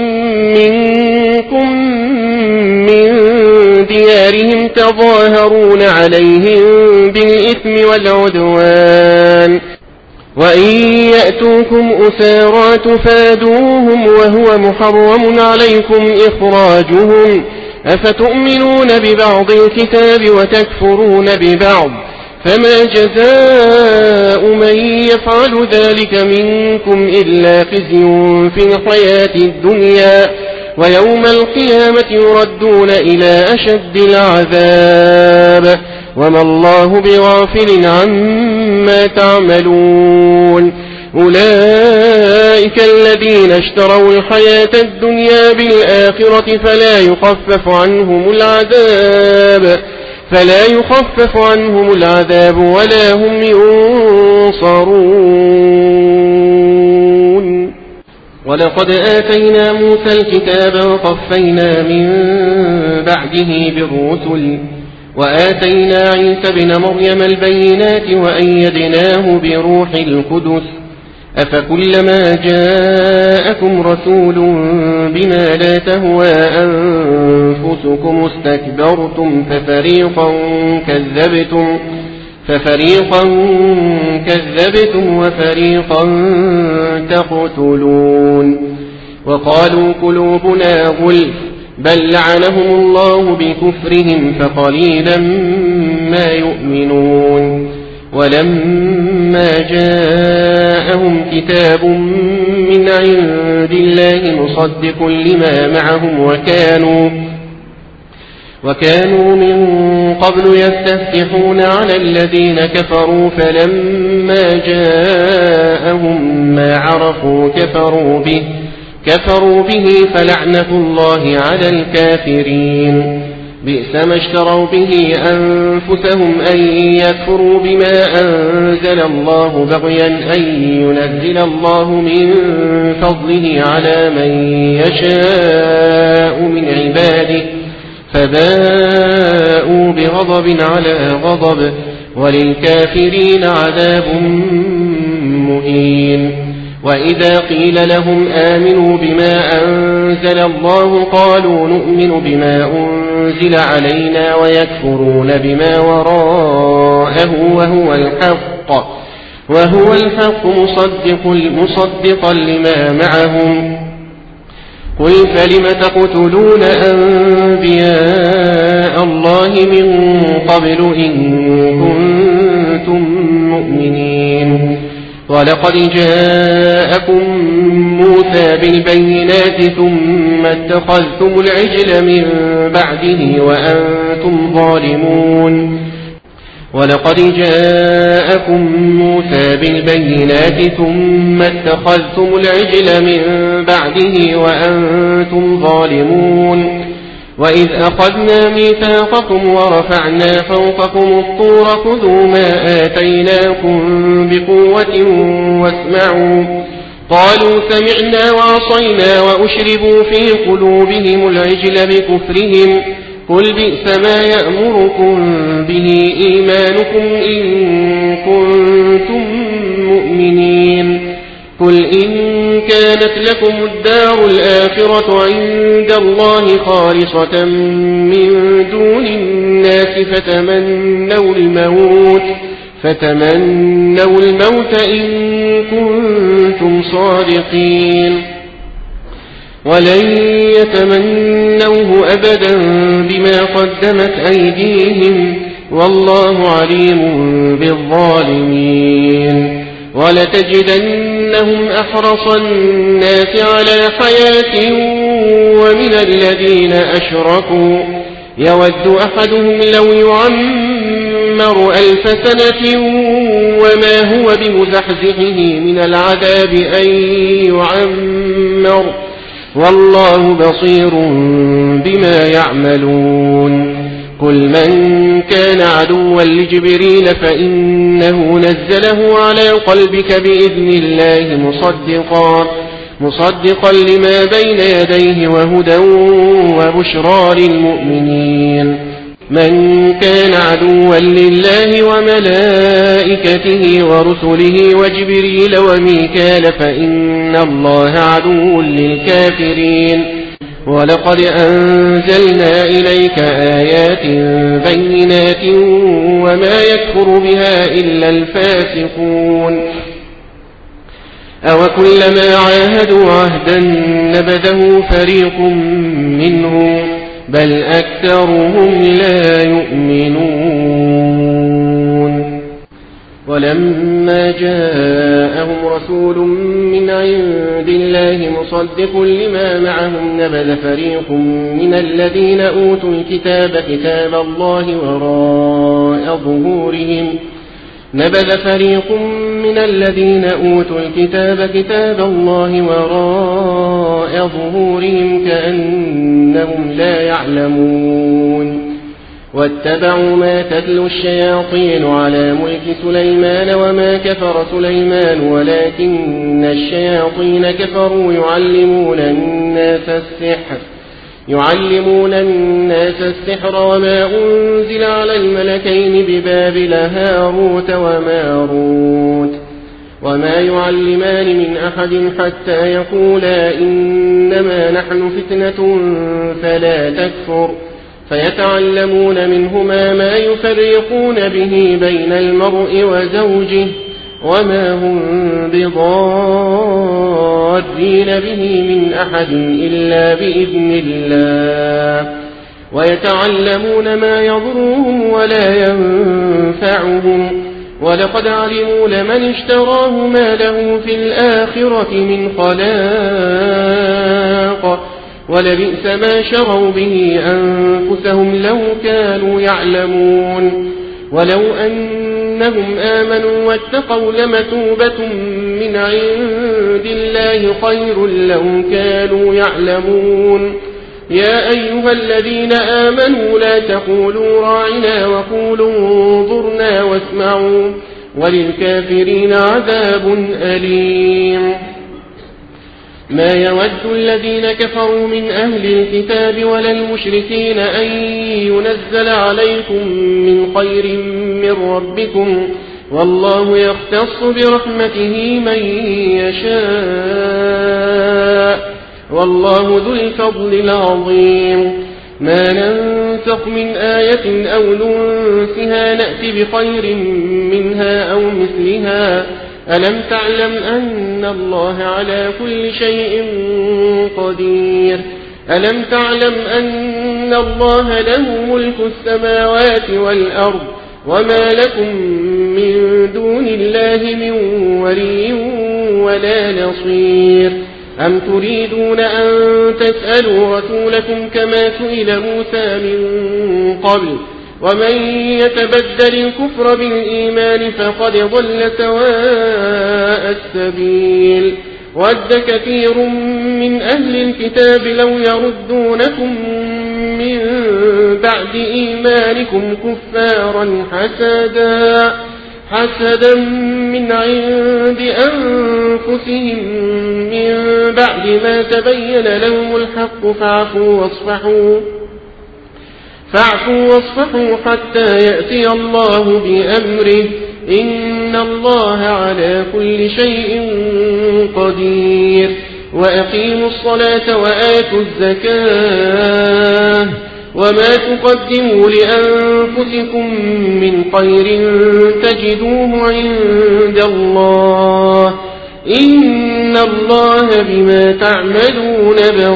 منكم من ديارهم تظاهرون عليهم بالإثم والعدوان وإن يأتوكم أسارى تفادوهم وهو محرم عليكم إخراجهم أفتؤمنون ببعض الكتاب وتكفرون ببعض فما جزاء من يفعل ذلك منكم إلا خزي في الحياة الدنيا ويوم القيامة يردون إلى أشد العذاب وما الله بغافل عما تعملون أولئك الذين اشتروا الحياة الدنيا بالآخرة فلا يخفف عنهم العذاب فلا يخفف عنهم العذاب ولا هم ينصرون ولقد آتينا موسى الكتاب وقفينا من بعده بالرسل وآتينا عيسى بن مريم البينات وأيدناه بروح القدس أفكلما جاءكم رسول بما لا تهوى أنفسكم استكبرتم ففريقا كذبتم ففريقا كذبتم وفريقا تقتلون وقالوا قلوبنا غلف بل لعنهم الله بكفرهم فقليلا ما يؤمنون ولما جاءهم كتاب من عند الله مصدق لما معهم وكانوا وكانوا من قبل يستفتحون على الذين كفروا فلما جاءهم ما عرفوا كفروا به كفروا به فلعنة الله على الكافرين بئس ما اشتروا به أنفسهم أن يكفروا بما أنزل الله بغيا أن ينزل الله من فضله على من يشاء من عباده فباءوا بغضب على غضب وللكافرين عذاب مهين وإذا قيل لهم آمنوا بما أنزل الله قالوا نؤمن بما أنزل علينا ويكفرون بما وراءه وهو الحق وهو الحق مصدق مصدقا لما معهم قل فلم تقتلون أنبياء الله من قبل إن كنتم مؤمنين ولقد جاءكم موسى بالبينات ثم اتخذتم العجل من بعده وأنتم ظالمون ولقد جاءكم موسى بالبينات ثم اتخذتم العجل من بعده وأنتم ظالمون وإذ أخذنا ميثاقكم ورفعنا فوقكم الطور خذوا ما آتيناكم بقوة واسمعوا قالوا سمعنا وعصينا وأشربوا في قلوبهم العجل بكفرهم قل بئس ما يأمركم به إيمانكم إن كنتم مؤمنين قل إن كانت لكم الدار الآخرة عند الله خالصة من دون الناس فتمنوا الموت فتمنوا الموت إن كنتم صادقين ولن يتمنوه أبدا بما قدمت أيديهم والله عليم بالظالمين ولتجدن أنهم أحرص الناس على حياة ومن الذين أشركوا يود أحدهم لو يعمر ألف سنة وما هو بمزحزحه من العذاب أن يعمر والله بصير بما يعملون قل من كان عدوا لجبريل فإنه نزله على قلبك بإذن الله مصدقا مصدقا لما بين يديه وهدى وبشرى للمؤمنين من كان عدوا لله وملائكته ورسله وجبريل وميكال فإن الله عدو للكافرين ولقد أنزلنا إليك آيات بينات وما يكفر بها إلا الفاسقون أوكلما عاهدوا عهدا نبذه فريق منهم بل أكثرهم لا يؤمنون ولما جاءهم رسول من عند الله مصدق لما معهم نبذ فريق من الذين أوتوا الكتاب كتاب الله وراء ظهورهم نبذ فريق من الذين أوتوا الكتاب كتاب الله وراء ظهورهم كأنهم لا يعلمون واتبعوا ما تتلو الشياطين على ملك سليمان وما كفر سليمان ولكن الشياطين كفروا يعلمون الناس السحر يعلمون الناس السحر وما أنزل على الملكين ببابل هاروت وماروت وما يعلمان من أحد حتى يقولا إنما نحن فتنة فلا تكفر فيتعلمون منهما ما يفرقون به بين المرء وزوجه وما هم بضارين به من أحد إلا بإذن الله ويتعلمون ما يضرهم ولا ينفعهم ولقد علموا لمن اشتراه ما له في الآخرة من خلاق ولبئس ما شروا به أنفسهم لو كانوا يعلمون ولو أنهم آمنوا واتقوا لمثوبة من عند الله خير لو كانوا يعلمون يا أيها الذين آمنوا لا تقولوا راعنا وقولوا انظرنا واسمعوا وللكافرين عذاب أليم ما يود الذين كفروا من أهل الكتاب ولا المشركين أن ينزل عليكم من خير من ربكم والله يختص برحمته من يشاء والله ذو الفضل العظيم ما ننسخ من آية أو ننسها نأتي بخير منها أو مثلها ألم تعلم أن الله على كل شيء قدير ألم تعلم أن الله له ملك السماوات والأرض وما لكم من دون الله من ولي ولا نصير أم تريدون أن تسألوا رسولكم كما سئل موسى من قبل ومن يتبدل الكفر بالإيمان فقد ضل سواء السبيل ود كثير من أهل الكتاب لو يردونكم من بعد إيمانكم كفارا حسدا حسدا من عند أنفسهم من بعد ما تبين لهم الحق فاعفوا واصفحوا فاعفوا واصفحوا حتى يأتي الله بأمره إن الله على كل شيء قدير وأقيموا الصلاة وآتوا الزكاة وما تقدموا لأنفسكم من خير تجدوه عند الله إن الله بما تعملون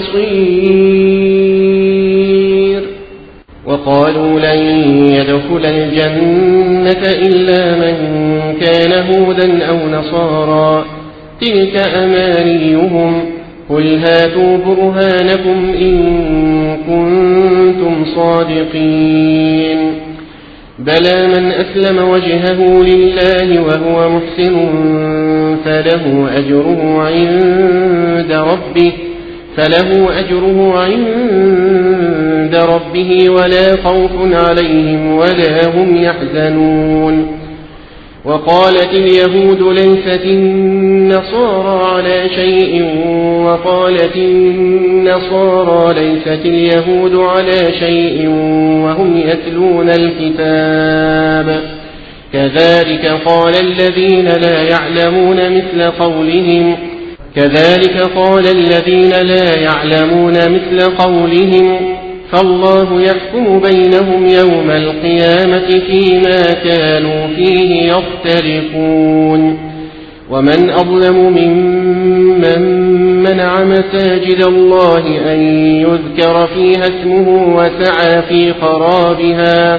بصير وقالوا لن يدخل الجنة إلا من كان هودا أو نصارى تلك أمانيهم قل هاتوا برهانكم إن كنتم صادقين بلى من أسلم وجهه لله وهو محسن فله أجره عند ربه فله أجره عند ربه ولا خوف عليهم ولا هم يحزنون وقالت اليهود ليست النصارى على شيء وقالت النصارى ليست اليهود على شيء وهم يتلون الكتاب كذلك قال الذين لا يعلمون مثل قولهم كذلك قال الذين لا يعلمون مثل قولهم فالله يحكم بينهم يوم القيامة فيما كانوا فيه يختلفون ومن أظلم ممن منع مساجد الله أن يذكر فيها اسمه وسعى في خرابها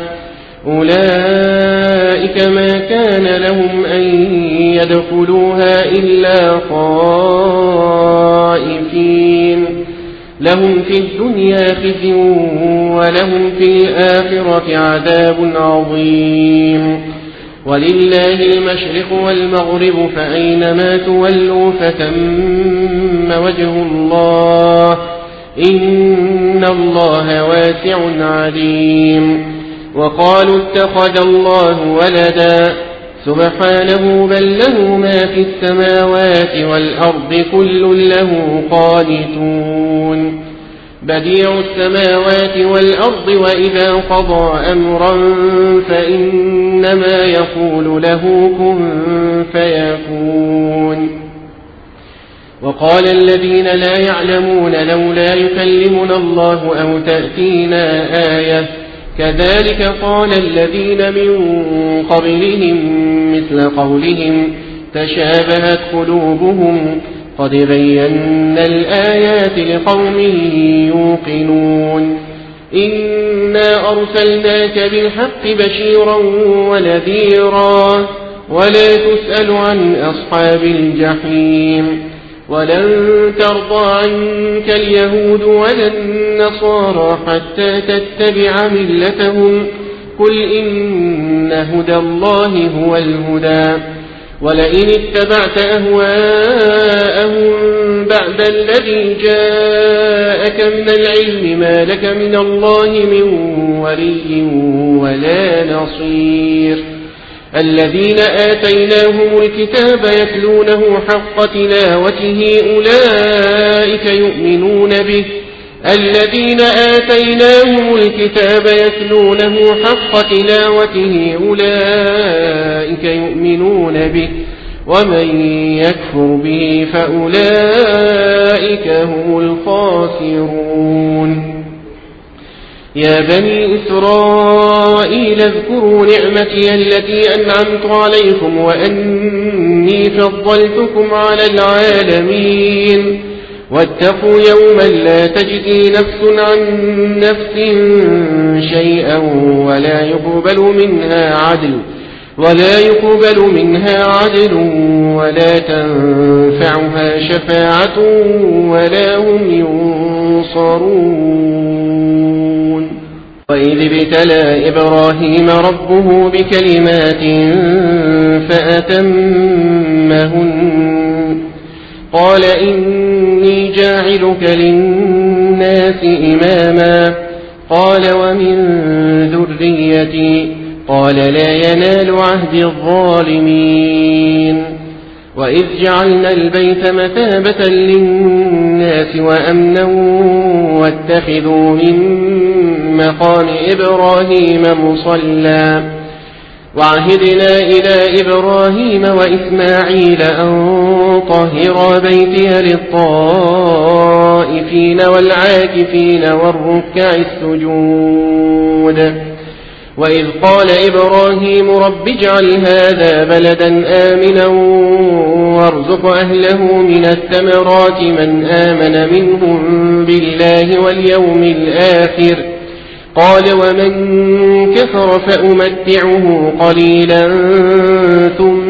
أولئك ما كان لهم أن يدخلوها إلا خائفين لهم في الدنيا خزي ولهم في الآخرة عذاب عظيم ولله المشرق والمغرب فأينما تولوا فثم وجه الله إن الله واسع عليم وقالوا اتخذ الله ولدا سبحانه بل له ما في السماوات والأرض كل له قانتون بديع السماوات والأرض وإذا قضى أمرا فإنما يقول له كن فيكون وقال الذين لا يعلمون لولا يكلمنا الله أو تأتينا آية كذلك قال الذين من قبلهم مثل قولهم تشابهت قلوبهم قد بينا الآيات لقوم يوقنون إنا أرسلناك بالحق بشيرا ونذيرا ولا تسأل عن أصحاب الجحيم ولن ترضى عنك اليهود ولا النصارى حتى تتبع ملتهم قل إن هدى الله هو الهدى ولئن اتبعت أهواءهم بعد الذي جاءك من العلم ما لك من الله من ولي ولا نصير الذين آتيناهم الكتاب يتلونه حق تلاوته أولئك يؤمنون به الذين آتيناهم الكتاب يتلونه حق تلاوته أولئك يؤمنون به ومن يكفر به فأولئك هم الخاسرون يا بني إسرائيل اذكروا نعمتي التي أنعمت عليكم وأني فضلتكم على العالمين واتقوا يوما لا تجزي نفس عن نفس شيئا ولا يقبل منها عدل ولا يقبل منها عدل ولا تنفعها شفاعة ولا هم ينصرون وإذ ابتلى إبراهيم ربه بكلمات فأتمهن قال إني جاعلك للناس إماما قال ومن ذريتي قال لا ينال عهد الظالمين وإذ جعلنا البيت مثابة للناس وأمنا واتخذوا من مقام إبراهيم مصلى وعهدنا إلى إبراهيم وإسماعيل أن طهرا بيتي للطائفين والعاكفين والركع السجود وإذ قال إبراهيم رب اجعل هذا بلدا آمنا وارزق أهله من الثمرات من آمن منهم بالله واليوم الآخر قال ومن كفر فأمتعه قليلا ثم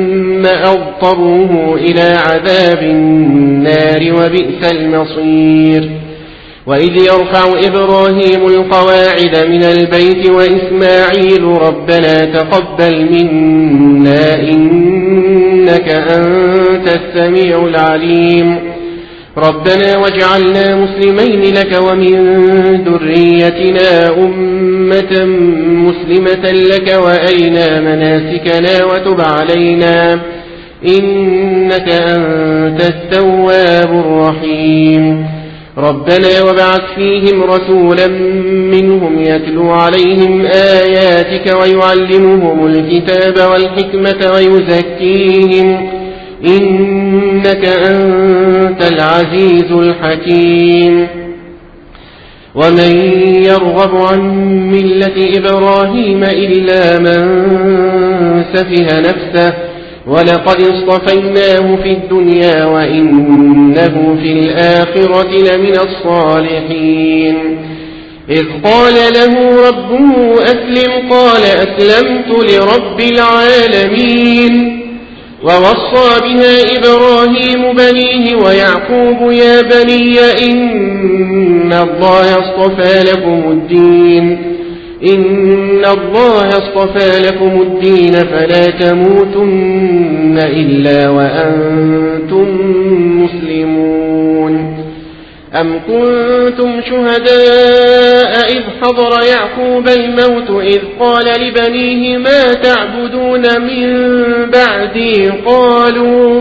أضطروه إلى عذاب النار وبئس المصير. وإذ يرفع إبراهيم القواعد من البيت وإسماعيل ربنا تقبل منا إنك أنت السميع العليم ربنا واجعلنا مسلمين لك ومن ذريتنا أمة مسلمة لك وأرنا مناسكنا وتب علينا إنك أنت التواب الرحيم ربنا وابعث فيهم رسولا منهم يتلو عليهم آياتك ويعلمهم الكتاب والحكمة ويزكيهم إنك أنت العزيز الحكيم. ومن يرغب عن ملة إبراهيم إلا من سفه نفسه ولقد اصطفيناه في الدنيا وإنه في الآخرة لمن الصالحين. إذ قال له ربه أسلم قال أسلمت لرب العالمين. ووصى بها إبراهيم بنيه ويعقوب يا بني إن الله اصطفى لكم الدين إن الله اصطفى لكم الدين فلا تموتن إلا وأنتم مسلمون. أم كنتم شهداء إذ حضر يعقوب الموت إذ قال لبنيه ما تعبدون من بعدي قالوا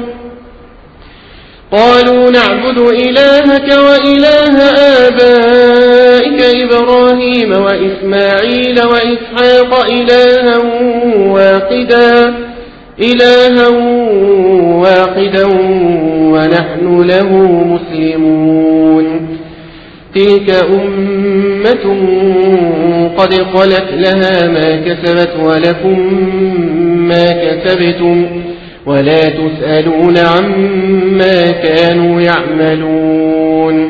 قالوا نعبد إلهك وإله آبائك إبراهيم وإسماعيل وإسحاق إلها واحدا إلها واحدا ونحن له مسلمون. تلك أمة قد خلت لها ما كسبت ولكم ما كسبتم ولا تسألون عما كانوا يعملون.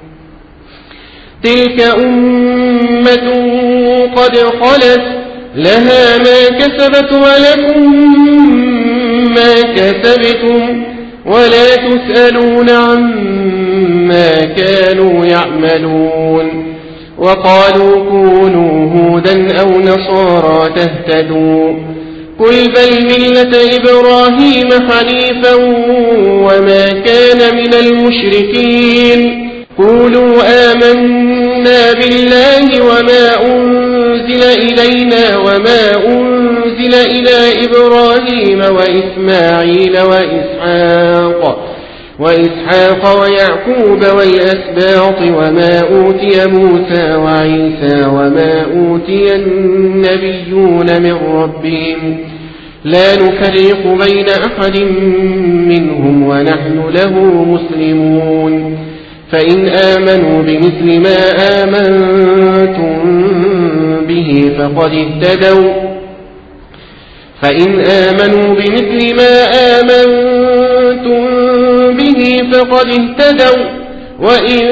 تلك أمة قد خلت لها ما كسبت ولكم ما كسبتم ولا تسألون عما كانوا يعملون. وقالوا كونوا هودا أو نصارى تهتدوا قل بل ملة إبراهيم حنيفا وما كان من المشركين. قولوا آمنا بالله وما أنزل إلينا وما أنزل إلى إبراهيم وإسماعيل وإسحاق وإسحاق ويعقوب والأسباط وما أوتي موسى وعيسى وما أوتي النبيون من ربهم لا نفرق بين أحد منهم ونحن له مسلمون. فإن آمنوا بمثل ما آمنتم به فقد اهتدوا فإن آمنوا بمثل ما آمنتم به فقد اهتدوا وإن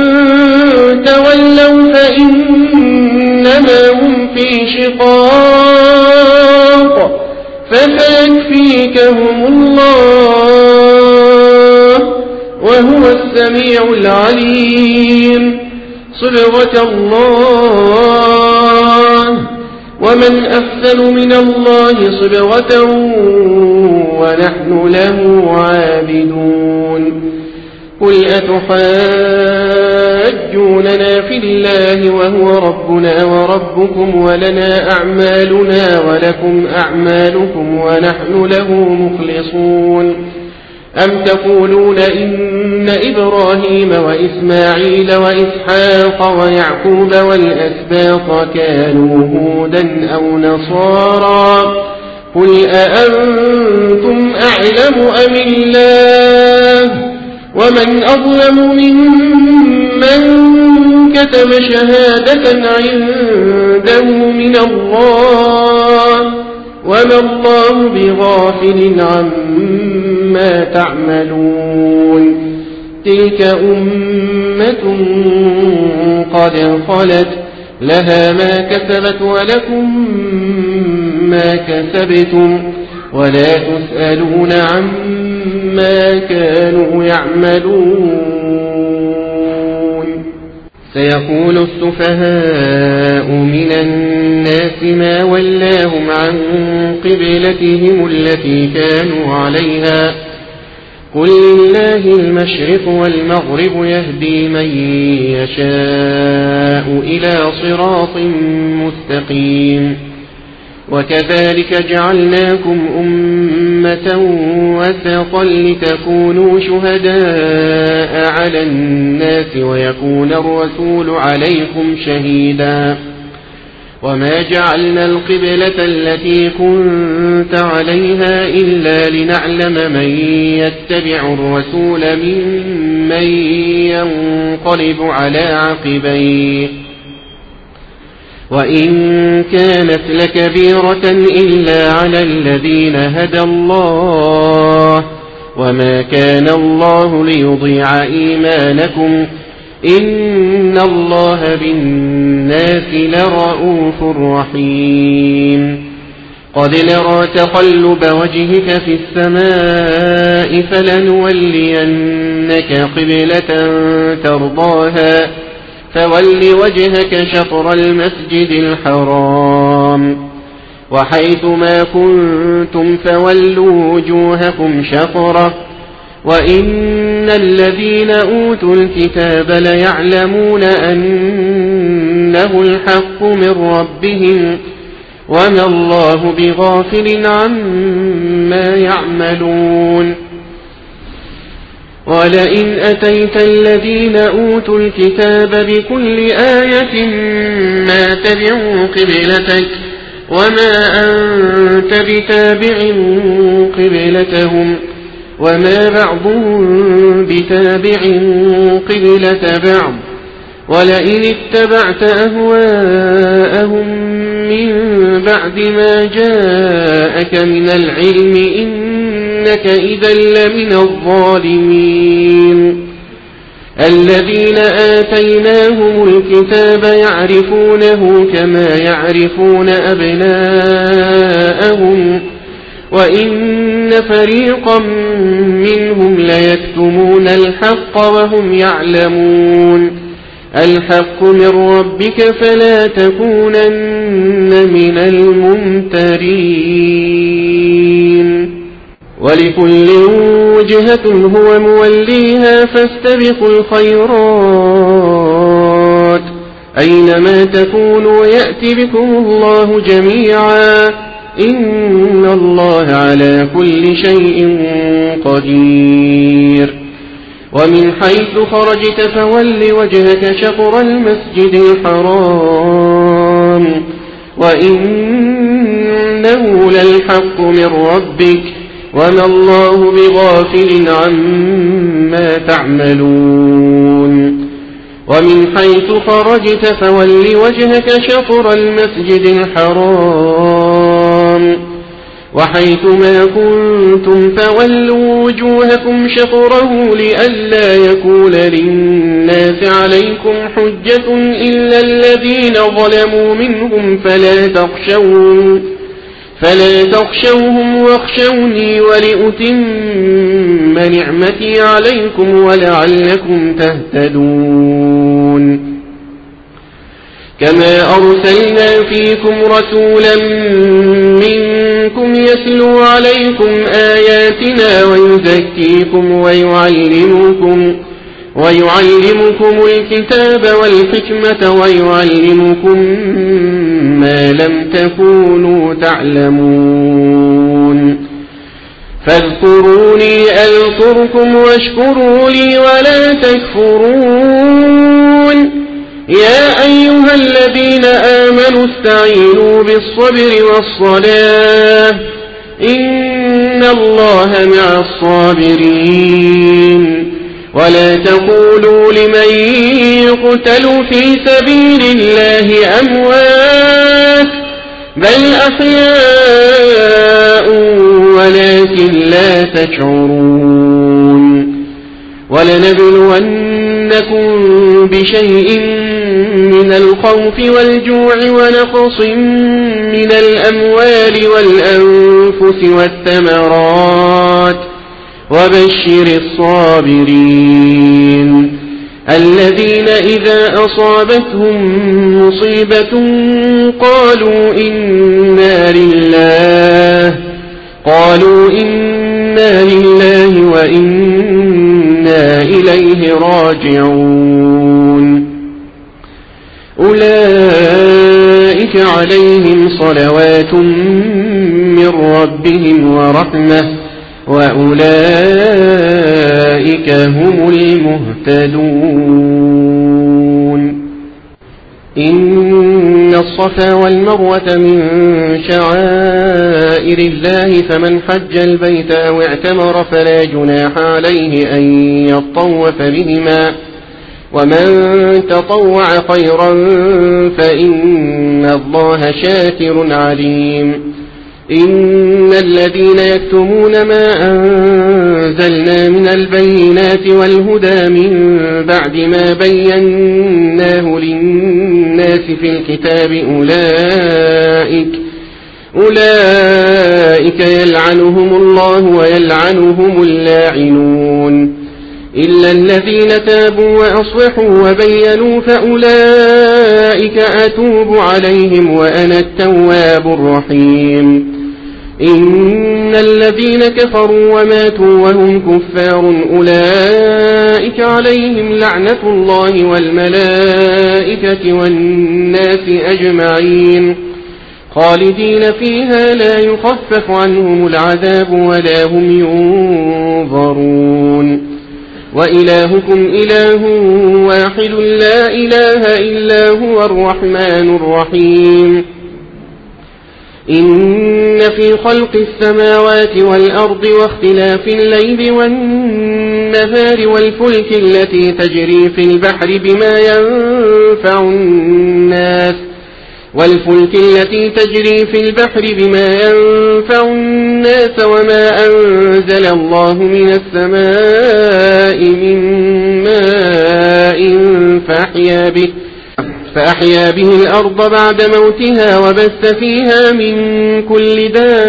تولوا فإنما هم في شقاق فسيكفيكهم الله وهو السميع العليم. صبغة الله ومن أحسن من الله صبغة ونحن له عابدون. قل أتحاجوننا في الله وهو ربنا وربكم ولنا أعمالنا ولكم أعمالكم ونحن له مخلصون. أم تقولون إن إبراهيم وإسماعيل وإسحاق ويعقوب والأسباط كانوا هودا أو نصارى قل أأنتم أعلم أم الله ومن أظلم ممن كتم شهادة عنده من الله وما الله بغافل عما تعملون. تلك أمة قد خلت لها ما كسبت ولكم ما كسبتم ولا تسألون عما كانوا يعملون. سيقول السفهاء من الناس ما ولاهم عن قبلتهم التي كانوا عليها قل لله المشرق والمغرب يهدي من يشاء إلى صراط مستقيم. وكذلك جعلناكم أمة وسطا لتكونوا شهداء على الناس ويكون الرسول عليكم شهيدا. وما جعلنا القبلة التي كنت عليها إلا لنعلم من يتبع الرسول ممن ينقلب على عقبيه وإن كانت لكبيرة إلا على الذين هدى الله وما كان الله ليضيع إيمانكم إن الله بالناس لرؤوف رحيم. قد نرى تقلب وجهك في السماء فلنولينك قبلة ترضاها فول وجهك شطر المسجد الحرام وحيث ما كنتم فولوا وجوهكم شطره وإن الذين أوتوا الكتاب ليعلمون أنه الحق من ربهم وما الله بغافل عما يعملون. ولئن أتيت الذين أوتوا الكتاب بكل آية ما تبعوا قبلتك وما أنت بتابع قبلتهم وما بعضهم بتابع قبلة بعض ولئن اتبعت أهواءهم من بعد ما جاءك من العلم إنك إذا لمن الظالمين. الذين آتيناهم الكتاب يعرفونه كما يعرفون أبناءهم وإن فريقا منهم ليكتمون الحق وهم يعلمون. الحق من ربك فلا تكونن من الممترين. ولكل وجهة هو موليها فاستبقوا الخيرات أينما تكونوا يأتي بكم الله جميعا إن الله على كل شيء قدير. ومن حيث خرجت فول وجهك شطر المسجد الحرام وإنه للحق من ربك وما الله بغافل عما تعملون. ومن حيث خرجت فول وجهك شطر المسجد الحرام وحيث ما كنتم فولوا وجوهكم شطره لئلا يكون للناس عليكم حجة إلا الذين ظلموا منهم فلا تخشوهم فلا تخشوهم واخشوني ولأتم نعمتي عليكم ولعلكم تهتدون. كما أرسلنا فيكم رسولا منكم يتلو عليكم آياتنا ويزكيكم ويعلمكم ويعلمكم الكتاب والحكمة ويعلمكم ما لم تكونوا تعلمون. فاذكروني أذكركم واشكروا لي ولا تكفرون. يا أيها الذين آمنوا استعينوا بالصبر والصلاة إن الله مع الصابرين. ولا تقولوا لمن يقتل في سبيل الله أموات بل أحياء ولكن لا تشعرون. ولنبلونكم بشيء من الخوف والجوع ونقص من الأموال والأنفس والثمرات وبشر الصابرين الذين إذا أصابتهم مصيبة قالوا إنا لله قالوا إنا لله وإنا إليه راجعون أولئك عليهم صلوات من ربهم ورحمة وأولئك هم المهتدون إن الصفا والمروة من شعائر الله فمن حج البيت أو اعتمر فلا جناح عليه أن يطوف بهما ومن تطوع خيرا فإن الله شاكر عليم إن الذين يكتمون ما أنزلنا من البينات والهدى من بعد ما بيناه للناس في الكتاب أولئك أولئك يلعنهم الله ويلعنهم اللاعنون إلا الذين تابوا وأصلحوا وبينوا فأولئك أتوب عليهم وأنا التواب الرحيم إن الذين كفروا وماتوا وهم كفار أولئك عليهم لعنة الله والملائكة والناس أجمعين خالدين فيها لا يخفف عنهم العذاب ولا هم ينظرون وإلهكم إله واحد لا إله إلا هو الرحمن الرحيم إن في خلق السماوات والأرض واختلاف الليل والنهار والفلك التي تجري في البحر بما ينفع الناس والفلك التي تجري في البحر بما ينفع الناس وما أنزل الله من السماء من ماء فأحيا به فأحيا به الأرض بعد موتها وبث فيها من كل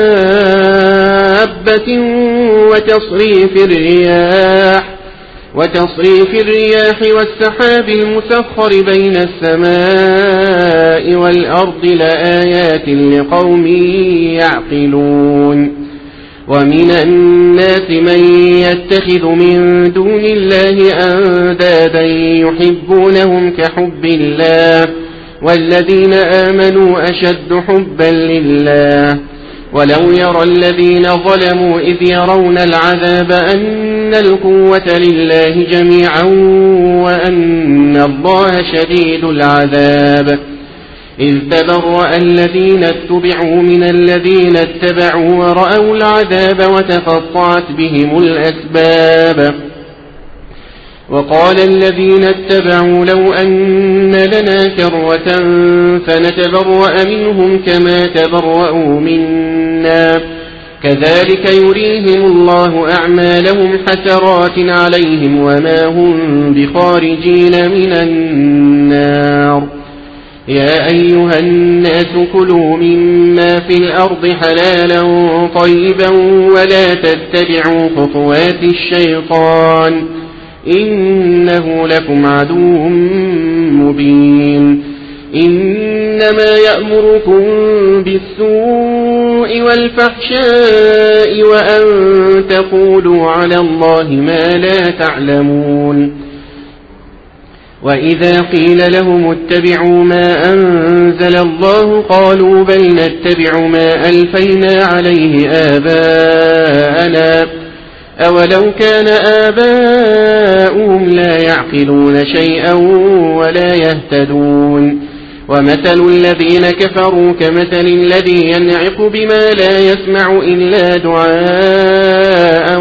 دابة وتصريف الرياح وتصريف الرياح والسحاب المسخر بين السماء والأرض لآيات لقوم يعقلون ومن الناس من يتخذ من دون الله أندادا يحبونهم كحب الله والذين آمنوا أشد حبا لله ولو يرى الذين ظلموا إذ يرون العذاب أن القوة لله جميعا وأن الله شديد العذاب إذ تبرأ الذين اتبعوا من الذين اتبعوا ورأوا العذاب وتقطعت بهم الأسباب وقال الذين اتبعوا لو أن لنا كرة فنتبرأ منهم كما تبرأوا منا كذلك يريهم الله أعمالهم حسرات عليهم وما هم بخارجين من النار يا أيها الناس كلوا مما في الأرض حلالا طيبا ولا تتبعوا خطوات الشيطان إنه لكم عدو مبين إنما يأمركم بالسوء والفحشاء وأن تقولوا على الله ما لا تعلمون وإذا قيل لهم اتبعوا ما أنزل الله قالوا بل نتبع ما ألفينا عليه آباءنا أولو كان آباؤهم لا يعقلون شيئا ولا يهتدون ومثل الذين كفروا كمثل الذي ينعق بما لا يسمع إلا دعاء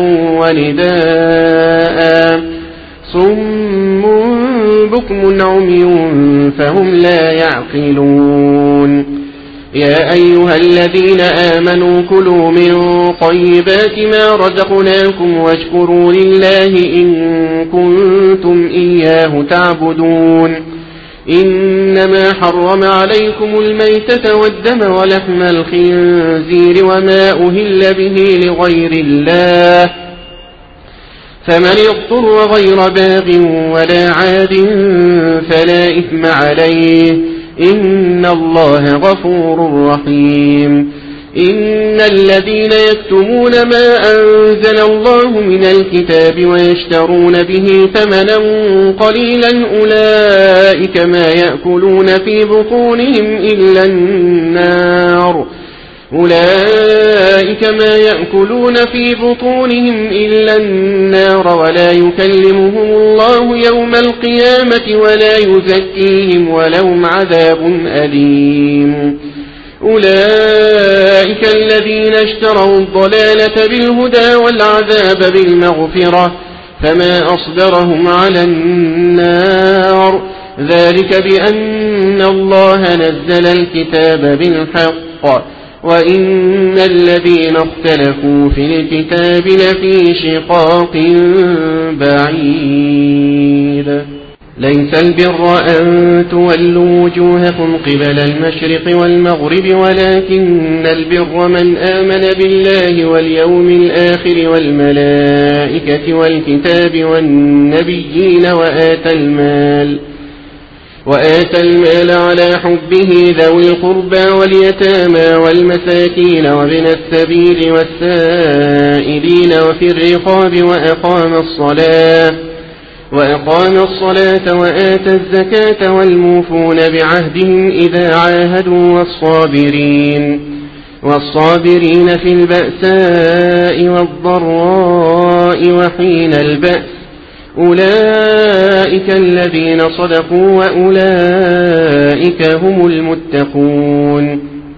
ونداء صم بكم عمي فهم لا يعقلون يا أيها الذين آمنوا كلوا من طيبات ما رزقناكم واشكروا لله إن كنتم إياه تعبدون إنما حرم عليكم الميتة والدم ولحم الخنزير وما أهل به لغير الله فمن اضطر غير باغ ولا عاد فلا إثم عليه إن الله غفور رحيم. إن الذين يكتمون ما أنزل الله من الكتاب ويشترون به ثمنا قليلا أولئك ما يأكلون في بطونهم إلا النار أولئك ما يأكلون في بطونهم إلا النار ولا يكلمهم الله يوم القيامة ولا يزكيهم ولهم عذاب أليم. أولئك الذين اشتروا الضلالة بالهدى والعذاب بالمغفرة فما أصبرهم على النار ذلك بأن الله نزل الكتاب بالحق وإن الذين اختلفوا في الكتاب لفي شقاق بعيد. ليس البر أن تولوا وجوهكم قبل المشرق والمغرب ولكن البر من آمن بالله واليوم الآخر والملائكة والكتاب والنبيين وآتى المال وآتى المال على حبه ذوي القربى واليتامى والمساكين وابن السبيل والسائلين وفي الرقاب وأقام الصلاة وأقام الصلاة وآتى الزكاة والموفون بعهدهم إذا عاهدوا والصابرين والصابرين في البأساء والضراء وحين البأس أولئك الذين صدقوا وأولئك هم المتقون.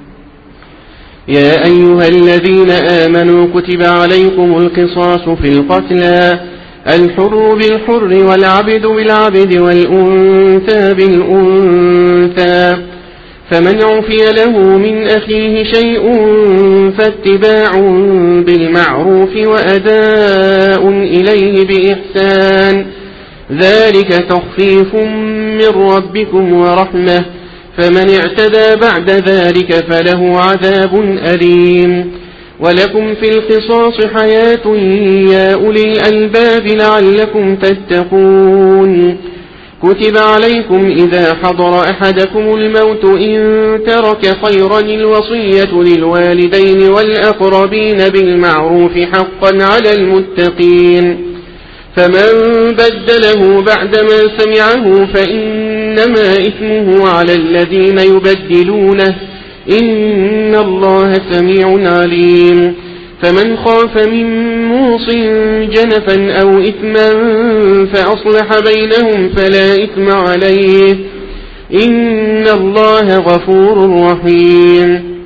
يا أيها الذين آمنوا كتب عليكم القصاص في القتلى الحر بالحر والعبد بالعبد والأنثى بالأنثى فمن عفي له من أخيه شيء فاتباع بالمعروف وأداء إليه بإحسان ذلك تخفيف من ربكم ورحمة فمن اعتدى بعد ذلك فله عذاب أليم. ولكم في القصاص حياة يا أولي الألباب لعلكم تتقون. كتب عليكم إذا حضر أحدكم الموت إن ترك خيرا الوصية للوالدين والأقربين بالمعروف حقا على المتقين فمن بدله بعدما سمعه فإنما إثمه على الذين يبدلونه إن الله سميع عليم. فمن خاف من موص جنفا أو إثما فأصلح بينهم فلا إثم عليه إن الله غفور رحيم.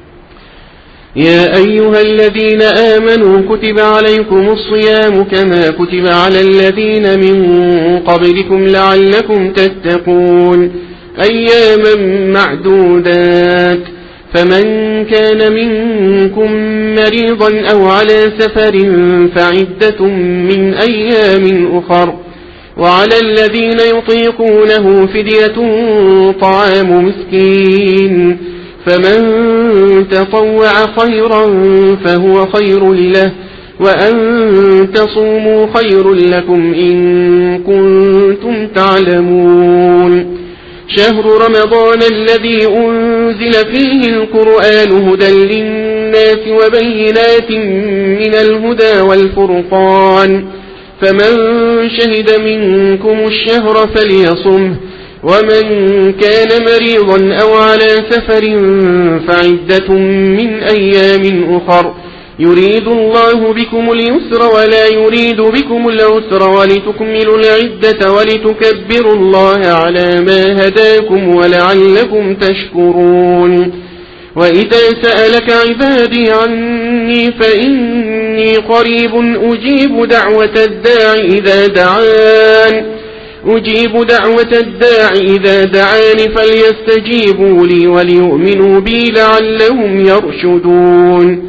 يا أيها الذين آمنوا كتب عليكم الصيام كما كتب على الذين من قبلكم لعلكم تتقون أياما معدودات فمن كان منكم مريضا أو على سفر فعدة من أيام أخر وعلى الذين يطيقونه فدية طعام مسكين فمن تطوع خيرا فهو خير له وأن تصوموا خير لكم إن كنتم تعلمون. شهر رمضان الذي أنزل فيه القرآن هدى للناس وبينات من الهدى والفرقان فمن شهد منكم الشهر فليصمه ومن كان مريضا أو على سفر فعدة من أيام أخر يريد الله بكم اليسر ولا يريد بكم العسر ولتكملوا العدة ولتكبروا الله على ما هداكم ولعلكم تشكرون. وإذا سألك عبادي عني فإني قريب أجيب دعوة الداع إذا دعان أجيب دعوة الداع إذا دعان فليستجيبوا لي وليؤمنوا بي لعلهم يرشدون.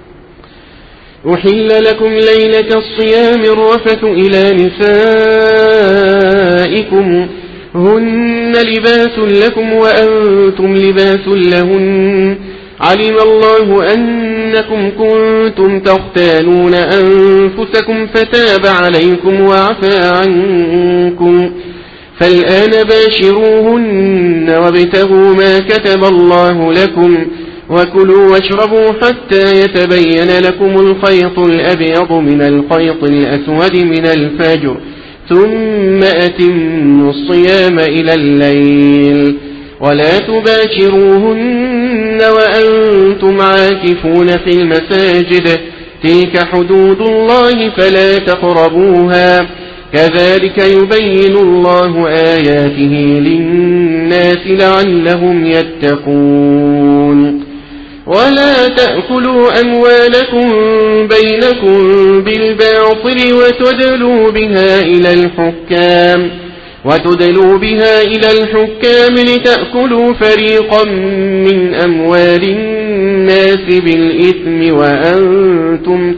أحل لكم ليلة الصيام الرفث إلى نسائكم هن لباس لكم وأنتم لباس لهن علم الله أنكم كنتم تختانون أنفسكم فتاب عليكم وعفى عنكم فالآن باشروهن وابتغوا ما كتب الله لكم وكلوا واشربوا حتى يتبين لكم الخيط الأبيض من الخيط الأسود من الفجر ثم أتموا الصيام إلى الليل ولا تباشروهن وأنتم عاكفون في المساجد تلك حدود الله فلا تقربوها كذلك يبين الله آياته للناس لعلهم يتقون ولا تأكلوا أموالكم بينكم بالباطل وتدلوا بها إلى الحكام وتدلوا بها إلى الحكام لتأكلوا فريقا من أموال الناس بالإثم وأنتم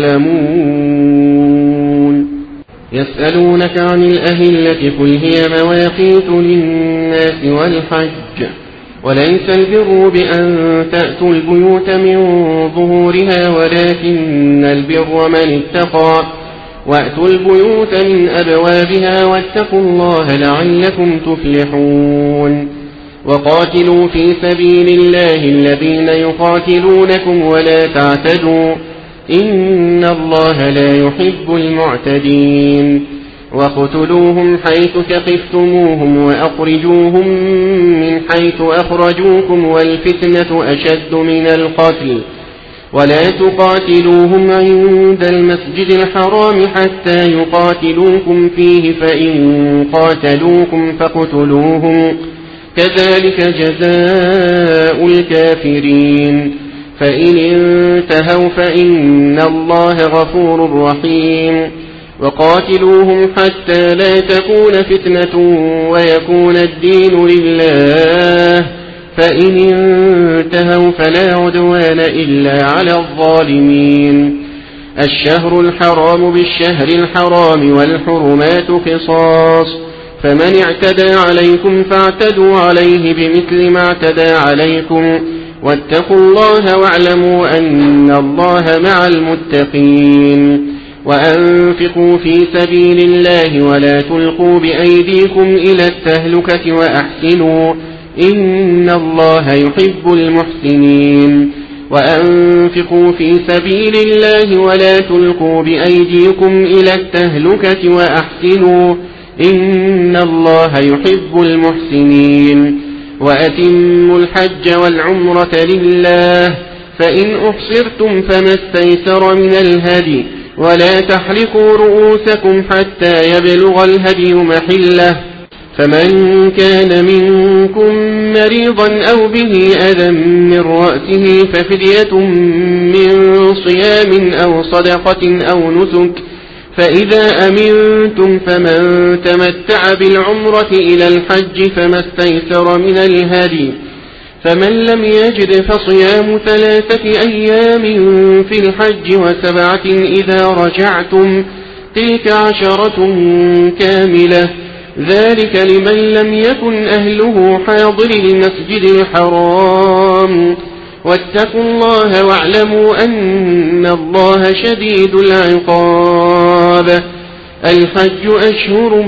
تعلمون يسألونك عن الأهلة قل هي مواقيت للناس والحج وليس البر بأن تأتوا البيوت من ظهورها ولكن البر من اتقى وأتوا البيوت من أبوابها واتقوا الله لعلكم تفلحون وقاتلوا في سبيل الله الذين يقاتلونكم ولا تعتدوا إن الله لا يحب المعتدين وقتلوهم حيث ثقفتموهم وأخرجوهم من حيث أخرجوكم والفتنة أشد من القتل ولا تقاتلوهم عند المسجد الحرام حتى يقاتلوكم فيه فإن قاتلوكم فاقتلوهم كذلك جزاء الكافرين فإن انتهوا فإن الله غفور رحيم وقاتلوهم حتى لا تكون فتنة ويكون الدين لله فإن انتهوا فلا عدوان إلا على الظالمين الشهر الحرام بالشهر الحرام والحرمات قصاص فمن اعتدى عليكم فاعتدوا عليه بمثل ما اعتدى عليكم واتقوا الله واعلموا أن الله مع المتقين وأنفقوا في سبيل الله ولا تلقوا بأيديكم إلى التهلكة وأحسنوا إن الله يحب المحسنين وأنفقوا في سبيل الله ولا تلقوا بأيديكم إلى التهلكة وأحسنوا إن الله يحب المحسنين وأتموا الحج والعمرة لله فإن أحصرتم فما استيسر من الهدي ولا تحلقوا رؤوسكم حتى يبلغ الهدي محله فمن كان منكم مريضا أو به أذى من رأسه ففدية من صيام أو صدقة أو نسك فإذا أمنتم فمن تمتع بالعمرة إلى الحج فما استيسر من الهدي فمن لم يجد فصيام ثلاثة أيام في الحج وسبعة إذا رجعتم تلك عشرة كاملة ذلك لمن لم يكن أهله حاضر المسجد الحرام واتقوا الله واعلموا أن الله شديد العقاب الحج أشهر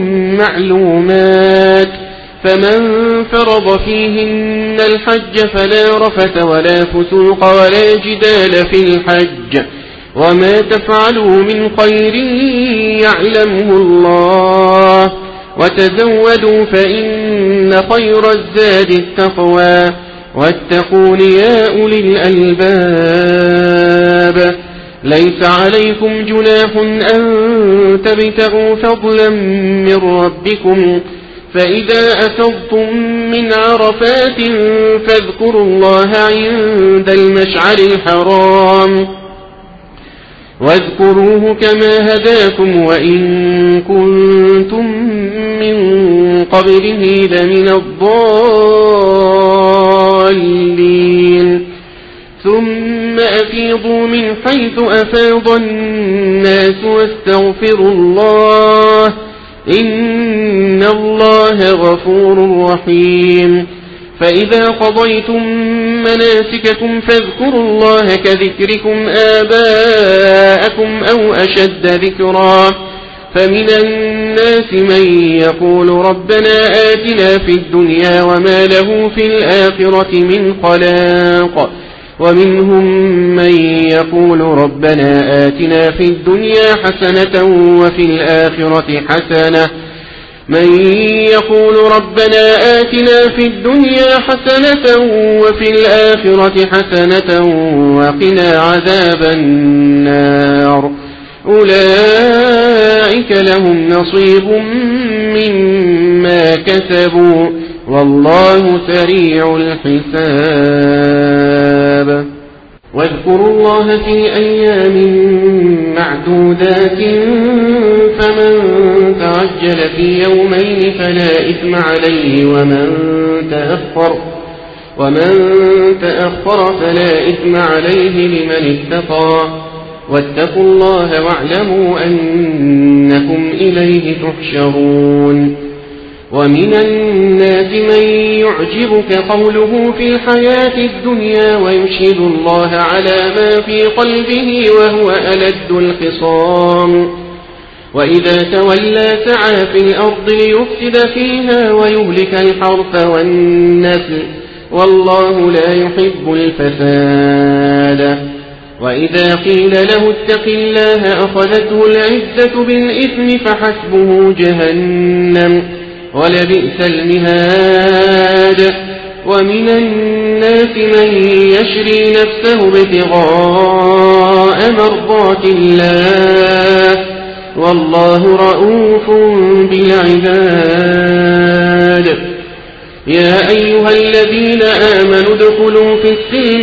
معلومات فمن فرض فيهن الحج فلا رفث ولا فسوق ولا جدال في الحج وما تفعلوا من خير يعلمه الله وتزودوا فإن خير الزاد التقوى واتقون يا أولي الألباب ليس عليكم جناح أن تبتغوا فضلا من ربكم فإذا أفضتم من عرفات فاذكروا الله عند المشعر الحرام واذكروه كما هداكم وإن كنتم من قبله لمن الضالين ثم أفيضوا من حيث أفاض الناس واستغفروا الله إن الله غفور رحيم. فإذا قضيتم مناسككم فاذكروا الله كذكركم آباءكم أو أشد ذكرا. فمن الناس من يقول ربنا آتنا في الدنيا وما له في الآخرة من خلاق، ومنهم من يقول ربنا آتنا في الدنيا حسنة وفي الآخرة حسنة من يقول ربنا آتنا في الدنيا حسنة وفي الآخرة حسنة وقنا عذاب النار. أولئك لهم نصيب مما كسبوا والله سريع الحساب. واذكروا الله في أيام معدودات فمن تعجل في يومين فلا إثم عليه ومن تأخر ومن تأخر فلا إثم عليه لمن اتقى. واتقوا الله واعلموا أنكم إليه تحشرون. ومن الناس من يعجبك قوله في الحياة الدنيا ويشهد الله على ما في قلبه وهو ألد الخصام. وإذا تولى سعى في الأرض ليفسد فيها ويهلك الحرث والنسل والله لا يحب الفساد. وإذا قيل له اتق الله أخذته العزة بالإثم فحسبه جهنم ولبئس المهاد. ومن الناس من يشري نفسه ابتغاء مرضات الله والله رؤوف بالعباد. يا أيها الذين آمنوا ادخلوا في السلم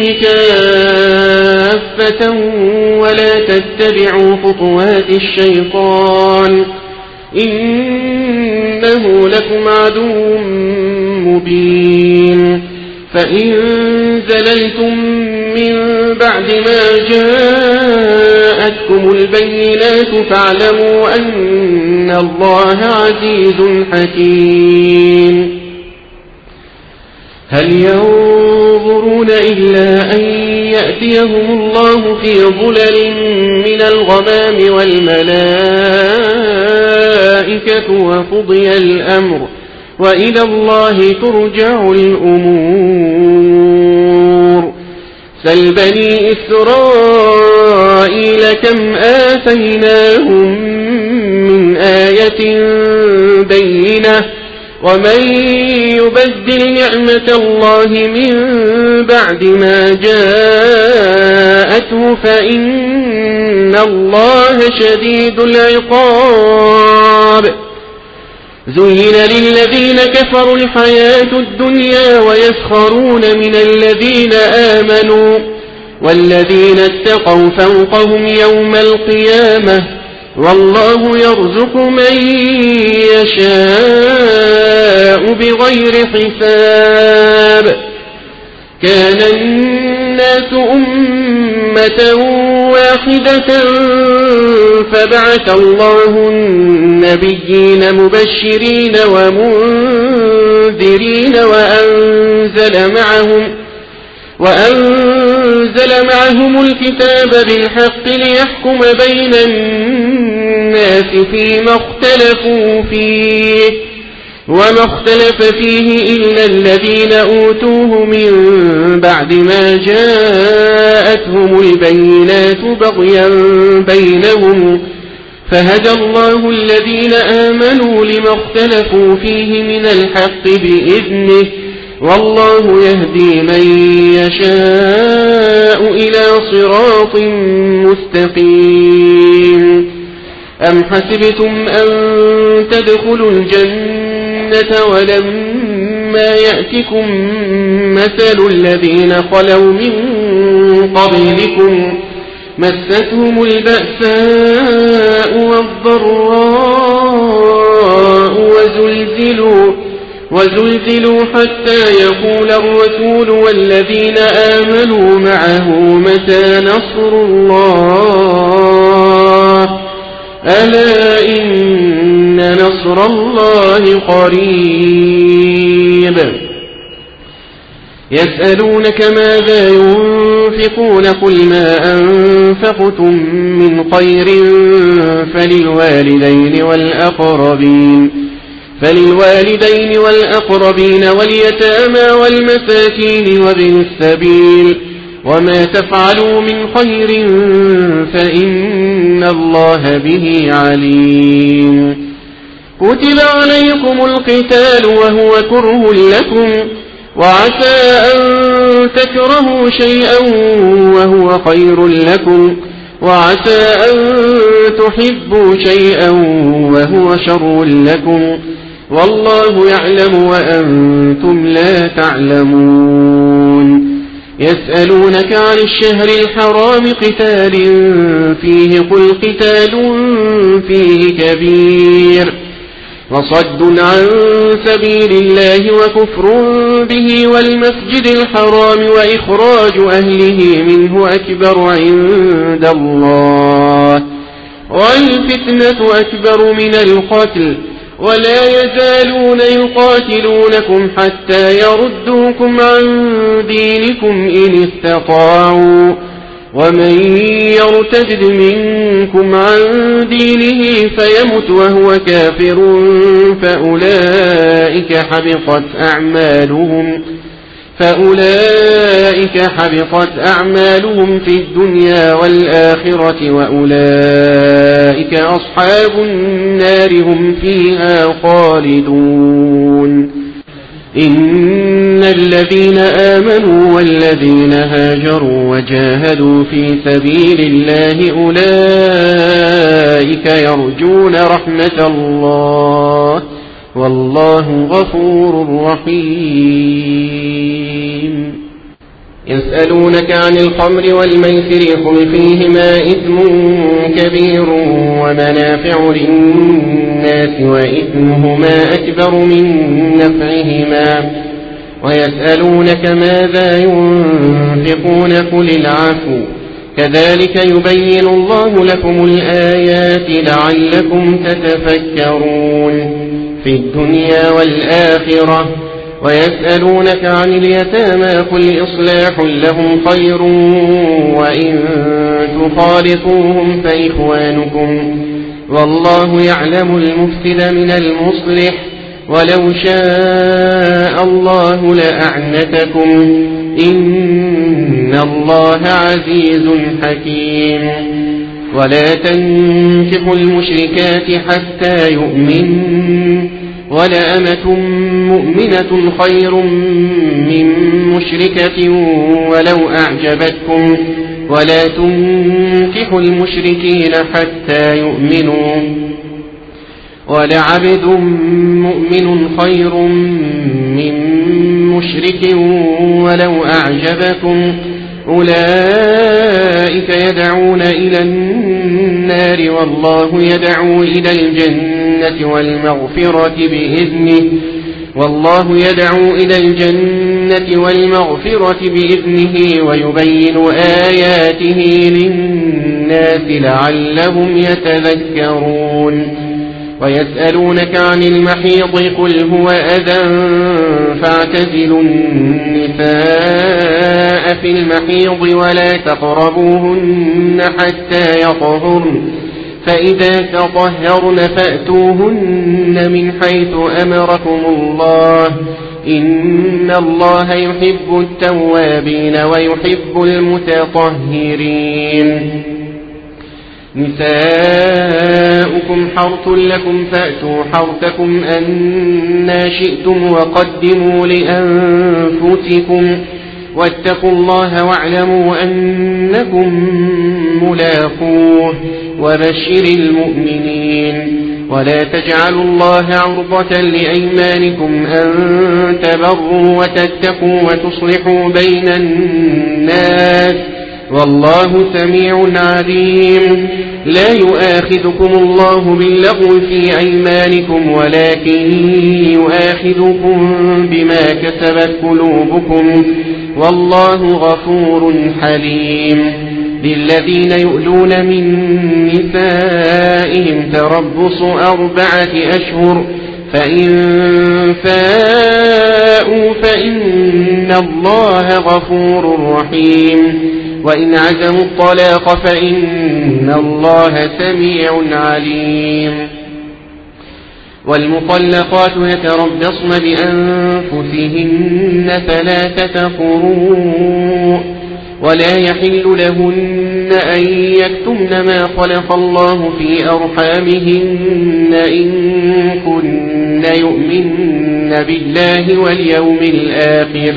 كافة ولا تتبعوا خطوات الشيطان إنه لكم عدو مبين. فإن زللتم من بعد ما جاءتكم البينات فاعلموا أن الله عزيز حكيم. هل ينظرون إلا أن يأتيهم الله في ظلل من الغمام والملائكة وقضي الأمر وإلى الله ترجع الأمور. سل بني إسرائيل كم آتيناهم من آية بينة ومن يبدل نعمة الله من بعد ما جاءته فإن الله شديد العقاب. زين للذين كفروا الحياة الدنيا ويسخرون من الذين آمنوا والذين اتقوا فوقهم يوم القيامة والله يرزق من يشاء بغير حساب. كان الناس أمة واحدة فبعث الله النبيين مبشرين ومنذرين وأنزل معهم وأنزل معهم الكتاب بالحق ليحكم بين الناس فيما اختلفوا فيه وما اختلف فيه إلا الذين أوتوه من بعد ما جاءتهم البينات بغيا بينهم فهدى الله الذين آمنوا لما اختلفوا فيه من الحق بإذنه والله يهدي من يشاء إلى صراط مستقيم. أم حسبتم أن تدخلوا الجنة ولما يأتكم مثل الذين خلوا من قبلكم مستهم البأساء والضراء وزلزلوا وزلزلوا حتى يقول الرسول والذين آمنوا معه متى نصر الله ألا إن نصر نصر الله قريب. يسألونك ماذا ينفقون قل ما أنفقتم من خير فللوالدين والأقربين فللوالدين والأقربين واليتامى والمساكين وابن السبيل وما تفعلوا من خير فإن الله به عليم. كتب عليكم القتال وهو كره لكم وعسى أن تكرهوا شيئا وهو خير لكم وعسى أن تحبوا شيئا وهو شر لكم والله يعلم وأنتم لا تعلمون. يسألونك عن الشهر الحرام قتال فيه قل قتال فيه كبير وصد عن سبيل الله وكفر به والمسجد الحرام وإخراج أهله منه أكبر عند الله والفتنة أكبر من القتل ولا يزالون يقاتلونكم حتى يردوكم عن دينكم إن استطاعوا ومن يرتد منكم عن دينه فيمت وهو كافر فأولئك حبطت أعمالهم فأولئك حبطت أعمالهم في الدنيا والآخرة وأولئك أصحاب النار هم فيها خالدون. إن الذين آمنوا والذين هاجروا وجاهدوا في سبيل الله أولئك يرجون رحمة الله والله غفور رحيم. يسألونك عن الخمر والميسر قل فيهما إثم كبير ومنافع للناس وإثمهما أكبر من نفعهما ويسألونك ماذا ينفقون قل العفو كذلك يبين الله لكم الآيات لعلكم تتفكرون في الدنيا والآخرة. ويسألونك عن اليتامى قل إصلاح لهم خير وإن تخالطوهم فإخوانكم والله يعلم المفسد من المصلح ولو شاء الله لأعنتكم إن الله عزيز حكيم. ولا تنكحوا المشركات حتى يؤمنوا ولأمة مؤمنة خير من مشركة ولو أعجبتكم ولا تنكحوا المشركين حتى يؤمنوا ولعبد مؤمن خير من مشرك ولو أعجبكم أولئك يدعون إلى النار والله يدعو إلى الجنة والمغفرة بإذنه والله يدعو إلى الجنة والمغفرة بإذنه ويبين آياته للناس لعلهم يتذكرون. ويسألونك عن المحيض قل هو أذى فاعتزلوا النساء في المحيض ولا تقربوهن حتى يطهرن فإذا تطهرن فأتوهن من حيث أمركم الله إن الله يحب التوابين ويحب المتطهرين. نساؤكم حرث لكم فأتوا حرثكم أنى شئتم وقدموا لأنفسكم واتقوا الله واعلموا أنكم ملاقوه وبشر المؤمنين. ولا تجعلوا الله عرضة لأيمانكم أن تبروا وتتقوا وتصلحوا بين الناس والله سميع عليم. لا يؤاخذكم الله باللغو في أيمانكم ولكن يؤاخذكم بما كسبت قلوبكم والله غفور حليم. للذين يؤلون من نسائهم تربص أربعة أشهر فإن فاءوا فإن الله غفور رحيم وإن عزموا الطلاق فإن الله سميع عليم والمطلقات يتربصن بأنفسهن ثلاثة قروء ولا يحل لهن أن يكتمن ما خلق الله في أرحامهن إن كن يؤمن بالله واليوم الآخر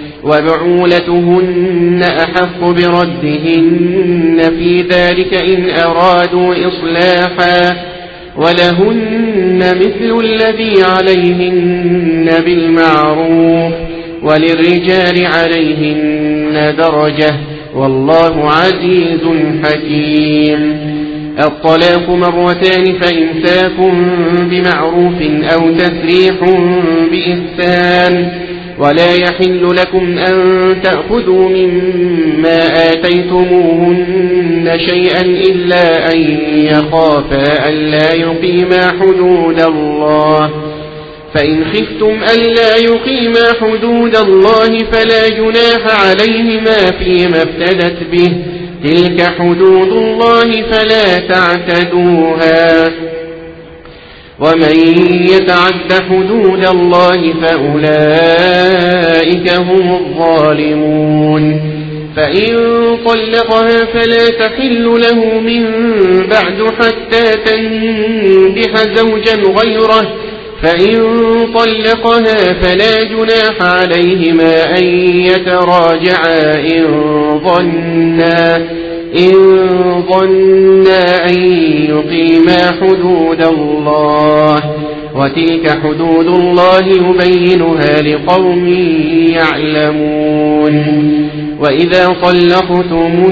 وبعولتهن أحق بردهن في ذلك إن أرادوا إصلاحا ولهن مثل الذي عليهن بالمعروف وللرجال عليهن درجة والله عزيز حكيم الطلاق مرتان فإمساك بمعروف أو تسريح بإحسان ولا يحل لكم أن تأخذوا مما آتيتموهن شيئا إلا أن يخافا ألا يقيما حدود الله فإن خفتم ألا يقيما حدود الله فلا جناح عليهما فيما افتدت به تلك حدود الله فلا تعتدوها ومن يتعد حدود الله فأولئك هم الظالمون فإن طلقها فلا تحل له من بعد حتى تنكح زوجا غيره فإن طلقها فلا جناح عليهما أن يتراجعا إن ظنا إن ظنا أن يقيما حدود الله وتلك حدود الله يبينها لقوم يعلمون وإذا طلقتم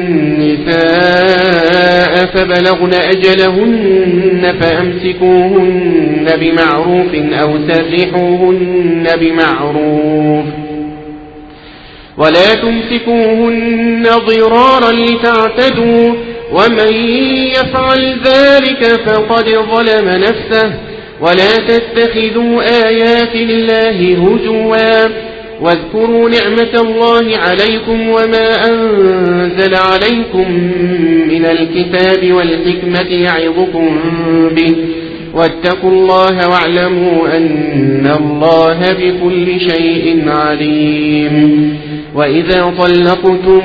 النساء فبلغن أجلهن فأمسكوهن بمعروف أو سرحوهن بمعروف ولا تمسكوهن ضرارا لتعتدوا ومن يفعل ذلك فقد ظلم نفسه ولا تتخذوا آيات الله هزوا واذكروا نعمة الله عليكم وما أنزل عليكم من الكتاب والحكمة يعظكم به واتقوا الله واعلموا أن الله بكل شيء عليم وإذا طلقتم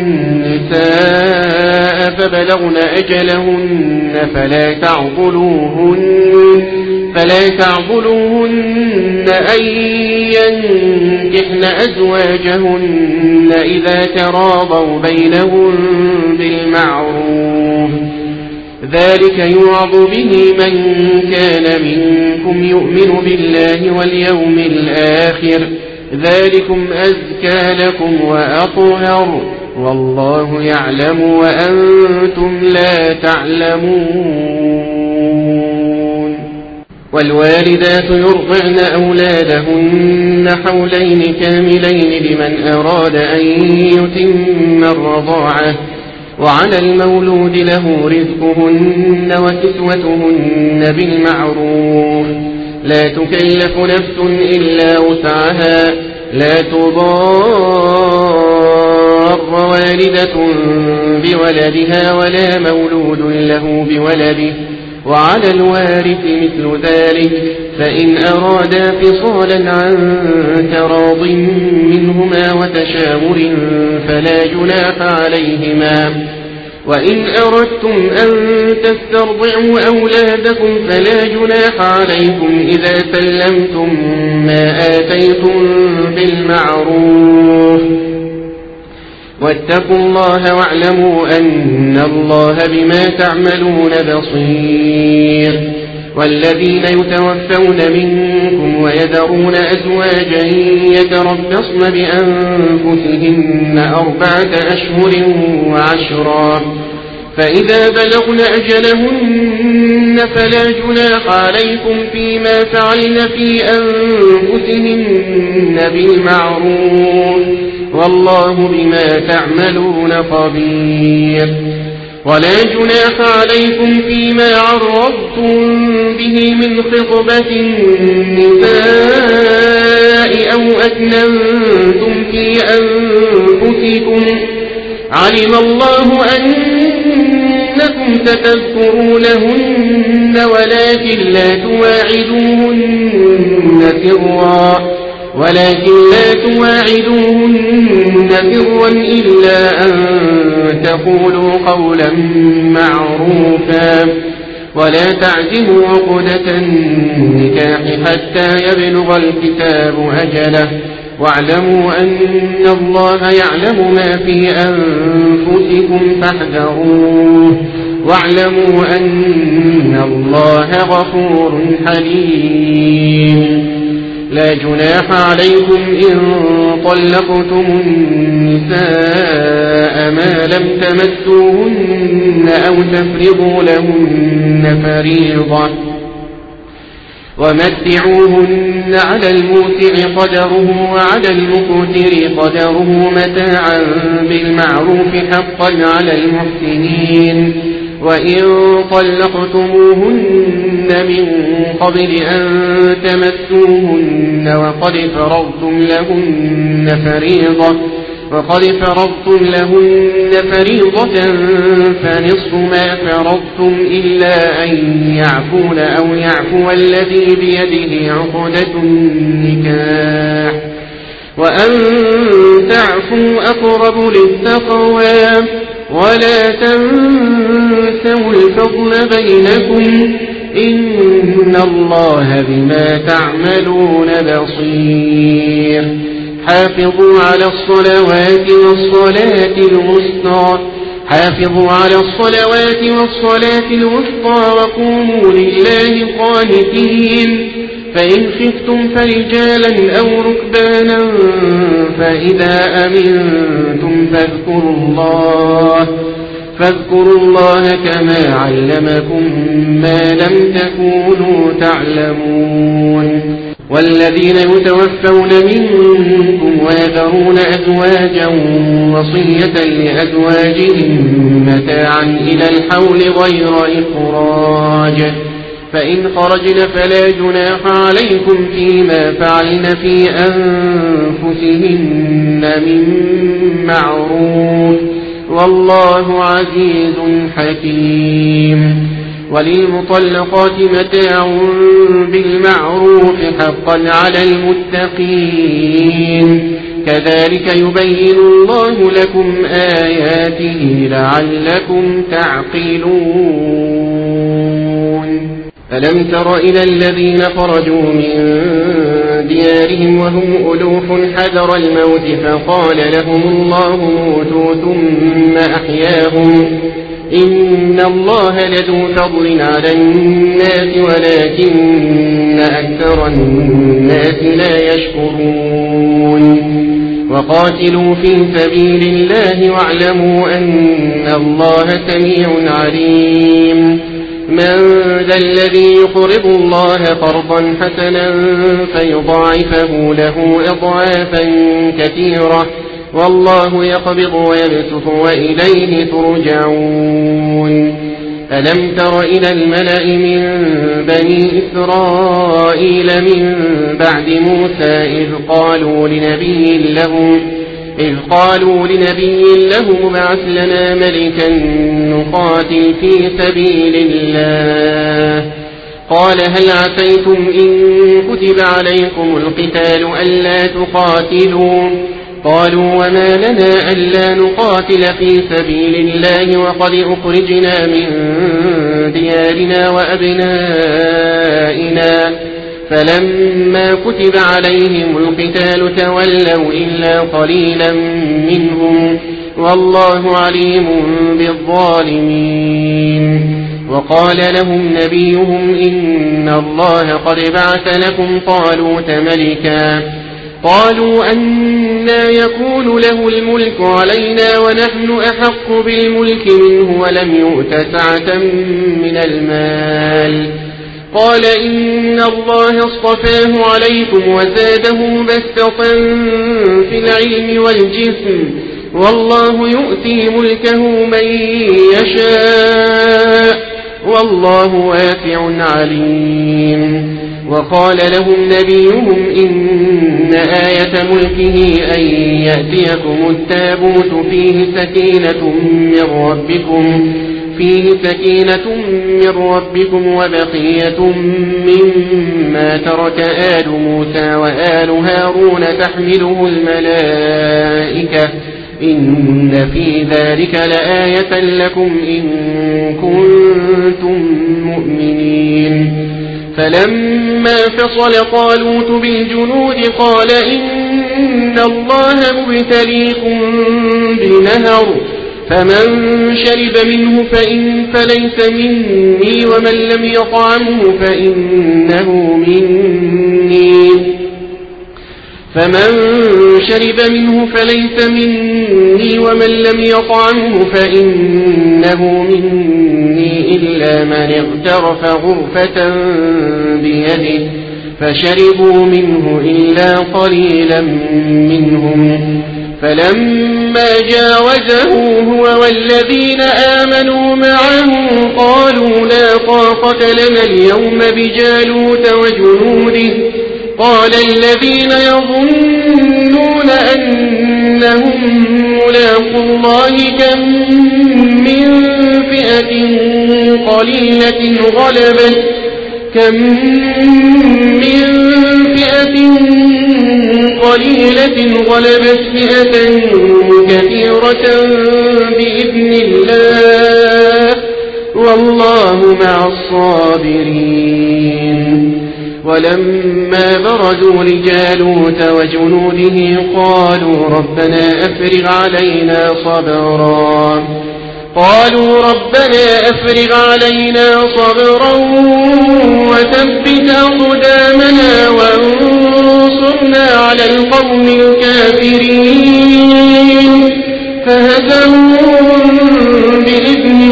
النساء فبلغن أجلهن فلا تعضلوهن فلا تعضلوهن أن ينكحن أزواجهن إذا تراضوا بينهم بالمعروف ذلك يوعظ به من كان منكم يؤمن بالله واليوم الآخر ذلكم أزكى لكم وأطهر والله يعلم وأنتم لا تعلمون والوالدات يرضعن أولادهن حولين كاملين لمن أراد أن يتم الرضاعة وعلى المولود له رزقهن وكسوتهن بالمعروف لا تكلف نفس إلا وسعها لا تضار والدة بولدها ولا مولود له بولده وعلى الوارث مثل ذلك فإن أرادا فصالا عن تراض منهما وتشاور فلا جناح عليهما وإن أردتم أن تسترضعوا أولادكم فلا جناح عليكم إذا سلمتم ما آتيتم بالمعروف واتقوا الله واعلموا أن الله بما تعملون بصير والذين يتوفون منكم ويذرون أزواجا يتربصن بأنفسهن أربعة أشهر وعشرا فإذا بلغن أجلهن فلا جناح عليكم فيما فعلن في أنفسهن بالمعروف والله بما تعملون خبير. ولا جناح عليكم فيما عرضتم به من خطبة النساء أو أكننتم في أنفسكم، علم الله أنكم ستذكرونهن ولكن لا تواعدوهن سرا ولكن لا تواعدوهن سرا إلا أن تقولوا قولا معروفا، ولا تعزموا عقدة النكاح حتى يبلغ الكتاب أجله، واعلموا أن الله يعلم ما في أنفسكم فاحذروه، واعلموا أن الله غفور حليم. لا جناح عليكم إن طلقتم النساء ما لم تمسوهن أو تفرضوا لهن فريضة، ومتعوهن على الموسع قدره وعلى المقتر قدره متاعا بالمعروف حقا على المحسنين. وإن طلقتموهن من قبل أن تمسوهن وقد فرضتم لهن فريضة وقد فرضتم لهن فريضة فنصف ما فرضتم إلا أن يعفون أو يعفو الذي بيده عقدة النكاح، وأن تعفوا أقرب للتقوى، ولا تنسوا الفضل بينكم، إن الله بما تعملون بصير. حافظوا على الصلوات والصلاة الوسطى حافظوا على الصلوات والصلاة الوسطى وقوموا لله قانتين. فإن خفتم فرجالا أو ركبانا فإذا أمنتم فاذكروا الله فاذكروا الله كما علمكم ما لم تكونوا تعلمون. والذين يتوفون منكم ويذرون أزواجا وصية لأزواجهم متاعا إلى الحول غير إخراج، فإن خرجن فلا جناح عليكم فيما فعلن في أنفسهن من معروف، والله عزيز حكيم. وللمطلقات متاع بالمعروف حقا على المتقين، كذلك يبين الله لكم آياته لعلكم تعقلون. ألم تر إلى الذين خرجوا من ديارهم وهم ألوف حذر الموت فقال لهم الله موتوا ثم أحياهم، إن الله لذو فضل على الناس ولكن أكثر الناس لا يشكرون. وقاتلوا في سبيل الله واعلموا أن الله سميع عليم. من ذا الذي يقرض الله قرضا حسنا فيضاعفه له أضعافا كثيرة، والله يقبض ويبسط وإليه ترجعون. ألم تر إلى الملأ من بني إسرائيل من بعد موسى إذ قالوا لنبي لهم إذ قالوا لنبي له ابعث لنا ملكا نقاتل في سبيل الله، قال هل عسيتم إن كتب عليكم القتال ألا تقاتلوا؟ قالوا وما لنا ألا نقاتل في سبيل الله وقد أخرجنا من ديارنا وأبنائنا، فلما كتب عليهم القتال تولوا إلا قليلا منهم، والله عليم بالظالمين. وقال لهم نبيهم إن الله قد بعث لكم طالوت ملكا، قالوا أنى يكون له الملك علينا ونحن أحق بالملك منه ولم يؤت سعة من المال، قال إن الله اصطفاه عليكم وزاده بسطة في العلم والجسم والله يؤتي ملكه من يشاء والله واسع عليم. وقال لهم نبيهم إن آية ملكه أن يأتيكم التابوت فيه سكينة من ربكم فيه سكينة من ربكم وبقية مما ترك آل موسى وآل هارون تحمله الملائكة إن في ذلك لآية لكم إن كنتم مؤمنين. فلما فصل طالوت بالجنود قال إن الله مبتليكم بنهر فمن شرب منه فإن فليس مني ومن لم يطعمه فإنه مني فمن شرب منه فليس مني ومن لم يطعمه فإنه مني إلا من اغترف غرفة بيده فشربوا منه إلا قليلا منهم. فلما جاوزه هو والذين آمنوا معه قالوا لا طاقة لنا اليوم بجالوت وجنوده قال الذين يظنون أنهم ملاقو الله كم من فئة قليلة غلبت كم من فئة قليلة غلبت فئة كثيرة بإذن الله والله مع الصابرين. ولما برزوا لجالوت وجنوده قالوا ربنا أفرغ علينا صبرا قالوا ربنا أفرغ علينا صبرا وثبت أقدامنا وانصرنا على القوم الكافرين. فهزموهم بإذن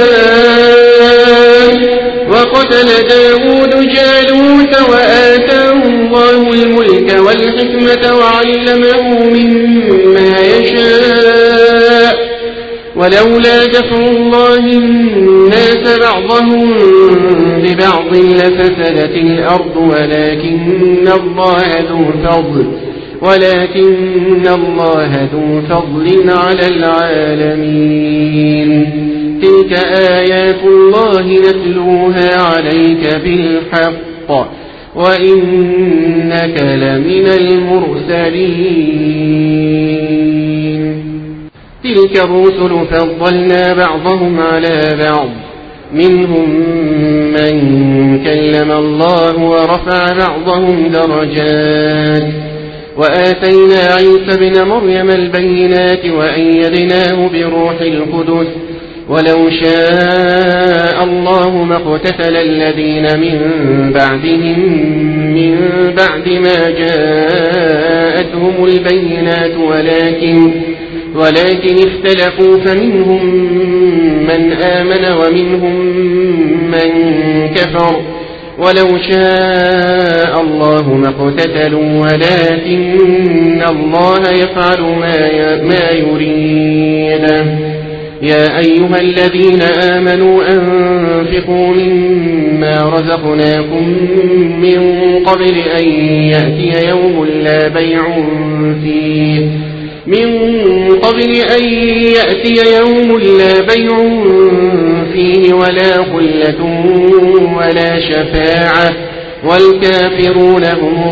الله وقتل داود جالوت وآتاه الله الملك والحكمة وعلمه مما يشاء ولولا دفع الله الناس بعضهم ببعض لفسدت الأرض ولكن الله ذو فضل ولكن الله ذو فضل على العالمين. تلك آيات الله نتلوها عليك بالحق وإنك لمن المرسلين. تلك الرسل فضلنا بعضهم على بعض منهم من كلم الله ورفع بعضهم درجات وآتينا عيسى ابن مريم البينات وأيدناه بروح القدس ولو شاء الله ما اقتتل الذين من بعدهم من بعد ما جاءتهم البينات ولكن ولكن اختلفوا فمنهم من آمن ومنهم من كفر ولو شاء الله ما اقتتلوا ولكن الله يفعل ما يريد. يا أيها الذين آمنوا أنفقوا مما رزقناكم من قبل أن يأتي يوم لا بيع فيه من قبل أن يأتي يوم لا بيع فيه ولا خلة ولا شفاعة والكافرون هم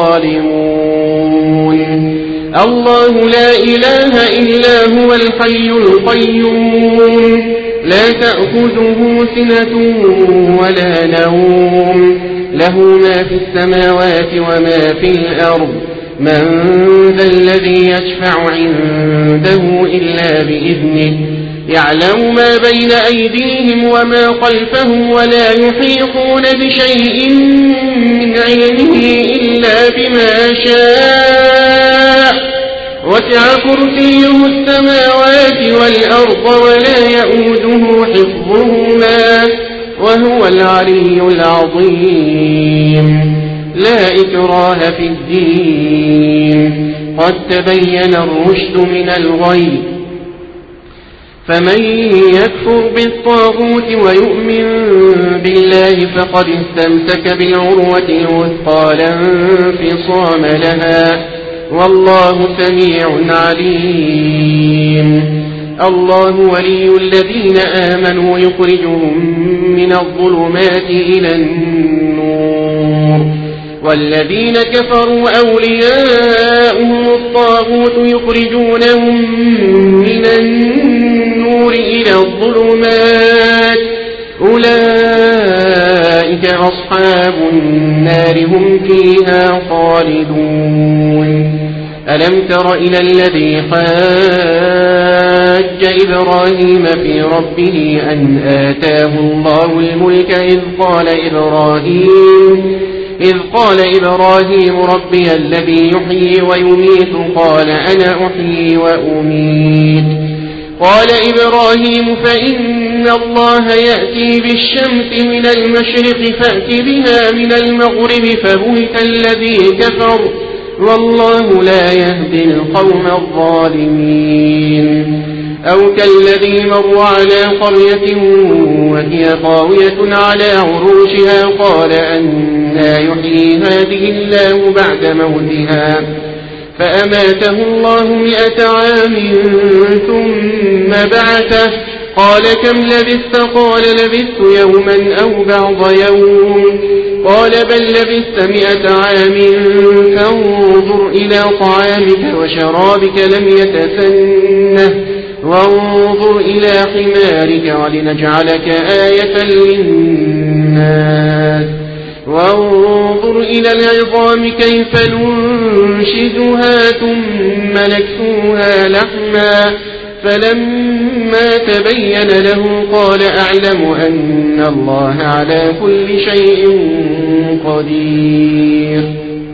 الظالمون. الله لا إله إلا هو الحي القيوم لا تأخذه سنة ولا نوم له ما في السماوات وما في الأرض من ذا الذي يشفع عنده إلا بإذنه يعلم ما بين أيديهم وما خلفهم ولا يحيطون بشيء من علمه إلا بما شاء وسع كرسيه السماوات والأرض ولا يؤوده حفظهما وهو العلي العظيم. لا إكراه في الدين، قد تبين الرشد من الغي، فمن يكفر بالطاغوت ويؤمن بالله فقد استمسك بالعروة الوثقى لا انفصام لها، والله سميع عليم. الله ولي الذين آمنوا يخرجهم من الظلمات إلى النور، والذين كفروا أولياؤهم الطاغوت يخرجونهم من النور إلى الظلمات، أولئك أصحاب النار هم فيها خالدون. ألم تر إلى الذي حاج إبراهيم في ربه أن آتاه الله الملك إذ قال إبراهيم إذ قال إبراهيم ربي الذي يحيي ويميت قال أنا أحيي وأميت. قال إبراهيم فإن الله يأتي بالشمس من المشرق فأت بها من المغرب فبهت الذي كفر، والله لا يهدي القوم الظالمين. أو كالذي مر على قرية وهي خاوية على عروشها قال أنى يحيي هذه الله بعد موتها، فأماته الله مئة عام ثم بعثه قال كم لبثت؟ قال لبثت يوما أو بعض يوم، قال بل لبثت مئة عام فانظر إلى طعامك وشرابك لم يتسنه، وانظر إلى حمارك ولنجعلك آية للناس، وانظر إلى العظام كيف ننشزها ثم نكسوها لحما، فلما تبين له قال أعلم أن الله على كل شيء قدير.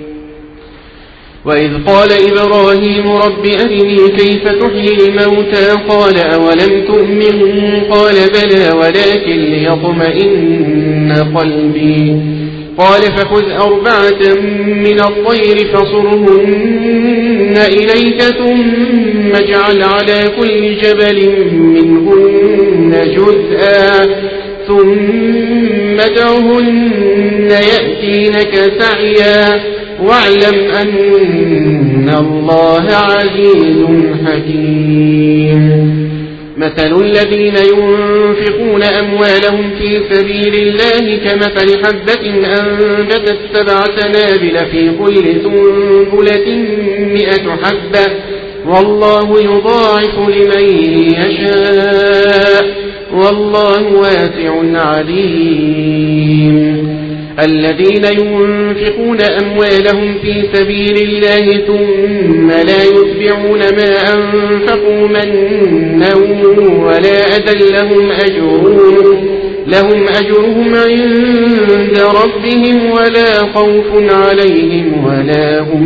وإذ قال إبراهيم رب أرني كيف تحيي الموتى قال أولم تؤمن قال بلى ولكن ليطمئن قلبي، قال فخذ أربعة من الطير فصرهن إليك ثم اجعل على كل جبل منهن جزءا ثم ادعهن يأتينك سعيا، واعلم أن الله عزيز حكيم. مثل الذين ينفقون أموالهم في سبيل الله كمثل حبة أنبتت سبع سنابل في كل سنبلة مئة حبة، والله يضاعف لمن يشاء، والله واسع عليم. الذين ينفقون أموالهم في سبيل الله ثم لا يتبعون ما أنفقوا منا ولا أذى لهم أجرهم, لهم أجرهم عند ربهم ولا خوف عليهم ولا هم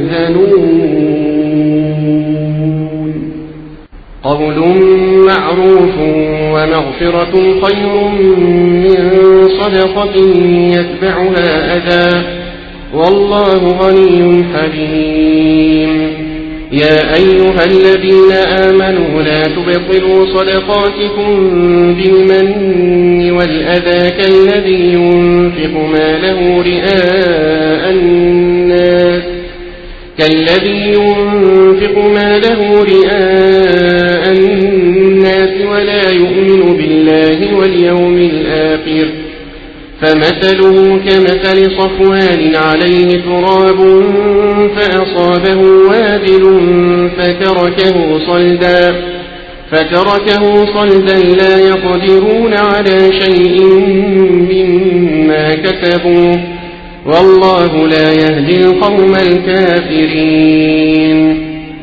يحزنون. قول معروف ومغفرة خير من صدقة يتبعها أذى، والله غني حليم. يا أيها الذين آمنوا لا تبطلوا صدقاتكم بالمن والأذى كالذي ينفق ماله رئاء الناس كالذي ينفق ماله رئاء الناس ولا يؤمن بالله واليوم الآخر، فمثله كمثل صفوان عليه تراب فأصابه وابل فتركه صلدا فتركه صلدا لا يقدرون على شيء مما كسبوا، والله لا يهدي القوم الكافرين.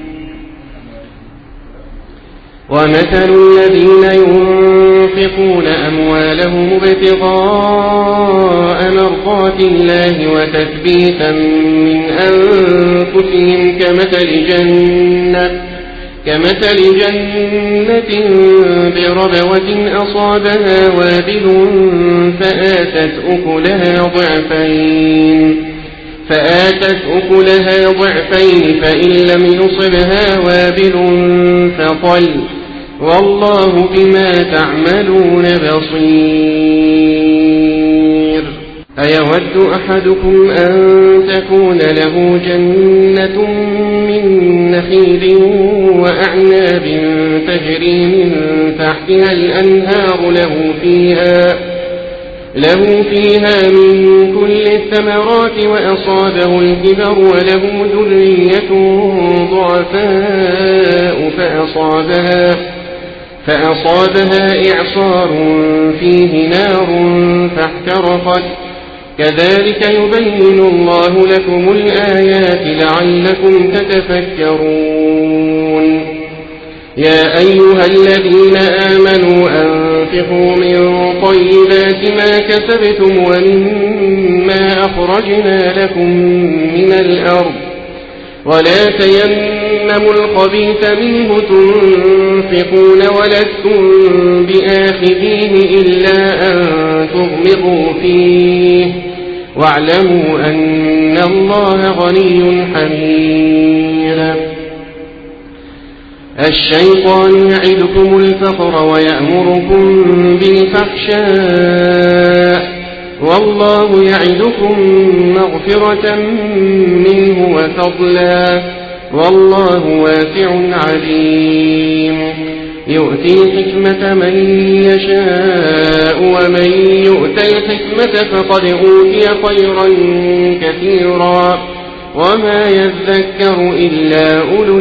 ومثل الذين ينفقون أموالهم ابتغاء مرضات الله وتثبيتا من أنفسهم كمثل جنة كمثل جنة بربوة أصابها وابل فآتت أكلها ضعفين فآتت أكلها ضعفين فإن لم يصبها وابل فطل والله بما تعملون بصير. أيود أحدكم أن تكون له جنة من نخيل وأعناب تجري من تحتها الأنهار له فيها له فيها من كل الثمرات وأصابه الكبر وله ذرية ضعفاء فأصابها فأصابها إعصار فيه نار فاحترقت كذلك يبين الله لكم الآيات لعلكم تتفكرون. يا أيها الذين آمنوا أنفقوا من طيبات ما كسبتم ومما أخرجنا لكم من الأرض ولا تيمموا الخبيث منه تنفقون ولستم بآخذيه إلا أن تغمضوا فيه واعلموا أن الله غني حميد. الشيطان يعدكم الفقر ويأمركم بالفحشاء والله يعدكم مغفرة منه وفضلا والله واسع عليم. يؤتي الحكمة من يشاء ومن يؤت الحكمة فقد أوتي خيرا كثيرا وما يذكر إلا أولو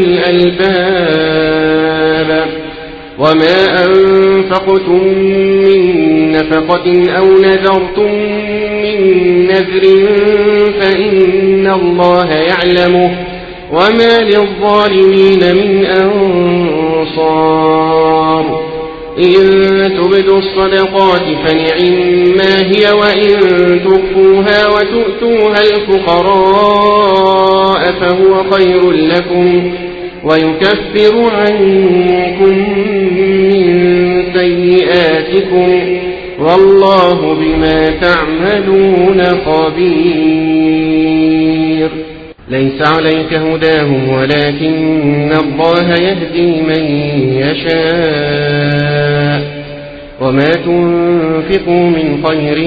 الألباب. وما أنفقتم من نفقة أو نذرتم من نذر فإن الله يعلمه وما للظالمين من أنصار. إن تبدوا الصدقات فنعما هي وإن تخفوها وتؤتوها الفقراء فهو خير لكم ويكفر عنكم من سيئاتكم والله بما تعملون خبير. ليس عليك هداهم ولكن الله يهدي من يشاء وما تنفقوا من خير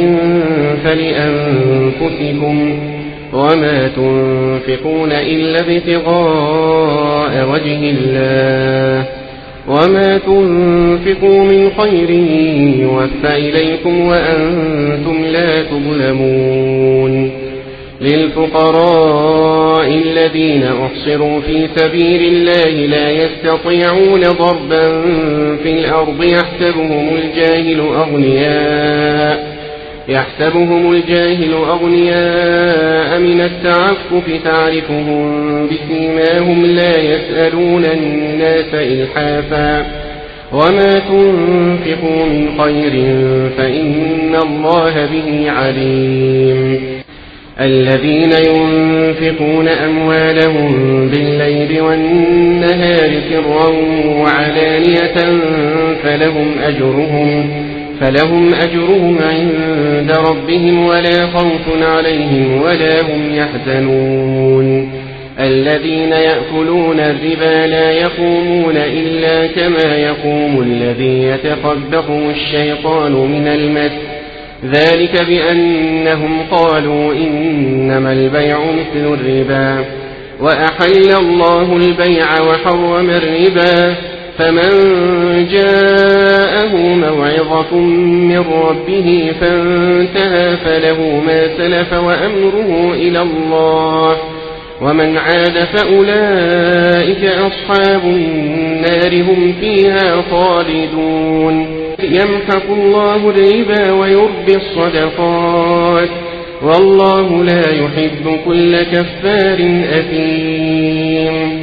فلأنفسكم وما تنفقون إلا ابتغاء وجه الله وما تنفقوا من خير يوفى إليكم وأنتم لا تظلمون. للفقراء الذين أحصروا في سبيل الله لا يستطيعون ضربا في الأرض يحسبهم الجاهل أغنياء يحسبهم الجاهل أغنياء من التعفف تعرفهم بسيماهم لا يسألون الناس إلحافا وما تنفقوا من خير فإن الله به عليم. الذين ينفقون أموالهم بالليل والنهار سرا وعلانية فلهم أجرهم فلهم أجرهم عند ربهم ولا خوف عليهم ولا هم يحزنون. الذين يأكلون الربا لا يقومون إلا كما يقوم الذي يتخبطه الشيطان من المس ذلك بأنهم قالوا إنما البيع مثل الربا وأحل الله البيع وحرم الربا فمن جاءه موعظة من ربه فانتهى فله ما سلف وأمره إلى الله ومن عاد فأولئك أصحاب النار هم فيها خالدون. يمحق الله الربا ويربي الصدقات والله لا يحب كل كفار أثيم.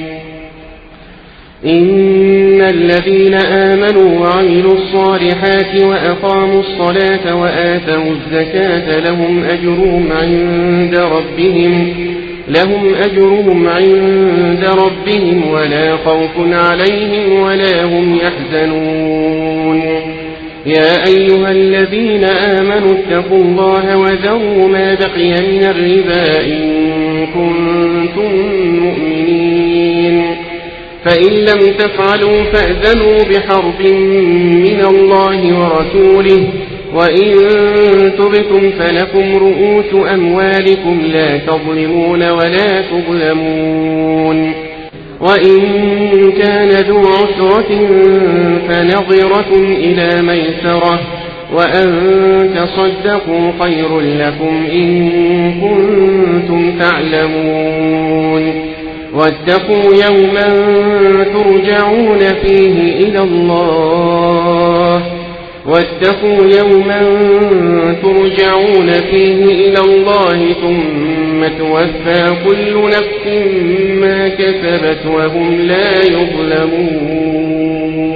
إن الذين آمنوا وعملوا الصالحات وأقاموا الصلاة وآتوا الزكاة لهم أجرهم عند ربهم لهم أجرهم عند ربهم ولا خوف عليهم ولا هم يحزنون يا أيها الذين آمنوا اتقوا الله وذروا ما بقي من الربا إن كنتم مؤمنين فإن لم تفعلوا فأذنوا بحرب من الله ورسوله وإن تبتم فلكم رؤوس أموالكم لا تظلمون ولا تظلمون وإن كان ذو عسرة فنظرة إلى ميسرة وأن تصدقوا خير لكم إن كنتم تعلمون واتقوا يوما ترجعون فيه إلى الله واتقوا يوما ترجعون فيه إلى الله ثم توفى كل نفس ما كسبت وهم لا يظلمون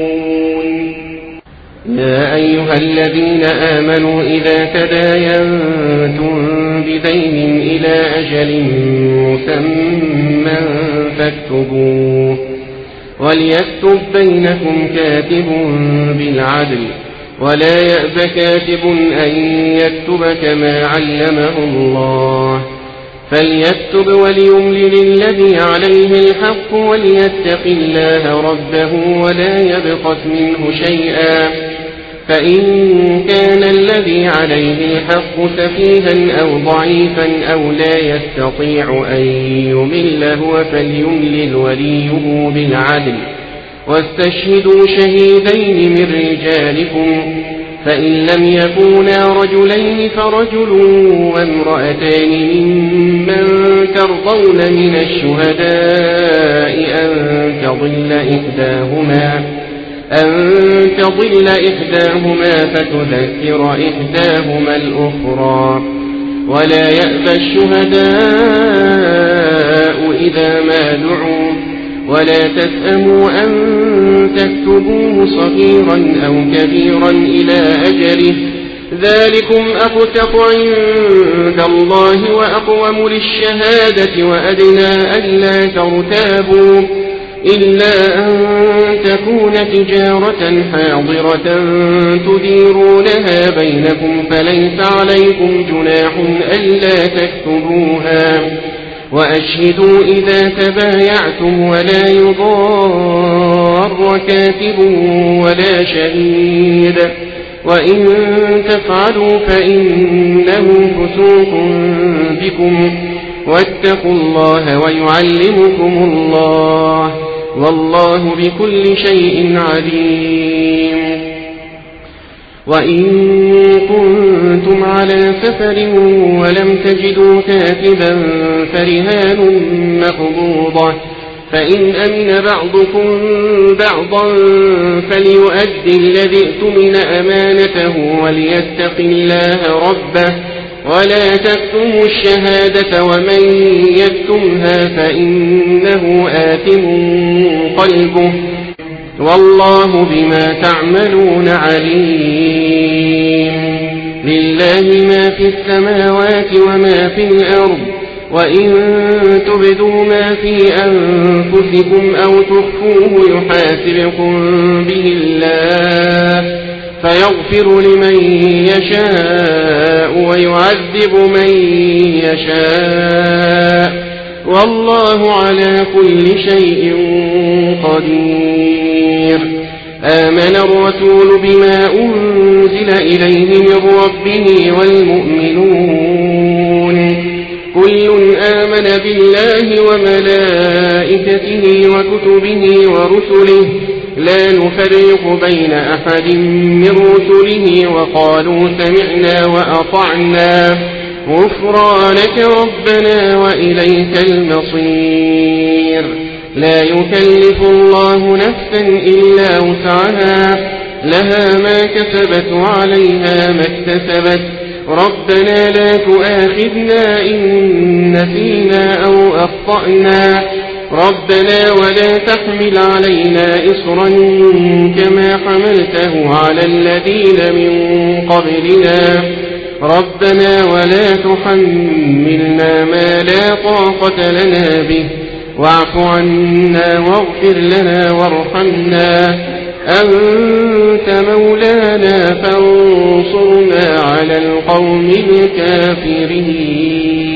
يا أيها الذين آمنوا إذا تداينتم بدين إلى أجل مسمى فاكتبوه وليكتب بينكم كاتب بالعدل ولا يأب كاتب أن يكتب كما علمه الله فليكتب وليملل الذي عليه الحق وليتق الله ربه ولا يبخس منه شيئا فإن كان الذي عليه الحق سفيها أو ضعيفا أو لا يستطيع أن يمل هو فليملل وليه بالعدل واستشهدوا شهيدين من رجالكم فإن لم يكونا رجلين فرجل وامرأتان ممن ترضون من الشهداء أن تضل إحداهما أن تضل إحداهما فتذكر إحداهما الأخرى ولا يأبى الشهداء إذا ما دعوا ولا تسأموا أن تكتبوه صغيرا أو كبيرا إلى أجله ذلكم أقسط عند الله وأقوم للشهادة وأدنى ألا ترتابوا إلا أن تكون تجارة حاضرة تديرونها بينكم فليس عليكم جناح ألا تكتبوها وأشهدوا إذا تبايعتم ولا يضار كاتب ولا شهيد وإن تفعلوا فإنه فسوق بكم واتقوا الله ويعلمكم الله والله بكل شيء عليم وإن كنتم على سفر ولم تجدوا كاتبا فرهان مقبوضة فإن أمن بعضكم بعضا فليؤدي الذي ائتمن أمانته وليتق الله ربه ولا تكتموا الشهادة ومن يكتمها فإنه آثم قلبه والله بما تعملون عليم لله ما في السماوات وما في الأرض وإن تبدوا ما في أنفسكم أو تخفوه يحاسبكم به الله فيغفر لمن يشاء ويعذب من يشاء والله على كل شيء قدير آمن الرسول بما أنزل إليه من ربه والمؤمنون كل آمن بالله وملائكته وكتبه ورسله لا نفرق بين أحد من رسله وقالوا سمعنا وأطعنا غفرانك ربنا وإليك المصير لا يكلف الله نفسا إلا وسعها لها ما كسبت وعليها ما اكتسبت ربنا لا تؤاخذنا إن نسينا أو أخطأنا ربنا ولا تحمل علينا إصرا كما حملته على الذين من قبلنا ربنا ولا تحملنا ما لا طاقة لنا به واعف عنا واغفر لنا وارحمنا أنت مولانا فانصرنا على القوم الكافرين.